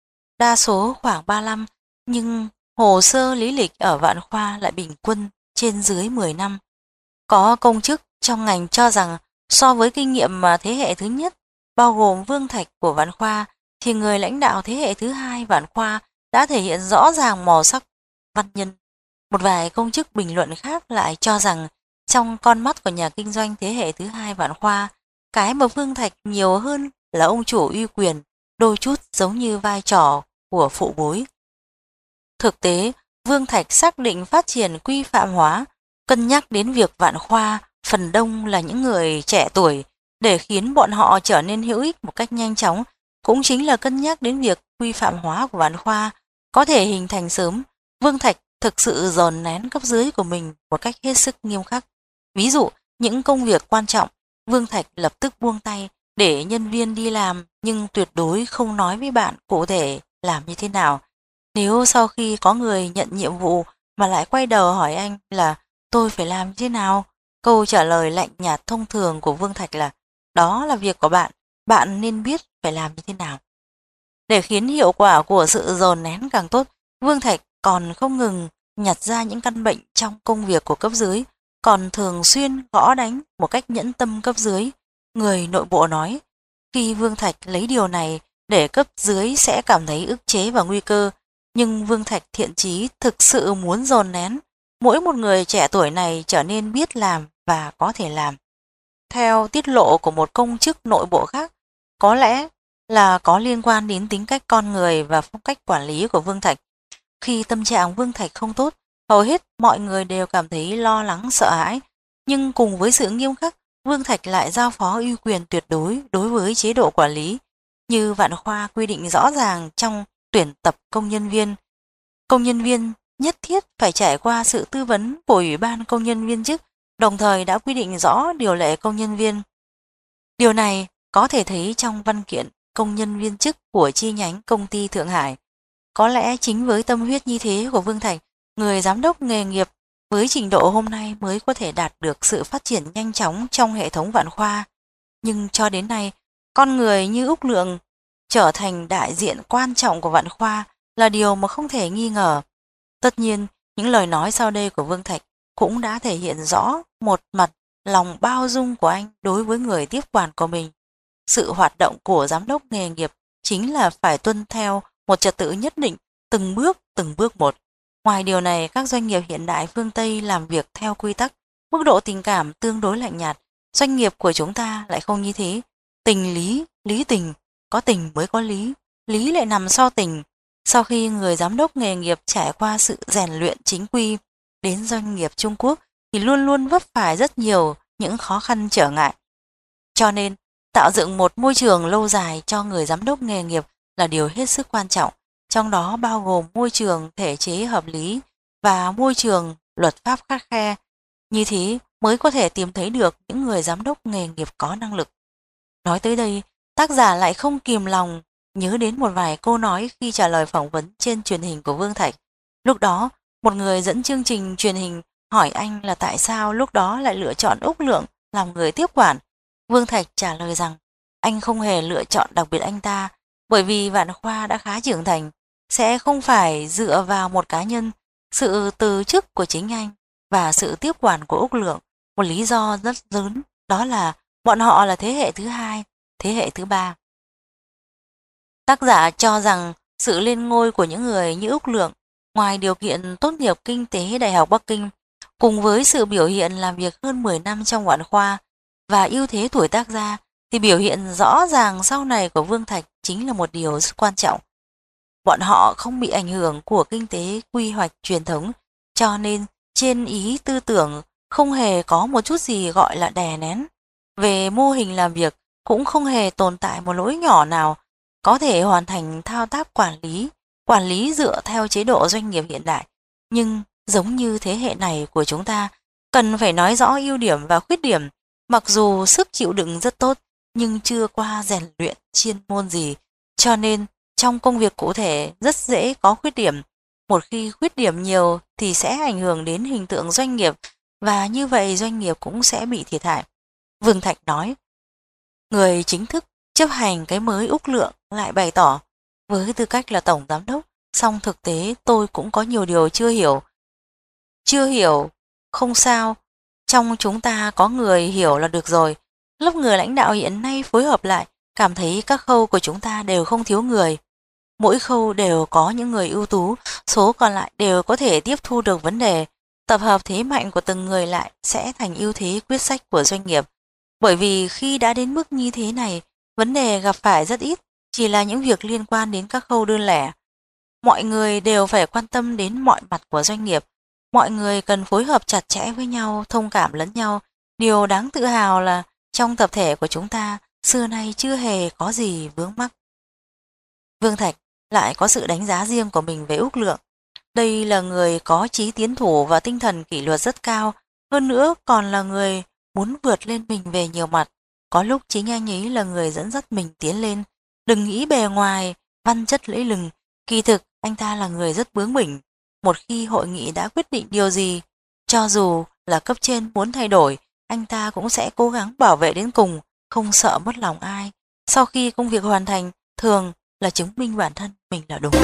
đa số khoảng ba mươi lăm, nhưng hồ sơ lý lịch ở Vạn Khoa lại bình quân trên dưới mười năm. Có công chức trong ngành cho rằng so với kinh nghiệm mà thế hệ thứ nhất, bao gồm Vương Thạch của Vạn Khoa, thì người lãnh đạo thế hệ thứ hai Vạn Khoa đã thể hiện rõ ràng màu sắc văn nhân. Một vài công chức bình luận khác lại cho rằng trong con mắt của nhà kinh doanh thế hệ thứ hai Vạn Khoa, cái mà Vương Thạch nhiều hơn là ông chủ uy quyền, đôi chút giống như vai trò của phụ bối. Thực tế, Vương Thạch xác định phát triển quy phạm hóa, cân nhắc đến việc Vạn Khoa phần đông là những người trẻ tuổi, để khiến bọn họ trở nên hữu ích một cách nhanh chóng, cũng chính là cân nhắc đến việc quy phạm hóa của Vạn Khoa có thể hình thành sớm. Vương Thạch thực sự dồn nén cấp dưới của mình một cách hết sức nghiêm khắc. Ví dụ, những công việc quan trọng, Vương Thạch lập tức buông tay để nhân viên đi làm, nhưng tuyệt đối không nói với bạn cụ thể làm như thế nào. Nếu sau khi có người nhận nhiệm vụ mà lại quay đầu hỏi anh là tôi phải làm như thế nào, câu trả lời lạnh nhạt thông thường của Vương Thạch là đó là việc của bạn, bạn nên biết phải làm như thế nào. Để khiến hiệu quả của sự dồn nén càng tốt, Vương Thạch còn không ngừng nhặt ra những căn bệnh trong công việc của cấp dưới, còn thường xuyên gõ đánh một cách nhẫn tâm cấp dưới. Người nội bộ nói, khi Vương Thạch lấy điều này để cấp dưới sẽ cảm thấy ức chế và nguy cơ, nhưng Vương Thạch thiện chí thực sự muốn dồn nén mỗi một người trẻ tuổi này trở nên biết làm và có thể làm. Theo tiết lộ của một công chức nội bộ khác, có lẽ là có liên quan đến tính cách con người và phong cách quản lý của Vương Thạch. Khi tâm trạng Vương Thạch không tốt, hầu hết mọi người đều cảm thấy lo lắng sợ hãi, nhưng cùng với sự nghiêm khắc, Vương Thạch lại giao phó uy quyền tuyệt đối đối với chế độ quản lý. Như Vạn Khoa quy định rõ ràng trong tuyển tập công nhân viên, công nhân viên nhất thiết phải trải qua sự tư vấn của Ủy ban công nhân viên chức, đồng thời đã quy định rõ điều lệ công nhân viên. Điều này có thể thấy trong văn kiện công nhân viên chức của chi nhánh công ty Thượng Hải. Có lẽ chính với tâm huyết như thế của Vương Thạch, người giám đốc nghề nghiệp với trình độ hôm nay mới có thể đạt được sự phát triển nhanh chóng trong hệ thống Vạn Khoa. Nhưng cho đến nay, con người như Úc Lượng trở thành đại diện quan trọng của Vạn Khoa là điều mà không thể nghi ngờ. Tất nhiên, những lời nói sau đây của Vương Thạch cũng đã thể hiện rõ một mặt lòng bao dung của anh đối với người tiếp quản của mình. Sự hoạt động của giám đốc nghề nghiệp chính là phải tuân theo một trật tự nhất định, từng bước, từng bước một. Ngoài điều này, các doanh nghiệp hiện đại phương Tây làm việc theo quy tắc, mức độ tình cảm tương đối lạnh nhạt. Doanh nghiệp của chúng ta lại không như thế. Tình lý, lý tình, có tình mới có lý, lý lại nằm sau tình. Sau khi người giám đốc nghề nghiệp trải qua sự rèn luyện chính quy, đến doanh nghiệp Trung Quốc thì luôn luôn vấp phải rất nhiều những khó khăn trở ngại. Cho nên, tạo dựng một môi trường lâu dài cho người giám đốc nghề nghiệp là điều hết sức quan trọng, trong đó bao gồm môi trường thể chế hợp lý và môi trường luật pháp khắt khe. Như thế mới có thể tìm thấy được những người giám đốc nghề nghiệp có năng lực. Nói tới đây, tác giả lại không kìm lòng nhớ đến một vài câu nói khi trả lời phỏng vấn trên truyền hình của Vương Thạch. Lúc đó, một người dẫn chương trình truyền hình hỏi anh là tại sao lúc đó lại lựa chọn Úc Lượng làm người tiếp quản. Vương Thạch trả lời rằng anh không hề lựa chọn đặc biệt anh ta, bởi vì Vạn Khoa đã khá trưởng thành, sẽ không phải dựa vào một cá nhân. Sự từ chức của chính anh và sự tiếp quản của Úc Lượng, một lý do rất lớn, đó là bọn họ là thế hệ thứ hai, thế hệ thứ ba. Tác giả cho rằng sự lên ngôi của những người như Úc Lượng, ngoài điều kiện tốt nghiệp kinh tế Đại học Bắc Kinh, cùng với sự biểu hiện làm việc hơn mười năm trong Vạn Khoa và ưu thế tuổi tác ra, thì biểu hiện rõ ràng sau này của Vương Thạch chính là một điều rất quan trọng. Bọn họ không bị ảnh hưởng của kinh tế quy hoạch truyền thống, cho nên trên ý tư tưởng không hề có một chút gì gọi là đè nén. Về mô hình làm việc cũng không hề tồn tại một lỗi nhỏ nào, có thể hoàn thành thao tác quản lý, quản lý dựa theo chế độ doanh nghiệp hiện đại. Nhưng giống như thế hệ này của chúng ta, cần phải nói rõ ưu điểm và khuyết điểm. Mặc dù sức chịu đựng rất tốt, nhưng chưa qua rèn luyện chuyên môn gì, cho nên trong công việc cụ thể rất dễ có khuyết điểm. Một khi khuyết điểm nhiều thì sẽ ảnh hưởng đến hình tượng doanh nghiệp, và như vậy doanh nghiệp cũng sẽ bị thiệt hại. Vương Thạch nói, người chính thức chấp hành cái mới Úc Lượng lại bày tỏ, với tư cách là tổng giám đốc, song thực tế tôi cũng có nhiều điều chưa hiểu. Chưa hiểu, không sao, trong chúng ta có người hiểu là được rồi. Lớp người lãnh đạo hiện nay phối hợp lại, cảm thấy các khâu của chúng ta đều không thiếu người. Mỗi khâu đều có những người ưu tú, số còn lại đều có thể tiếp thu được vấn đề. Tập hợp thế mạnh của từng người lại sẽ thành ưu thế quyết sách của doanh nghiệp. Bởi vì khi đã đến mức như thế này, vấn đề gặp phải rất ít, chỉ là những việc liên quan đến các khâu đơn lẻ. Mọi người đều phải quan tâm đến mọi mặt của doanh nghiệp. Mọi người cần phối hợp chặt chẽ với nhau, thông cảm lẫn nhau. Điều đáng tự hào là Trong tập thể của chúng ta, xưa nay chưa hề có gì vướng mắc. Vương Thạch lại có sự đánh giá riêng của mình về Úc Lượng. Đây là người có chí tiến thủ và tinh thần kỷ luật rất cao, hơn nữa còn là người muốn vượt lên mình về nhiều mặt. Có lúc chính anh ấy là người dẫn dắt mình tiến lên. Đừng nghĩ bề ngoài, văn chất lẫy lừng, kỳ thực anh ta là người rất bướng bỉnh. Một khi hội nghị đã quyết định điều gì, cho dù là cấp trên muốn thay đổi, anh ta cũng sẽ cố gắng bảo vệ đến cùng, không sợ mất lòng ai. Sau khi công việc hoàn thành, thường là chứng minh bản thân mình là đúng.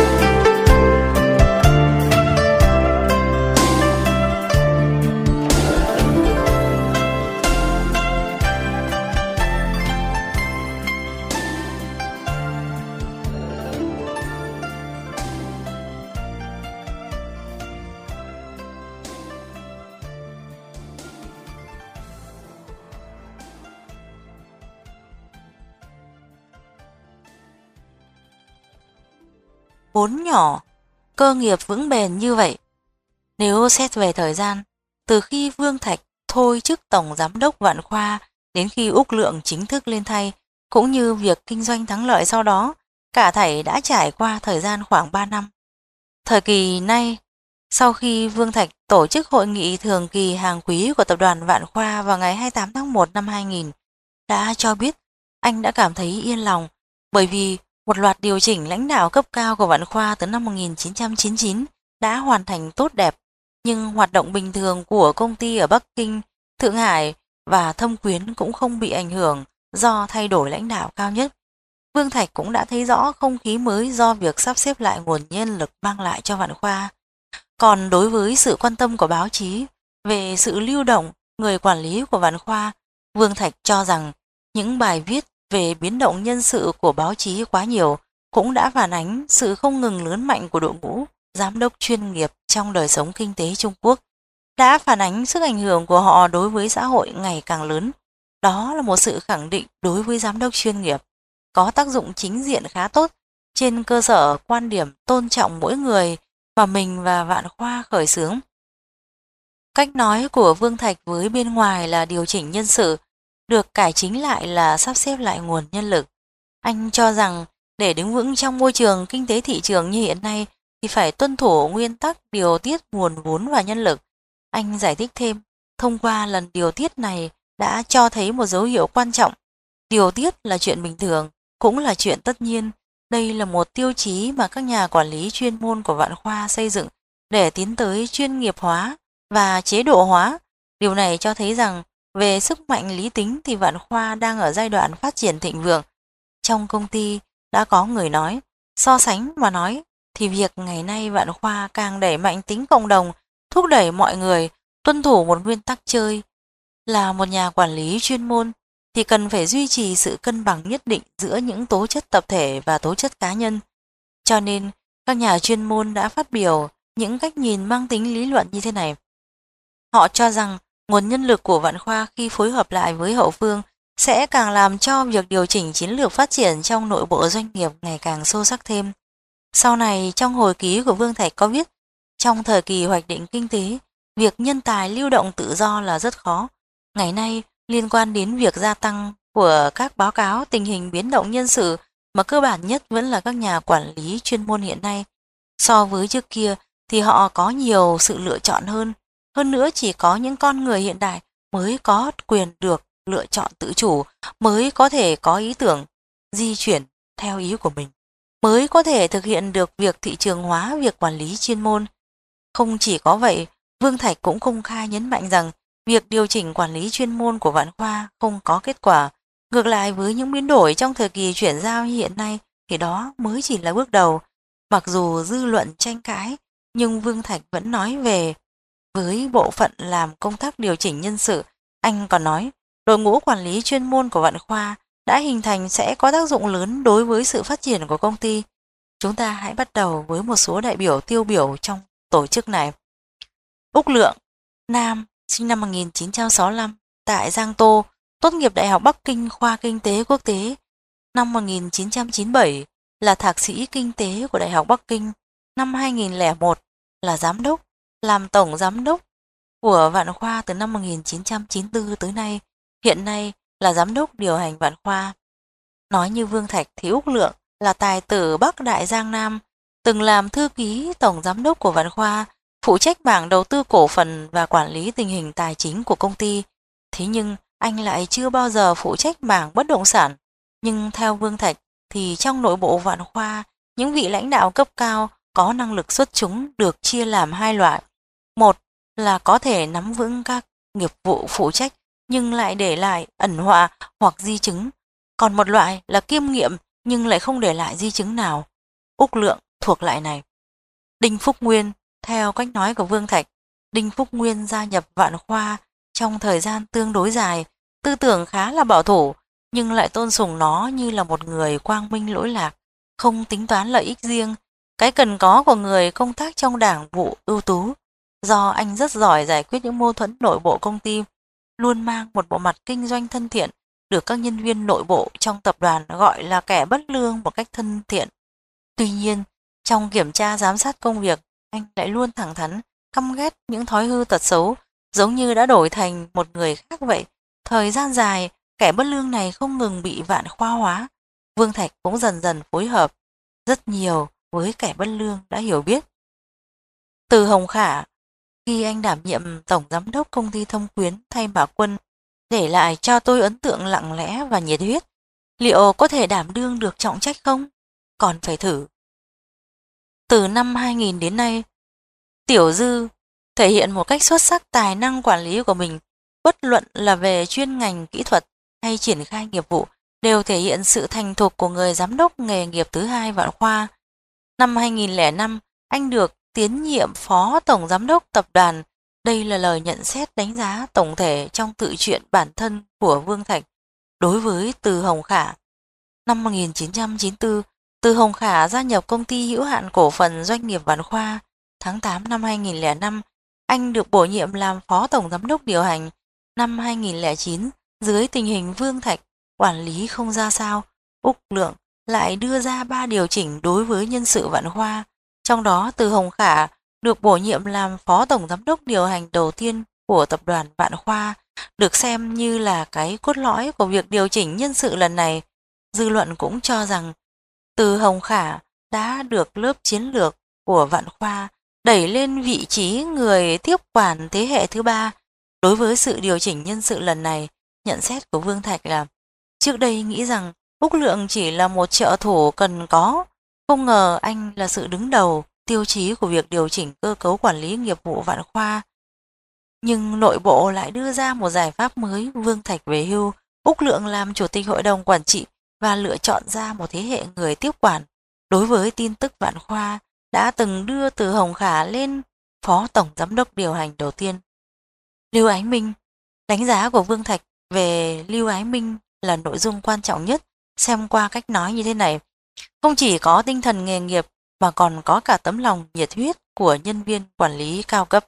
Bốn nhỏ, cơ nghiệp vững bền như vậy. Nếu xét về thời gian, từ khi Vương Thạch thôi chức Tổng Giám đốc Vạn Khoa đến khi Úc Lượng chính thức lên thay, cũng như việc kinh doanh thắng lợi sau đó, cả thảy đã trải qua thời gian khoảng ba năm. Thời kỳ nay, sau khi Vương Thạch tổ chức hội nghị thường kỳ hàng quý của tập đoàn Vạn Khoa vào ngày hai mươi tám tháng một năm hai nghìn, đã cho biết anh đã cảm thấy yên lòng bởi vì một loạt điều chỉnh lãnh đạo cấp cao của Vạn Khoa từ năm một nghìn chín trăm chín mươi chín đã hoàn thành tốt đẹp, nhưng hoạt động bình thường của công ty ở Bắc Kinh, Thượng Hải và Thâm Quyến cũng không bị ảnh hưởng do thay đổi lãnh đạo cao nhất. Vương Thạch cũng đã thấy rõ không khí mới do việc sắp xếp lại nguồn nhân lực mang lại cho Vạn Khoa. Còn đối với sự quan tâm của báo chí về sự lưu động người quản lý của Vạn Khoa, Vương Thạch cho rằng những bài viết về biến động nhân sự của báo chí quá nhiều cũng đã phản ánh sự không ngừng lớn mạnh của đội ngũ giám đốc chuyên nghiệp trong đời sống kinh tế Trung Quốc, đã phản ánh sức ảnh hưởng của họ đối với xã hội ngày càng lớn. Đó là một sự khẳng định đối với giám đốc chuyên nghiệp, có tác dụng chính diện khá tốt trên cơ sở quan điểm tôn trọng mỗi người mà mình và Vạn Khoa khởi xướng. Cách nói của Vương Thạch với bên ngoài là điều chỉnh nhân sự, được cải chính lại là sắp xếp lại nguồn nhân lực. Anh cho rằng để đứng vững trong môi trường kinh tế thị trường như hiện nay thì phải tuân thủ nguyên tắc điều tiết nguồn vốn và nhân lực. Anh giải thích thêm, thông qua lần điều tiết này đã cho thấy một dấu hiệu quan trọng. Điều tiết là chuyện bình thường, cũng là chuyện tất nhiên. Đây là một tiêu chí mà các nhà quản lý chuyên môn của Vạn Khoa xây dựng để tiến tới chuyên nghiệp hóa và chế độ hóa. Điều này cho thấy rằng về sức mạnh lý tính thì Vạn Khoa đang ở giai đoạn phát triển thịnh vượng. Trong công ty đã có người nói, so sánh mà nói thì việc ngày nay Vạn Khoa càng đẩy mạnh tính cộng đồng, thúc đẩy mọi người tuân thủ một nguyên tắc chơi. Là một nhà quản lý chuyên môn thì cần phải duy trì sự cân bằng nhất định giữa những tố chất tập thể và tố chất cá nhân. Cho nên, các nhà chuyên môn đã phát biểu những cách nhìn mang tính lý luận như thế này. Họ cho rằng nguồn nhân lực của Vạn Khoa khi phối hợp lại với hậu phương sẽ càng làm cho việc điều chỉnh chiến lược phát triển trong nội bộ doanh nghiệp ngày càng sâu sắc thêm. Sau này, trong hồi ký của Vương Thạch có viết, trong thời kỳ hoạch định kinh tế, việc nhân tài lưu động tự do là rất khó. Ngày nay, liên quan đến việc gia tăng của các báo cáo tình hình biến động nhân sự mà cơ bản nhất vẫn là các nhà quản lý chuyên môn hiện nay. So với trước kia thì họ có nhiều sự lựa chọn hơn. Hơn nữa chỉ có những con người hiện đại mới có quyền được lựa chọn tự chủ, mới có thể có ý tưởng, di chuyển theo ý của mình, mới có thể thực hiện được việc thị trường hóa việc quản lý chuyên môn. Không chỉ có vậy, Vương Thạch cũng công khai nhấn mạnh rằng việc điều chỉnh quản lý chuyên môn của Vạn Khoa không có kết quả. Ngược lại với những biến đổi trong thời kỳ chuyển giao như hiện nay thì đó mới chỉ là bước đầu. Mặc dù dư luận tranh cãi, nhưng Vương Thạch vẫn nói về với bộ phận làm công tác điều chỉnh nhân sự. Anh còn nói, đội ngũ quản lý chuyên môn của Vạn Khoa đã hình thành sẽ có tác dụng lớn đối với sự phát triển của công ty. Chúng ta hãy bắt đầu với một số đại biểu tiêu biểu trong tổ chức này. Úc Lượng, nam, sinh năm một nghìn chín trăm sáu mươi lăm, tại Giang Tô, tốt nghiệp Đại học Bắc Kinh khoa Kinh tế Quốc tế. Năm một nghìn chín trăm chín mươi bảy là thạc sĩ Kinh tế của Đại học Bắc Kinh. Năm hai nghìn lẻ một là giám đốc, làm tổng giám đốc của Vạn Khoa từ năm một nghìn chín trăm chín mươi tư tới nay. Hiện nay là giám đốc điều hành Vạn Khoa. Nói như Vương Thạch thì Úc Lượng là tài tử Bắc Đại Giang Nam, từng làm thư ký tổng giám đốc của Vạn Khoa, phụ trách mảng đầu tư cổ phần và quản lý tình hình tài chính của công ty. Thế nhưng anh lại chưa bao giờ phụ trách mảng bất động sản. Nhưng theo Vương Thạch thì trong nội bộ Vạn Khoa, những vị lãnh đạo cấp cao có năng lực xuất chúng được chia làm hai loại. Một là có thể nắm vững các nghiệp vụ phụ trách nhưng lại để lại ẩn họa hoặc di chứng. Còn một loại là kiêm nghiệm nhưng lại không để lại di chứng nào. Úc Lượng thuộc loại này. Đinh Phúc Nguyên, theo cách nói của Vương Thạch, Đinh Phúc Nguyên gia nhập Vạn Khoa trong thời gian tương đối dài, tư tưởng khá là bảo thủ, nhưng lại tôn sùng nó như là một người quang minh lỗi lạc, không tính toán lợi ích riêng, cái cần có của người công tác trong đảng vụ ưu tú. Do anh rất giỏi giải quyết những mâu thuẫn nội bộ công ty, luôn mang một bộ mặt kinh doanh thân thiện, được các nhân viên nội bộ trong tập đoàn gọi là kẻ bất lương một cách thân thiện. Tuy nhiên, trong kiểm tra giám sát công việc, anh lại luôn thẳng thắn, căm ghét những thói hư tật xấu, giống như đã đổi thành một người khác vậy. Thời gian dài, kẻ bất lương này không ngừng bị Vạn Khoa hóa. Vương Thạch cũng dần dần phối hợp rất nhiều với kẻ bất lương đã hiểu biết. Từ Hồng Khả, khi anh đảm nhiệm tổng giám đốc công ty Thông Quyến thay bà Quân, để lại cho tôi ấn tượng lặng lẽ và nhiệt huyết. Liệu có thể đảm đương được trọng trách không? Còn phải thử. Từ năm hai nghìn đến nay, Tiểu Dư thể hiện một cách xuất sắc tài năng quản lý của mình, bất luận là về chuyên ngành kỹ thuật hay triển khai nghiệp vụ, đều thể hiện sự thành thục của người giám đốc nghề nghiệp thứ hai Vạn Khoa. Năm hai nghìn lẻ năm, anh được tiến nhiệm phó tổng giám đốc tập đoàn. Đây là lời nhận xét đánh giá tổng thể trong tự truyện bản thân của Vương Thạch đối với Từ Hồng Khả. Năm một nghìn chín trăm chín mươi tư, Từ Hồng Khả gia nhập công ty hữu hạn cổ phần doanh nghiệp Vạn Khoa. Tháng tám năm hai nghìn lẻ năm, anh được bổ nhiệm làm phó tổng giám đốc điều hành. Năm hai nghìn lẻ chín, dưới tình hình Vương Thạch quản lý không ra sao, Úc Lượng lại đưa ra ba điều chỉnh đối với nhân sự Vạn Khoa. Trong đó, Từ Hồng Khả được bổ nhiệm làm phó tổng giám đốc điều hành đầu tiên của tập đoàn Vạn Khoa, được xem như là cái cốt lõi của việc điều chỉnh nhân sự lần này. Dư luận cũng cho rằng Từ Hồng Khả đã được lớp chiến lược của Vạn Khoa đẩy lên vị trí người tiếp quản thế hệ thứ ba. Đối với sự điều chỉnh nhân sự lần này, nhận xét của Vương Thạch là trước đây nghĩ rằng Úc Lượng chỉ là một trợ thủ cần có, không ngờ anh là sự đứng đầu tiêu chí của việc điều chỉnh cơ cấu quản lý nghiệp vụ Vạn Khoa. Nhưng nội bộ lại đưa ra một giải pháp mới. Vương Thạch về hưu, Úc Lượng làm chủ tịch hội đồng quản trị và lựa chọn ra một thế hệ người tiếp quản. Đối với tin tức Vạn Khoa đã từng đưa Từ Hồng Khả lên phó tổng giám đốc điều hành đầu tiên. Lưu Ái Minh. Đánh giá của Vương Thạch về Lưu Ái Minh là nội dung quan trọng nhất, xem qua cách nói như thế này. Không chỉ có tinh thần nghề nghiệp mà còn có cả tấm lòng nhiệt huyết của nhân viên quản lý cao cấp.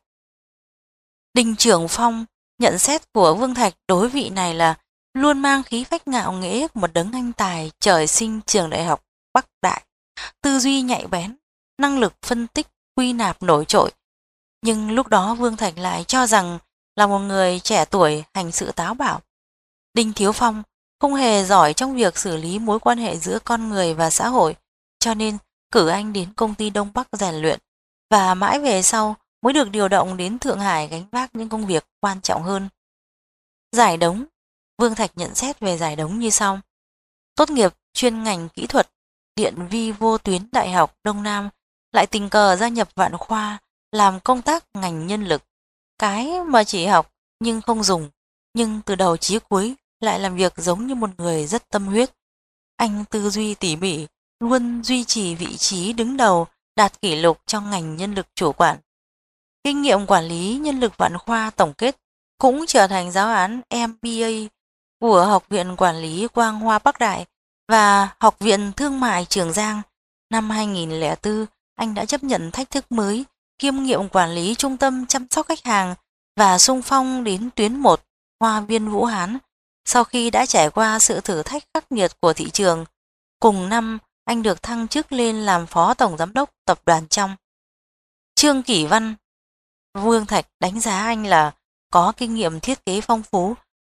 Đinh Trường Phong. Nhận xét của Vương Thạch đối vị này là luôn mang khí phách ngạo nghễ của một đấng anh tài trời sinh trường đại học Bắc Đại, tư duy nhạy bén, năng lực phân tích, quy nạp nổi trội. Nhưng lúc đó Vương Thạch lại cho rằng là một người trẻ tuổi hành sự táo bạo. Đinh Thiếu Phong không hề giỏi trong việc xử lý mối quan hệ giữa con người và xã hội, cho nên cử anh đến công ty Đông Bắc rèn luyện, và mãi về sau mới được điều động đến Thượng Hải gánh vác những công việc quan trọng hơn. Giải Đống. Vương Thạch nhận xét về Giải Đống như sau. Tốt nghiệp chuyên ngành kỹ thuật điện vi vô tuyến Đại học Đông Nam, lại tình cờ gia nhập Vạn Khoa làm công tác ngành nhân lực. Cái mà chỉ học nhưng không dùng, nhưng từ đầu chí cuối lại làm việc giống như một người rất tâm huyết. Anh tư duy tỉ mỉ, luôn duy trì vị trí đứng đầu, đạt kỷ lục trong ngành nhân lực chủ quản. Kinh nghiệm quản lý nhân lực Vạn Khoa tổng kết cũng trở thành giáo án em bê a của Học viện Quản lý Quang Hoa Bắc Đại và Học viện Thương mại Trường Giang. Năm hai nghìn lẻ bốn, anh đã chấp nhận thách thức mới, kiêm nhiệm quản lý trung tâm chăm sóc khách hàng và xung phong đến tuyến một Hoa viên Vũ Hán. Sau khi đã trải qua sự thử thách khắc nghiệt của thị trường, cùng năm anh được thăng chức lên làm phó tổng giám đốc tập đoàn trong. Trương Kỷ Văn. Vương Thạch đánh giá anh là có kinh nghiệm thiết kế phong phú,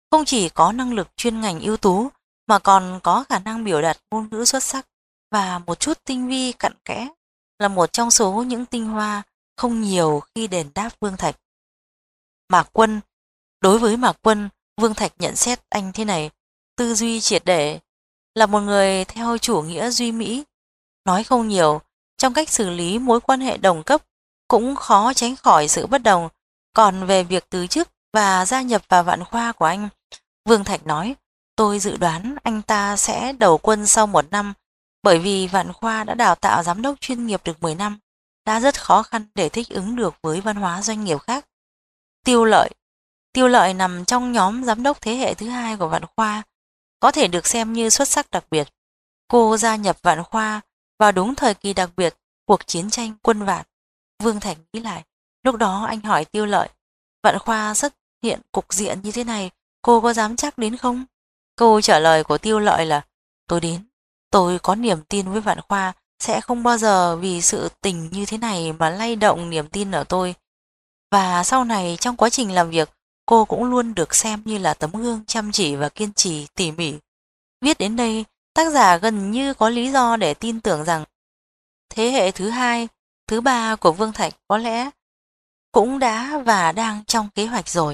không chỉ có năng lực chuyên ngành ưu tú mà còn có khả năng biểu đạt ngôn ngữ xuất sắc và một chút tinh vi cặn kẽ, là một trong số những tinh hoa không nhiều khi đền đáp Vương Thạch. Mạc Quân. Đối với Mạc Quân, Vương Thạch nhận xét anh thế này: tư duy triệt để, là một người theo chủ nghĩa duy mỹ, nói không nhiều, trong cách xử lý mối quan hệ đồng cấp cũng khó tránh khỏi sự bất đồng. Còn về việc từ chức và gia nhập vào Vạn Khoa của anh, Vương Thạch nói: tôi dự đoán anh ta sẽ đầu quân sau một năm, bởi vì Vạn Khoa đã đào tạo giám đốc chuyên nghiệp được mười năm, đã rất khó khăn để thích ứng được với văn hóa doanh nghiệp khác. Tiêu Lợi. Tiêu Lợi nằm trong nhóm giám đốc thế hệ thứ hai của Vạn Khoa, có thể được xem như xuất sắc đặc biệt. Cô gia nhập Vạn Khoa vào đúng thời kỳ đặc biệt, cuộc chiến tranh quân Vạn. Vương Thạch nghĩ lại, lúc đó anh hỏi Tiêu Lợi: Vạn Khoa xuất hiện cục diện như thế này, cô có dám chắc đến không? Câu trả lời của Tiêu Lợi là: tôi đến, tôi có niềm tin với Vạn Khoa, sẽ không bao giờ vì sự tình như thế này mà lay động niềm tin ở tôi. Và sau này trong quá trình làm việc, cô cũng luôn được xem như là tấm gương chăm chỉ và kiên trì tỉ mỉ. Viết đến đây, tác giả gần như có lý do để tin tưởng rằng thế hệ thứ hai, thứ ba của Vương Thạch có lẽ cũng đã và đang trong kế hoạch rồi.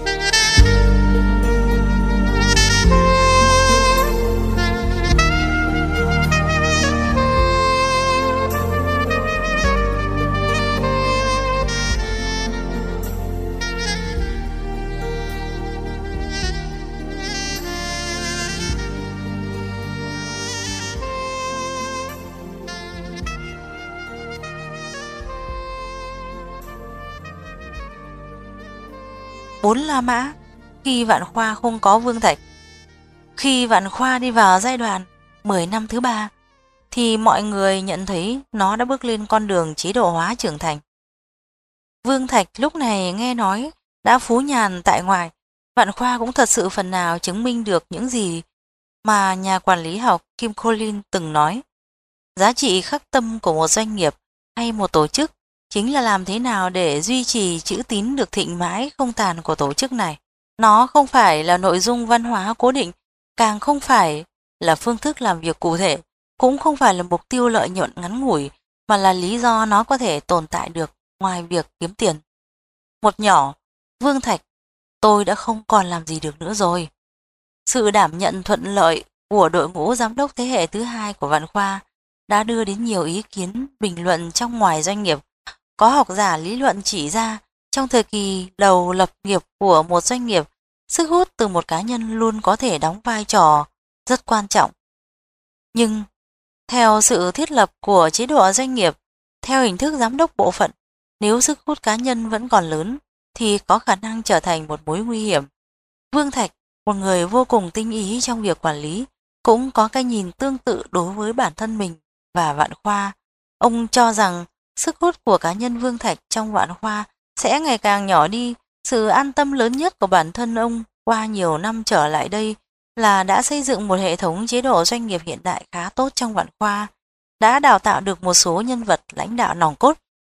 Bốn La Mã khi Vạn Khoa không có Vương Thạch. Khi Vạn Khoa đi vào giai đoạn mười năm thứ ba, thì mọi người nhận thấy nó đã bước lên con đường chế độ hóa trưởng thành. Vương Thạch lúc này nghe nói đã phú nhàn tại ngoại, Vạn Khoa cũng thật sự phần nào chứng minh được những gì mà nhà quản lý học Kim Collins từng nói. Giá trị khắc tâm của một doanh nghiệp hay một tổ chức chính là làm thế nào để duy trì chữ tín được thịnh mãi không tàn của tổ chức này. Nó không phải là nội dung văn hóa cố định, càng không phải là phương thức làm việc cụ thể, cũng không phải là mục tiêu lợi nhuận ngắn ngủi, mà là lý do nó có thể tồn tại được ngoài việc kiếm tiền. Một nhỏ, Vương Thạch, tôi đã không còn làm gì được nữa rồi. Sự đảm nhận thuận lợi của đội ngũ giám đốc thế hệ thứ hai của Vạn Khoa đã đưa đến nhiều ý kiến bình luận trong ngoài doanh nghiệp. Có học giả lý luận chỉ ra, trong thời kỳ đầu lập nghiệp của một doanh nghiệp, sức hút từ một cá nhân luôn có thể đóng vai trò rất quan trọng. Nhưng, theo sự thiết lập của chế độ doanh nghiệp, theo hình thức giám đốc bộ phận, nếu sức hút cá nhân vẫn còn lớn, thì có khả năng trở thành một mối nguy hiểm. Vương Thạch, một người vô cùng tinh ý trong việc quản lý, cũng có cái nhìn tương tự đối với bản thân mình và Vạn Khoa. Ông cho rằng sức hút của cá nhân Vương Thạch trong Vạn Khoa sẽ ngày càng nhỏ đi. Sự an tâm lớn nhất của bản thân ông qua nhiều năm trở lại đây là đã xây dựng một hệ thống chế độ doanh nghiệp hiện đại khá tốt trong Vạn Khoa, đã đào tạo được một số nhân vật lãnh đạo nòng cốt.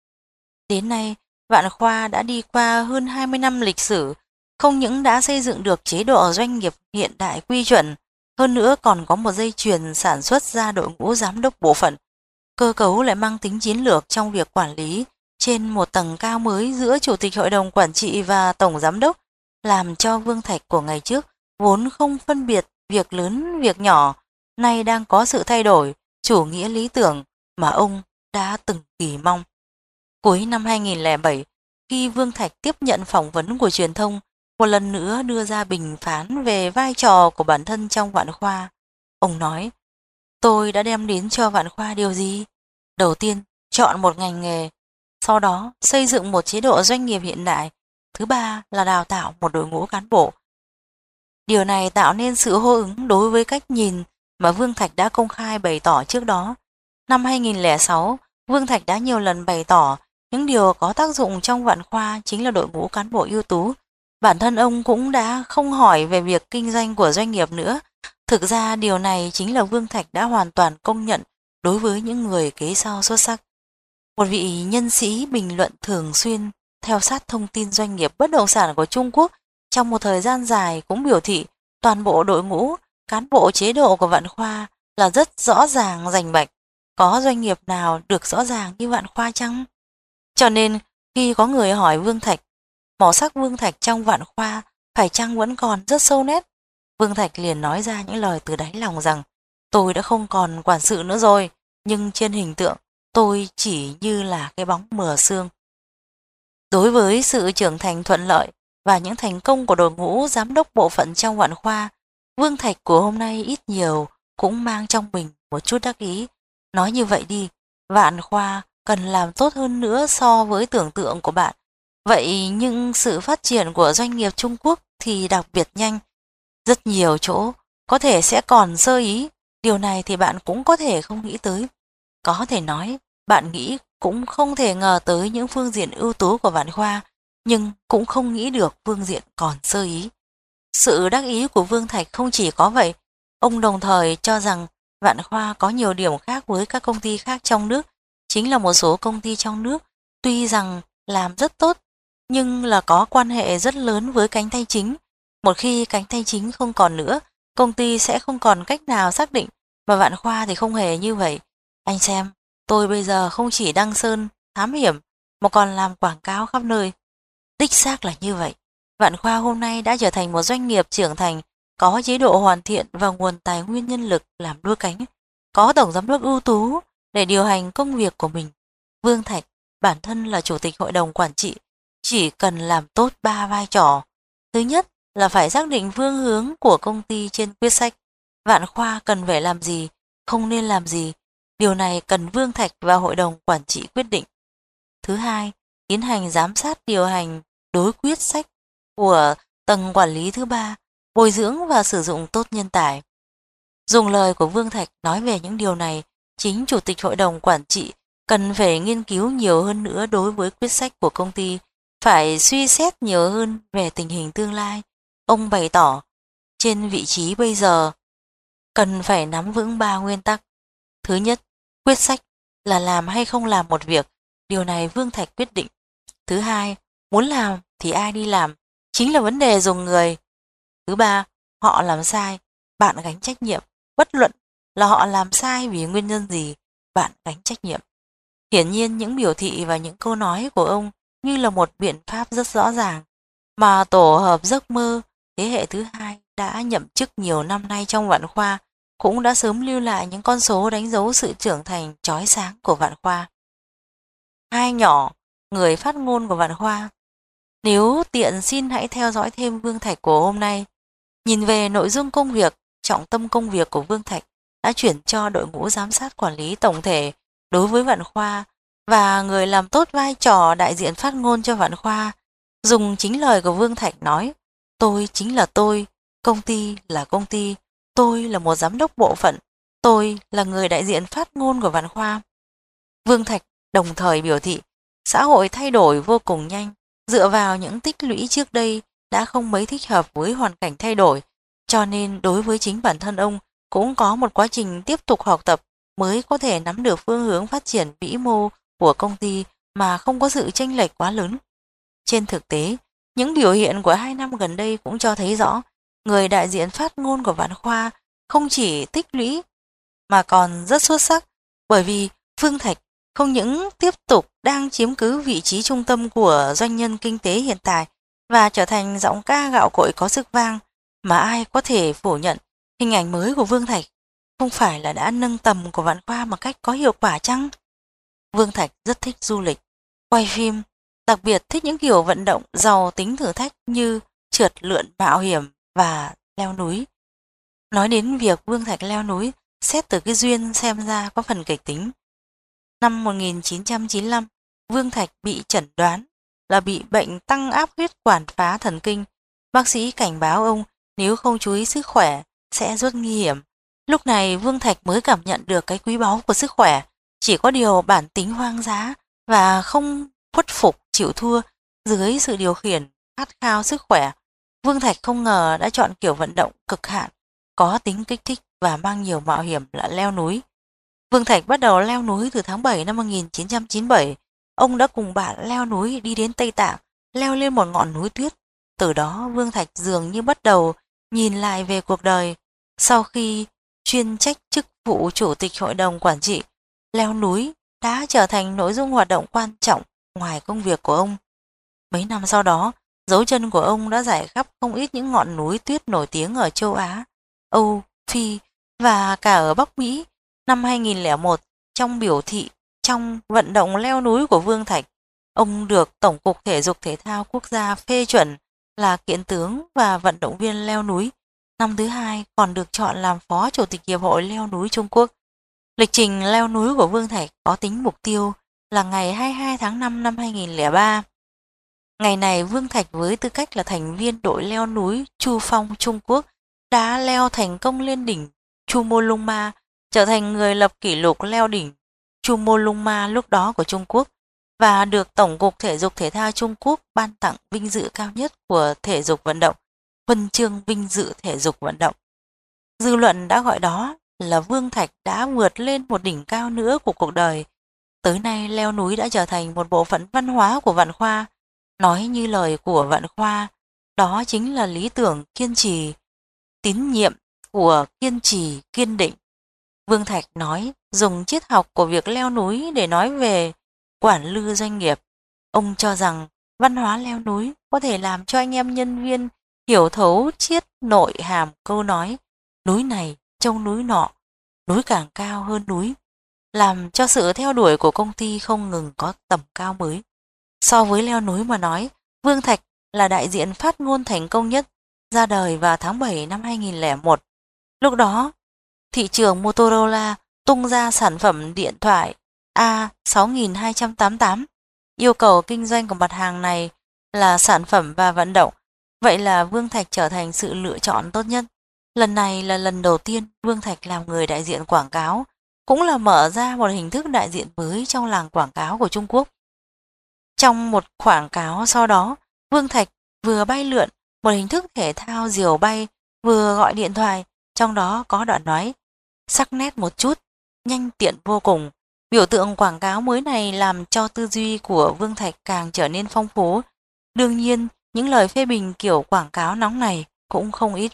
Đến nay, Vạn Khoa đã đi qua hơn hai mươi năm lịch sử, không những đã xây dựng được chế độ doanh nghiệp hiện đại quy chuẩn, hơn nữa còn có một dây chuyền sản xuất ra đội ngũ giám đốc bộ phận. Cơ cấu lại mang tính chiến lược trong việc quản lý trên một tầng cao mới giữa Chủ tịch Hội đồng Quản trị và Tổng Giám đốc, làm cho Vương Thạch của ngày trước vốn không phân biệt việc lớn việc nhỏ, nay đang có sự thay đổi, chủ nghĩa lý tưởng mà ông đã từng kỳ mong. Cuối năm hai nghìn không trăm lẻ bảy, khi Vương Thạch tiếp nhận phỏng vấn của truyền thông, một lần nữa đưa ra bình phán về vai trò của bản thân trong Vạn Khoa. Ông nói: tôi đã đem đến cho Vạn Khoa điều gì? Đầu tiên, chọn một ngành nghề, sau đó xây dựng một chế độ doanh nghiệp hiện đại, thứ ba là đào tạo một đội ngũ cán bộ. Điều này tạo nên sự hô ứng đối với cách nhìn mà Vương Thạch đã công khai bày tỏ trước đó. Năm hai nghìn không trăm lẻ sáu, Vương Thạch đã nhiều lần bày tỏ những điều có tác dụng trong Vạn Khoa chính là đội ngũ cán bộ ưu tú. Bản thân ông cũng đã không hỏi về việc kinh doanh của doanh nghiệp nữa. Thực ra điều này chính là Vương Thạch đã hoàn toàn công nhận đối với những người kế sau xuất sắc. Một vị nhân sĩ bình luận thường xuyên theo sát thông tin doanh nghiệp bất động sản của Trung Quốc trong một thời gian dài cũng biểu thị toàn bộ đội ngũ, cán bộ chế độ của Vạn Khoa là rất rõ ràng rành mạch. Có doanh nghiệp nào được rõ ràng như Vạn Khoa chăng? Cho nên khi có người hỏi Vương Thạch, màu sắc Vương Thạch trong Vạn Khoa phải chăng vẫn còn rất sâu nét, Vương Thạch liền nói ra những lời từ đáy lòng rằng tôi đã không còn quản sự nữa rồi, nhưng trên hình tượng tôi chỉ như là cái bóng mờ sương. Đối với sự trưởng thành thuận lợi và những thành công của đội ngũ giám đốc bộ phận trong Vạn Khoa, Vương Thạch của hôm nay ít nhiều cũng mang trong mình một chút đắc ý. Nói như vậy đi, Vạn Khoa cần làm tốt hơn nữa so với tưởng tượng của bạn. Vậy nhưng sự phát triển của doanh nghiệp Trung Quốc thì đặc biệt nhanh. Rất nhiều chỗ có thể sẽ còn sơ ý, điều này thì bạn cũng có thể không nghĩ tới. Có thể nói, bạn nghĩ cũng không thể ngờ tới những phương diện ưu tú của Vạn Khoa, nhưng cũng không nghĩ được phương diện còn sơ ý. Sự đắc ý của Vương Thạch không chỉ có vậy, ông đồng thời cho rằng Vạn Khoa có nhiều điểm khác với các công ty khác trong nước, chính là một số công ty trong nước tuy rằng làm rất tốt, nhưng là có quan hệ rất lớn với cánh tay chính. Một khi cánh tay chính không còn nữa, công ty sẽ không còn cách nào xác định, mà Vạn Khoa thì không hề như vậy. Anh xem, tôi bây giờ không chỉ đăng sơn, thám hiểm, mà còn làm quảng cáo khắp nơi. Đích xác là như vậy. Vạn Khoa hôm nay đã trở thành một doanh nghiệp trưởng thành, có chế độ hoàn thiện và nguồn tài nguyên nhân lực làm đua cánh, có tổng giám đốc ưu tú để điều hành công việc của mình. Vương Thạch, bản thân là chủ tịch hội đồng quản trị, chỉ cần làm tốt ba vai trò. Thứ nhất là phải xác định phương hướng của công ty trên quyết sách. Vạn Khoa cần phải làm gì, không nên làm gì. Điều này cần Vương Thạch và hội đồng quản trị quyết định. Thứ hai, tiến hành giám sát điều hành đối quyết sách của tầng quản lý thứ ba, bồi dưỡng và sử dụng tốt nhân tài. Dùng lời của Vương Thạch nói về những điều này, chính chủ tịch hội đồng quản trị cần phải nghiên cứu nhiều hơn nữa đối với quyết sách của công ty, phải suy xét nhiều hơn về tình hình tương lai. Ông bày tỏ, trên vị trí bây giờ, cần phải nắm vững ba nguyên tắc. Thứ nhất, quyết sách là làm hay không làm một việc, điều này Vương Thạch quyết định. Thứ hai, muốn làm thì ai đi làm, chính là vấn đề dùng người. Thứ ba, họ làm sai, bạn gánh trách nhiệm, bất luận là họ làm sai vì nguyên nhân gì, bạn gánh trách nhiệm. Hiển nhiên những biểu thị và những câu nói của ông như là một biện pháp rất rõ ràng, mà tổ hợp giấc mơ thế hệ thứ hai đã nhậm chức nhiều năm nay trong Vạn Khoa cũng đã sớm lưu lại những con số đánh dấu sự trưởng thành chói sáng của Vạn Khoa. Hai nhỏ, người phát ngôn của Vạn Khoa. Nếu tiện xin hãy theo dõi thêm Vương Thạch của hôm nay. Nhìn về nội dung công việc, trọng tâm công việc của Vương Thạch đã chuyển cho đội ngũ giám sát quản lý tổng thể đối với Vạn Khoa và người làm tốt vai trò đại diện phát ngôn cho Vạn Khoa. Dùng chính lời của Vương Thạch nói, tôi chính là tôi, công ty là công ty, tôi là một giám đốc bộ phận, tôi là người đại diện phát ngôn của Vạn Khoa. Vương Thạch đồng thời biểu thị, xã hội thay đổi vô cùng nhanh, dựa vào những tích lũy trước đây đã không mấy thích hợp với hoàn cảnh thay đổi, cho nên đối với chính bản thân ông cũng có một quá trình tiếp tục học tập mới có thể nắm được phương hướng phát triển vĩ mô của công ty mà không có sự chênh lệch quá lớn. Trên thực tế, những biểu hiện của hai năm gần đây cũng cho thấy rõ, người đại diện phát ngôn của Vạn Khoa không chỉ tích lũy mà còn rất xuất sắc, bởi vì Vương Thạch không những tiếp tục đang chiếm cứ vị trí trung tâm của doanh nhân kinh tế hiện tại và trở thành giọng ca gạo cội có sức vang, mà ai có thể phủ nhận hình ảnh mới của Vương Thạch không phải là đã nâng tầm của Vạn Khoa một cách có hiệu quả chăng? Vương Thạch rất thích du lịch, quay phim, đặc biệt thích những kiểu vận động giàu tính thử thách như trượt lượn mạo hiểm và leo núi. Nói đến việc Vương Thạch leo núi, xét từ cái duyên xem ra có phần kịch tính. Năm một nghìn chín trăm chín mươi lăm, Vương Thạch bị chẩn đoán là bị bệnh tăng áp huyết quản phá thần kinh. Bác sĩ cảnh báo ông nếu không chú ý sức khỏe sẽ rất nguy hiểm. Lúc này Vương Thạch mới cảm nhận được cái quý báu của sức khỏe, chỉ có điều bản tính hoang dã và không khuất phục chịu thua dưới sự điều khiển khát khao sức khỏe. Vương Thạch không ngờ đã chọn kiểu vận động cực hạn, có tính kích thích và mang nhiều mạo hiểm là leo núi. Vương Thạch bắt đầu leo núi từ tháng bảy năm một nghìn chín trăm chín mươi bảy. Ông đã cùng bạn leo núi đi đến Tây Tạng, leo lên một ngọn núi tuyết. Từ đó Vương Thạch dường như bắt đầu nhìn lại về cuộc đời. Sau khi chuyên trách chức vụ chủ tịch hội đồng quản trị, leo núi đã trở thành nội dung hoạt động quan trọng ngoài công việc của ông. Mấy năm sau đó, dấu chân của ông đã rải khắp không ít những ngọn núi tuyết nổi tiếng ở châu Á, Âu, Phi và cả ở Bắc Mỹ. Năm hai nghìn lẻ một, trong biểu thị trong vận động leo núi của Vương Thạch, ông được Tổng cục Thể dục Thể thao Quốc gia phê chuẩn là kiện tướng và vận động viên leo núi. Năm thứ hai còn được chọn làm Phó Chủ tịch Hiệp hội Leo núi Trung Quốc. Lịch trình leo núi của Vương Thạch có tính mục tiêu là ngày hai mươi hai tháng năm năm hai nghìn lẻ ba. Ngày này Vương Thạch với tư cách là thành viên đội leo núi Chu Phong Trung Quốc đã leo thành công lên đỉnh Chumolungma, trở thành người lập kỷ lục leo đỉnh Chumolungma lúc đó của Trung Quốc và được Tổng cục Thể dục Thể thao Trung Quốc ban tặng vinh dự cao nhất của thể dục vận động, huân chương vinh dự thể dục vận động. Dư luận đã gọi đó là Vương Thạch đã vượt lên một đỉnh cao nữa của cuộc đời. Tới nay leo núi đã trở thành một bộ phận văn hóa của Vạn Khoa. Nói như lời của Vạn Khoa, đó chính là lý tưởng kiên trì, tín nhiệm của kiên trì kiên định. Vương Thạch nói dùng triết học của việc leo núi để nói về quản lư doanh nghiệp. Ông cho rằng văn hóa leo núi có thể làm cho anh em nhân viên hiểu thấu triết nội hàm câu nói núi này trông núi nọ, núi càng cao hơn núi, làm cho sự theo đuổi của công ty không ngừng có tầm cao mới. So với leo núi mà nói, Vương Thạch là đại diện phát ngôn thành công nhất, ra đời vào tháng bảy năm hai nghìn lẻ một. Lúc đó, thị trường Motorola tung ra sản phẩm điện thoại A sáu nghìn hai trăm tám mươi tám. Yêu cầu kinh doanh của mặt hàng này là sản phẩm và vận động. Vậy là Vương Thạch trở thành sự lựa chọn tốt nhất. Lần này là lần đầu tiên Vương Thạch làm người đại diện quảng cáo, cũng là mở ra một hình thức đại diện mới trong làng quảng cáo của Trung Quốc. Trong một quảng cáo sau đó, Vương Thạch vừa bay lượn, một hình thức thể thao diều bay, vừa gọi điện thoại, trong đó có đoạn nói sắc nét một chút, nhanh tiện vô cùng. Biểu tượng quảng cáo mới này làm cho tư duy của Vương Thạch càng trở nên phong phú. Đương nhiên, những lời phê bình kiểu quảng cáo nóng này cũng không ít.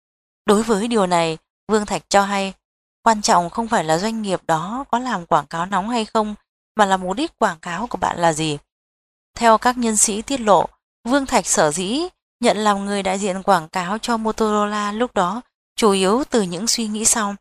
Đối với điều này, Vương Thạch cho hay, quan trọng không phải là doanh nghiệp đó có làm quảng cáo nóng hay không, mà là mục đích quảng cáo của bạn là gì. Theo các nhân sĩ tiết lộ, Vương Thạch sở dĩ nhận làm người đại diện quảng cáo cho Motorola lúc đó chủ yếu từ những suy nghĩ sau.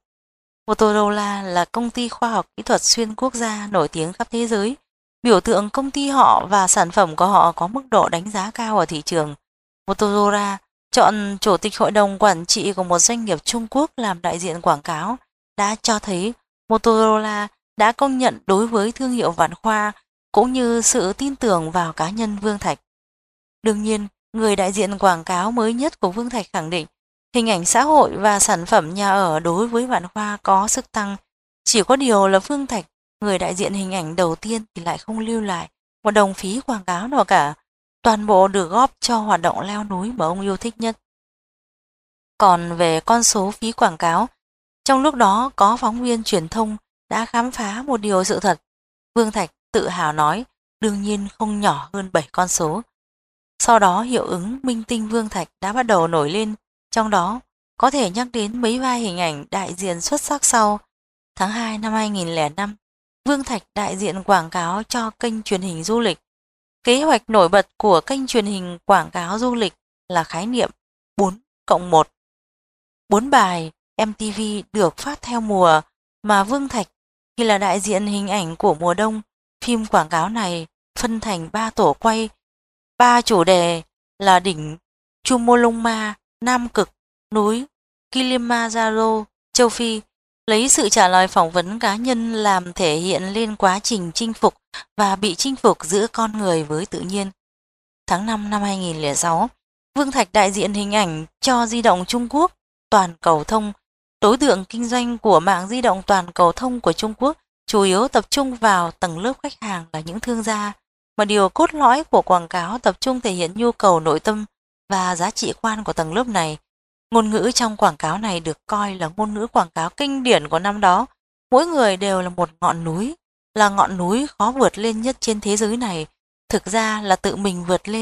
Motorola là công ty khoa học kỹ thuật xuyên quốc gia nổi tiếng khắp thế giới. Biểu tượng công ty họ và sản phẩm của họ có mức độ đánh giá cao ở thị trường. Motorola chọn chủ tịch hội đồng quản trị của một doanh nghiệp Trung Quốc làm đại diện quảng cáo đã cho thấy Motorola đã công nhận đối với thương hiệu Vạn Khoa cũng như sự tin tưởng vào cá nhân Vương Thạch. Đương nhiên, người đại diện quảng cáo mới nhất của Vương Thạch khẳng định hình ảnh xã hội và sản phẩm nhà ở đối với Vạn Khoa có sức tăng. Chỉ có điều là Vương Thạch, người đại diện hình ảnh đầu tiên thì lại không lưu lại một đồng phí quảng cáo nào cả. Toàn bộ được góp cho hoạt động leo núi mà ông yêu thích nhất. Còn về con số phí quảng cáo, trong lúc đó có phóng viên truyền thông đã khám phá một điều sự thật. Vương Thạch tự hào nói, đương nhiên không nhỏ hơn bảy con số. Sau đó hiệu ứng minh tinh Vương Thạch đã bắt đầu nổi lên, trong đó có thể nhắc đến mấy vai hình ảnh đại diện xuất sắc sau. Tháng hai năm hai nghìn lẻ năm, Vương Thạch đại diện quảng cáo cho kênh truyền hình du lịch. Kế hoạch nổi bật của kênh truyền hình quảng cáo du lịch là khái niệm bốn cộng một. Bốn bài em tê vê được phát theo mùa mà Vương Thạch thì là đại diện hình ảnh của mùa đông. Phim quảng cáo này phân thành ba tổ quay, ba chủ đề là đỉnh Chumolungma, Nam Cực, núi Kilimanjaro, châu Phi, lấy sự trả lời phỏng vấn cá nhân làm thể hiện lên quá trình chinh phục và bị chinh phục giữa con người với tự nhiên. Tháng năm năm hai nghìn lẻ sáu, Vương Thạch đại diện hình ảnh cho di động Trung Quốc toàn cầu thông. Đối tượng kinh doanh của mạng di động toàn cầu thông của Trung Quốc chủ yếu tập trung vào tầng lớp khách hàng là những thương gia, mà điều cốt lõi của quảng cáo tập trung thể hiện nhu cầu nội tâm và giá trị quan của tầng lớp này. Ngôn ngữ trong quảng cáo này được coi là ngôn ngữ quảng cáo kinh điển của năm đó. Mỗi người đều là một ngọn núi, là ngọn núi khó vượt lên nhất trên thế giới này. Thực ra là tự mình vượt lên,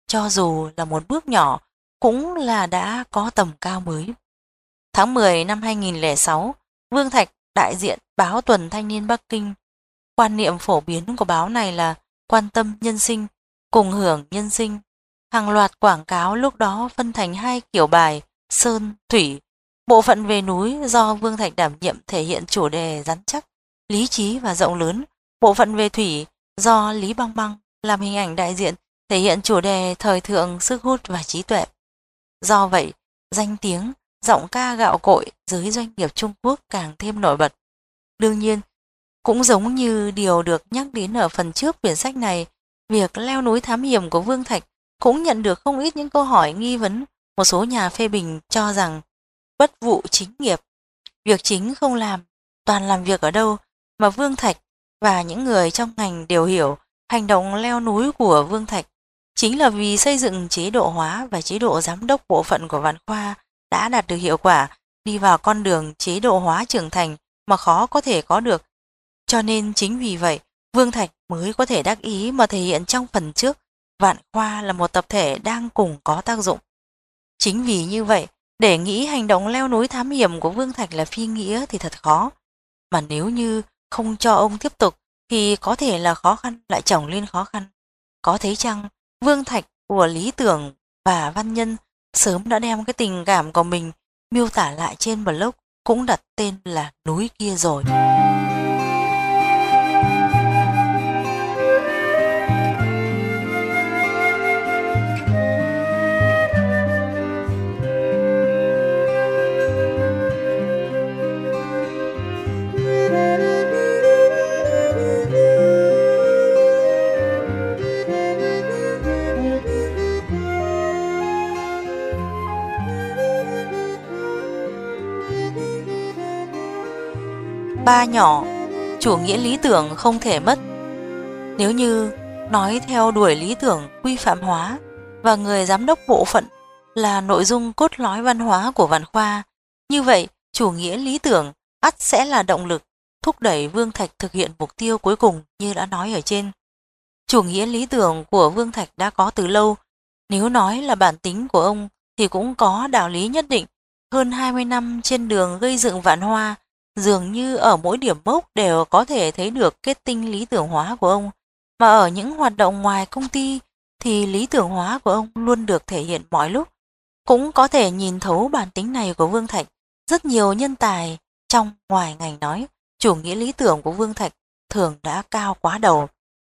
cho dù là một bước nhỏ, cũng là đã có tầm cao mới. Tháng mười năm hai nghìn lẻ sáu, Vương Thạch đại diện báo Tuần Thanh niên Bắc Kinh. Quan niệm phổ biến của báo này là quan tâm nhân sinh, cùng hưởng nhân sinh. Hàng loạt quảng cáo lúc đó phân thành hai kiểu bài sơn, thủy. Bộ phận về núi do Vương Thạch đảm nhiệm thể hiện chủ đề rắn chắc, lý trí và rộng lớn. Bộ phận về thủy do Lý Băng Băng làm hình ảnh đại diện, thể hiện chủ đề thời thượng, sức hút và trí tuệ. Do vậy, danh tiếng, giọng ca gạo cội giới doanh nghiệp Trung Quốc càng thêm nổi bật. Đương nhiên, cũng giống như điều được nhắc đến ở phần trước quyển sách này, việc leo núi thám hiểm của Vương Thạch cũng nhận được không ít những câu hỏi nghi vấn. Một số nhà phê bình cho rằng bất vụ chính nghiệp, việc chính không làm, toàn làm việc ở đâu, mà Vương Thạch và những người trong ngành đều hiểu hành động leo núi của Vương Thạch chính là vì xây dựng chế độ hóa và chế độ giám đốc bộ phận của Vạn Khoa đã đạt được hiệu quả, đi vào con đường chế độ hóa trưởng thành mà khó có thể có được. Cho nên chính vì vậy, Vương Thạch mới có thể đắc ý mà thể hiện trong phần trước, Vạn Khoa là một tập thể đang cùng có tác dụng. Chính vì như vậy, để nghĩ hành động leo núi thám hiểm của Vương Thạch là phi nghĩa thì thật khó. Mà nếu như không cho ông tiếp tục thì có thể là khó khăn lại chồng lên khó khăn. Có thấy chăng, Vương Thạch của Lý Tưởng và Văn Nhân sớm đã đem cái tình cảm của mình miêu tả lại trên blog, cũng đặt tên là Núi Kia rồi. Ba nhỏ, chủ nghĩa lý tưởng không thể mất. Nếu như nói theo đuổi lý tưởng quy phạm hóa và người giám đốc bộ phận là nội dung cốt lõi văn hóa của Vạn Khoa, như vậy chủ nghĩa lý tưởng ắt sẽ là động lực thúc đẩy Vương Thạch thực hiện mục tiêu cuối cùng như đã nói ở trên. Chủ nghĩa lý tưởng của Vương Thạch đã có từ lâu, nếu nói là bản tính của ông thì cũng có đạo lý nhất định. Hơn hai mươi năm trên đường gây dựng Vạn Hoa, dường như ở mỗi điểm mốc đều có thể thấy được kết tinh lý tưởng hóa của ông, mà ở những hoạt động ngoài công ty thì lý tưởng hóa của ông luôn được thể hiện mọi lúc. Cũng có thể nhìn thấu bản tính này của Vương Thạch. Rất nhiều nhân tài trong ngoài ngành nói chủ nghĩa lý tưởng của Vương Thạch thường đã cao quá đầu.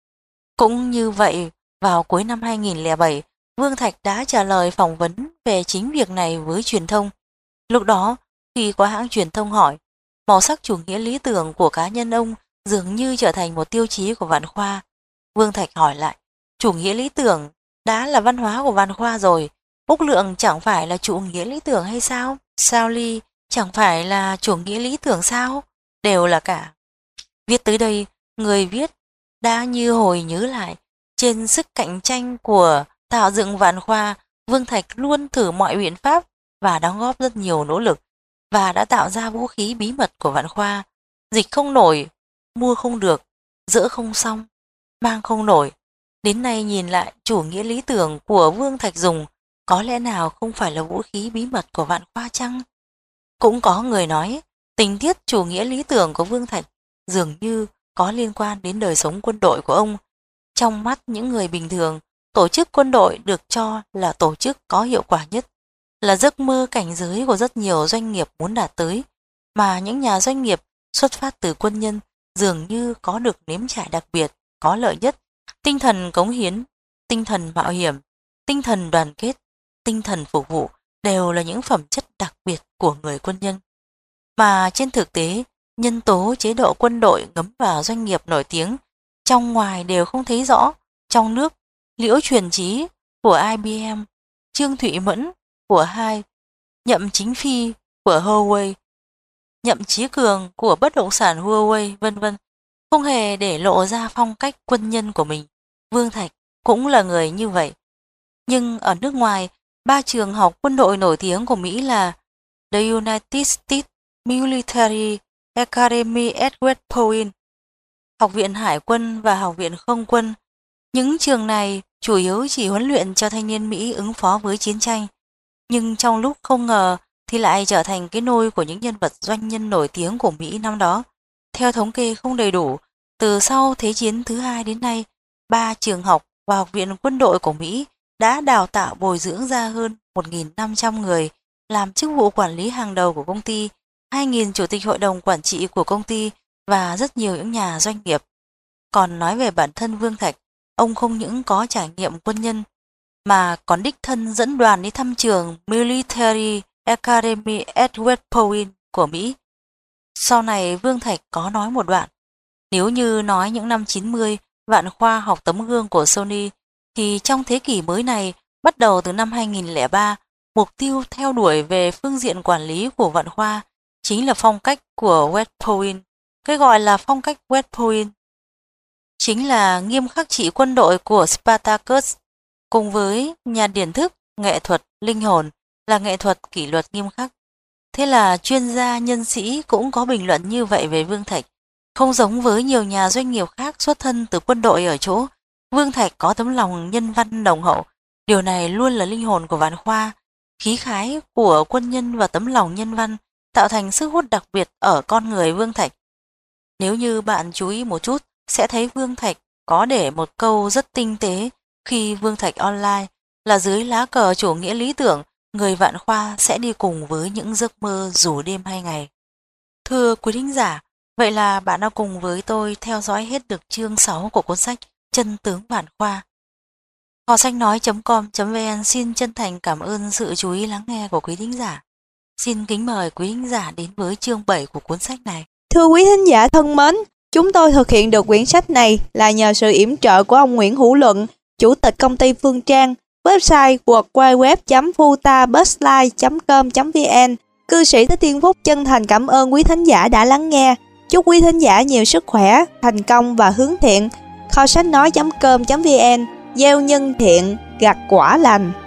Cũng như vậy, vào cuối năm hai nghìn lẻ bảy, Vương Thạch đã trả lời phỏng vấn về chính việc này với truyền thông. Lúc đó, khi có hãng truyền thông hỏi, màu sắc chủ nghĩa lý tưởng của cá nhân ông dường như trở thành một tiêu chí của Vạn Khoa. Vương Thạch hỏi lại, chủ nghĩa lý tưởng đã là văn hóa của Vạn Khoa rồi, Úc Lượng chẳng phải là chủ nghĩa lý tưởng hay sao? Sao Ly chẳng phải là chủ nghĩa lý tưởng sao? Đều là cả. Viết tới đây, người viết đã như hồi nhớ lại, trên sức cạnh tranh của tạo dựng Vạn Khoa, Vương Thạch luôn thử mọi biện pháp và đóng góp rất nhiều nỗ lực, và đã tạo ra vũ khí bí mật của Vạn Khoa. Dịch không nổi, mua không được, dỡ không xong, mang không nổi. Đến nay nhìn lại, chủ nghĩa lý tưởng của Vương Thạch dùng có lẽ nào không phải là vũ khí bí mật của Vạn Khoa chăng? Cũng có người nói, tình tiết chủ nghĩa lý tưởng của Vương Thạch dường như có liên quan đến đời sống quân đội của ông. Trong mắt những người bình thường, tổ chức quân đội được cho là tổ chức có hiệu quả nhất, là giấc mơ cảnh giới của rất nhiều doanh nghiệp muốn đạt tới, mà những nhà doanh nghiệp xuất phát từ quân nhân dường như có được nếm trải đặc biệt, có lợi nhất, tinh thần cống hiến, tinh thần mạo hiểm, tinh thần đoàn kết, tinh thần phục vụ đều là những phẩm chất đặc biệt của người quân nhân. Mà trên thực tế, nhân tố chế độ quân đội ngấm vào doanh nghiệp nổi tiếng, trong ngoài đều không thấy rõ. Trong nước, Liễu Truyền Chí của I B M, Trương Thụy Mẫn của Hai, Nhậm Chính Phi của Huawei, Nhậm Chí Cường của bất động sản Huawei, vân vân, không hề để lộ ra phong cách quân nhân của mình. Vương Thạch cũng là người như vậy. Nhưng ở nước ngoài, ba trường học quân đội nổi tiếng của Mỹ là The United States Military Academy at West Point, Học viện Hải quân và Học viện Không quân, Những trường này chủ yếu chỉ huấn luyện cho thanh niên Mỹ ứng phó với chiến tranh, nhưng trong lúc không ngờ thì lại trở thành cái nôi của những nhân vật doanh nhân nổi tiếng của Mỹ năm đó. Theo thống kê không đầy đủ, từ sau Thế chiến thứ hai đến nay, ba trường học và học viện quân đội của Mỹ đã đào tạo bồi dưỡng ra hơn một nghìn năm trăm người làm chức vụ quản lý hàng đầu của công ty, hai nghìn chủ tịch hội đồng quản trị của công ty và rất nhiều những nhà doanh nghiệp. Còn nói về bản thân Vương Thạch, ông không những có trải nghiệm quân nhân mà còn đích thân dẫn đoàn đi thăm trường Military Academy at West Point của Mỹ. Sau này Vương Thạch có nói một đoạn, nếu như nói những năm chín mươi Vạn Khoa học tấm gương của Sony, thì trong thế kỷ mới này, bắt đầu từ năm hai nghìn lẻ ba, mục tiêu theo đuổi về phương diện quản lý của Vạn Khoa chính là phong cách của West Point. Cái gọi là phong cách West Point chính là nghiêm khắc trị quân đội của Spartacus, cùng với nhà điển thức, nghệ thuật, linh hồn là nghệ thuật kỷ luật nghiêm khắc. Thế là chuyên gia nhân sĩ cũng có bình luận như vậy về Vương Thạch. Không giống với nhiều nhà doanh nghiệp khác xuất thân từ quân đội ở chỗ, Vương Thạch có tấm lòng nhân văn nồng hậu. Điều này luôn là linh hồn của Vạn Khoa. Khí khái của quân nhân và tấm lòng nhân văn tạo thành sức hút đặc biệt ở con người Vương Thạch. Nếu như bạn chú ý một chút, sẽ thấy Vương Thạch có để một câu rất tinh tế khi Vương Thạch online là dưới lá cờ chủ nghĩa lý tưởng, người Vạn Khoa sẽ đi cùng với những giấc mơ dù đêm hay ngày. Thưa quý thính giả, vậy là bạn đã cùng với tôi theo dõi hết được chương sáu của cuốn sách Chân tướng Vạn Khoa. Họ sách nói chấm com chấm vn xin chân thành cảm ơn sự chú ý lắng nghe của quý thính giả. Xin kính mời quý thính giả đến với chương bảy của cuốn sách này. Thưa quý thính giả thân mến, chúng tôi thực hiện được quyển sách này là nhờ sự yểm trợ của ông Nguyễn Hữu Luận, Chủ tịch công ty Phương Trang, website w w w chấm futabusline chấm com chấm vn. Cư sĩ Thích Thiên Phúc chân thành cảm ơn quý thính giả đã lắng nghe. Chúc quý thính giả nhiều sức khỏe, thành công và hướng thiện. Kho sách nói chấm com chấm vn, gieo nhân thiện, gặt quả lành.